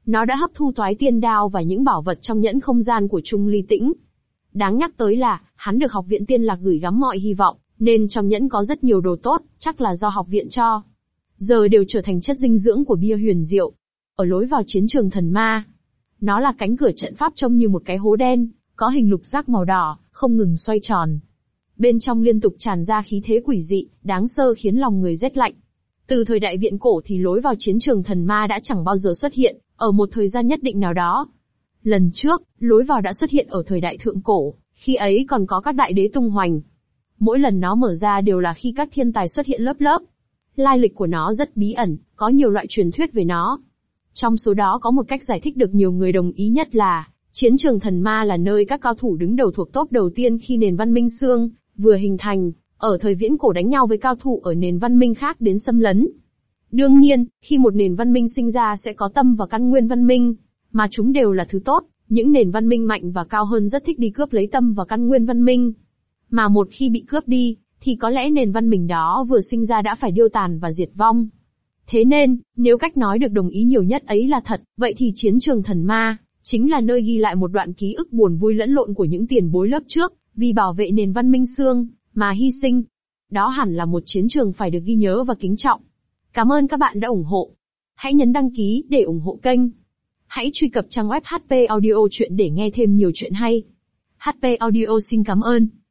Nó đã hấp thu Toái Tiên Đao và những bảo vật trong nhẫn không gian của Trung Ly Tĩnh. Đáng nhắc tới là, hắn được học viện Tiên Lạc gửi gắm mọi hy vọng, nên trong nhẫn có rất nhiều đồ tốt, chắc là do học viện cho. Giờ đều trở thành chất dinh dưỡng của bia huyền diệu. Ở lối vào chiến trường thần ma, nó là cánh cửa trận pháp trông như một cái hố đen, có hình lục giác màu đỏ, không ngừng xoay tròn. Bên trong liên tục tràn ra khí thế quỷ dị, đáng sơ khiến lòng người rét lạnh. Từ thời đại viễn cổ thì lối vào chiến trường thần ma đã chẳng bao giờ xuất hiện, ở một thời gian nhất định nào đó. Lần trước, lối vào đã xuất hiện ở thời đại thượng cổ, khi ấy còn có các đại đế tung hoành. Mỗi lần nó mở ra đều là khi các thiên tài xuất hiện lớp lớp. Lai lịch của nó rất bí ẩn, có nhiều loại truyền thuyết về nó. Trong số đó có một cách giải thích được nhiều người đồng ý nhất là, chiến trường thần ma là nơi các cao thủ đứng đầu thuộc top đầu tiên khi nền văn minh Xương vừa hình thành, ở thời viễn cổ đánh nhau với cao thủ ở nền văn minh khác đến xâm lấn. Đương nhiên, khi một nền văn minh sinh ra sẽ có tâm và căn nguyên văn minh, mà chúng đều là thứ tốt, những nền văn minh mạnh và cao hơn rất thích đi cướp lấy tâm và căn nguyên văn minh. Mà một khi bị cướp đi, thì có lẽ nền văn minh đó vừa sinh ra đã phải điêu tàn và diệt vong. Thế nên, nếu cách nói được đồng ý nhiều nhất ấy là thật, vậy thì chiến trường thần ma chính là nơi ghi lại một đoạn ký ức buồn vui lẫn lộn của những tiền bối lớp trước, vì bảo vệ nền văn minh Xương mà hy sinh. Đó hẳn là một chiến trường phải được ghi nhớ và kính trọng. Cảm ơn các bạn đã ủng hộ. Hãy nhấn đăng ký để ủng hộ kênh. Hãy truy cập trang web HP Audio Chuyện để nghe thêm nhiều chuyện hay. HP Audio xin cảm ơn.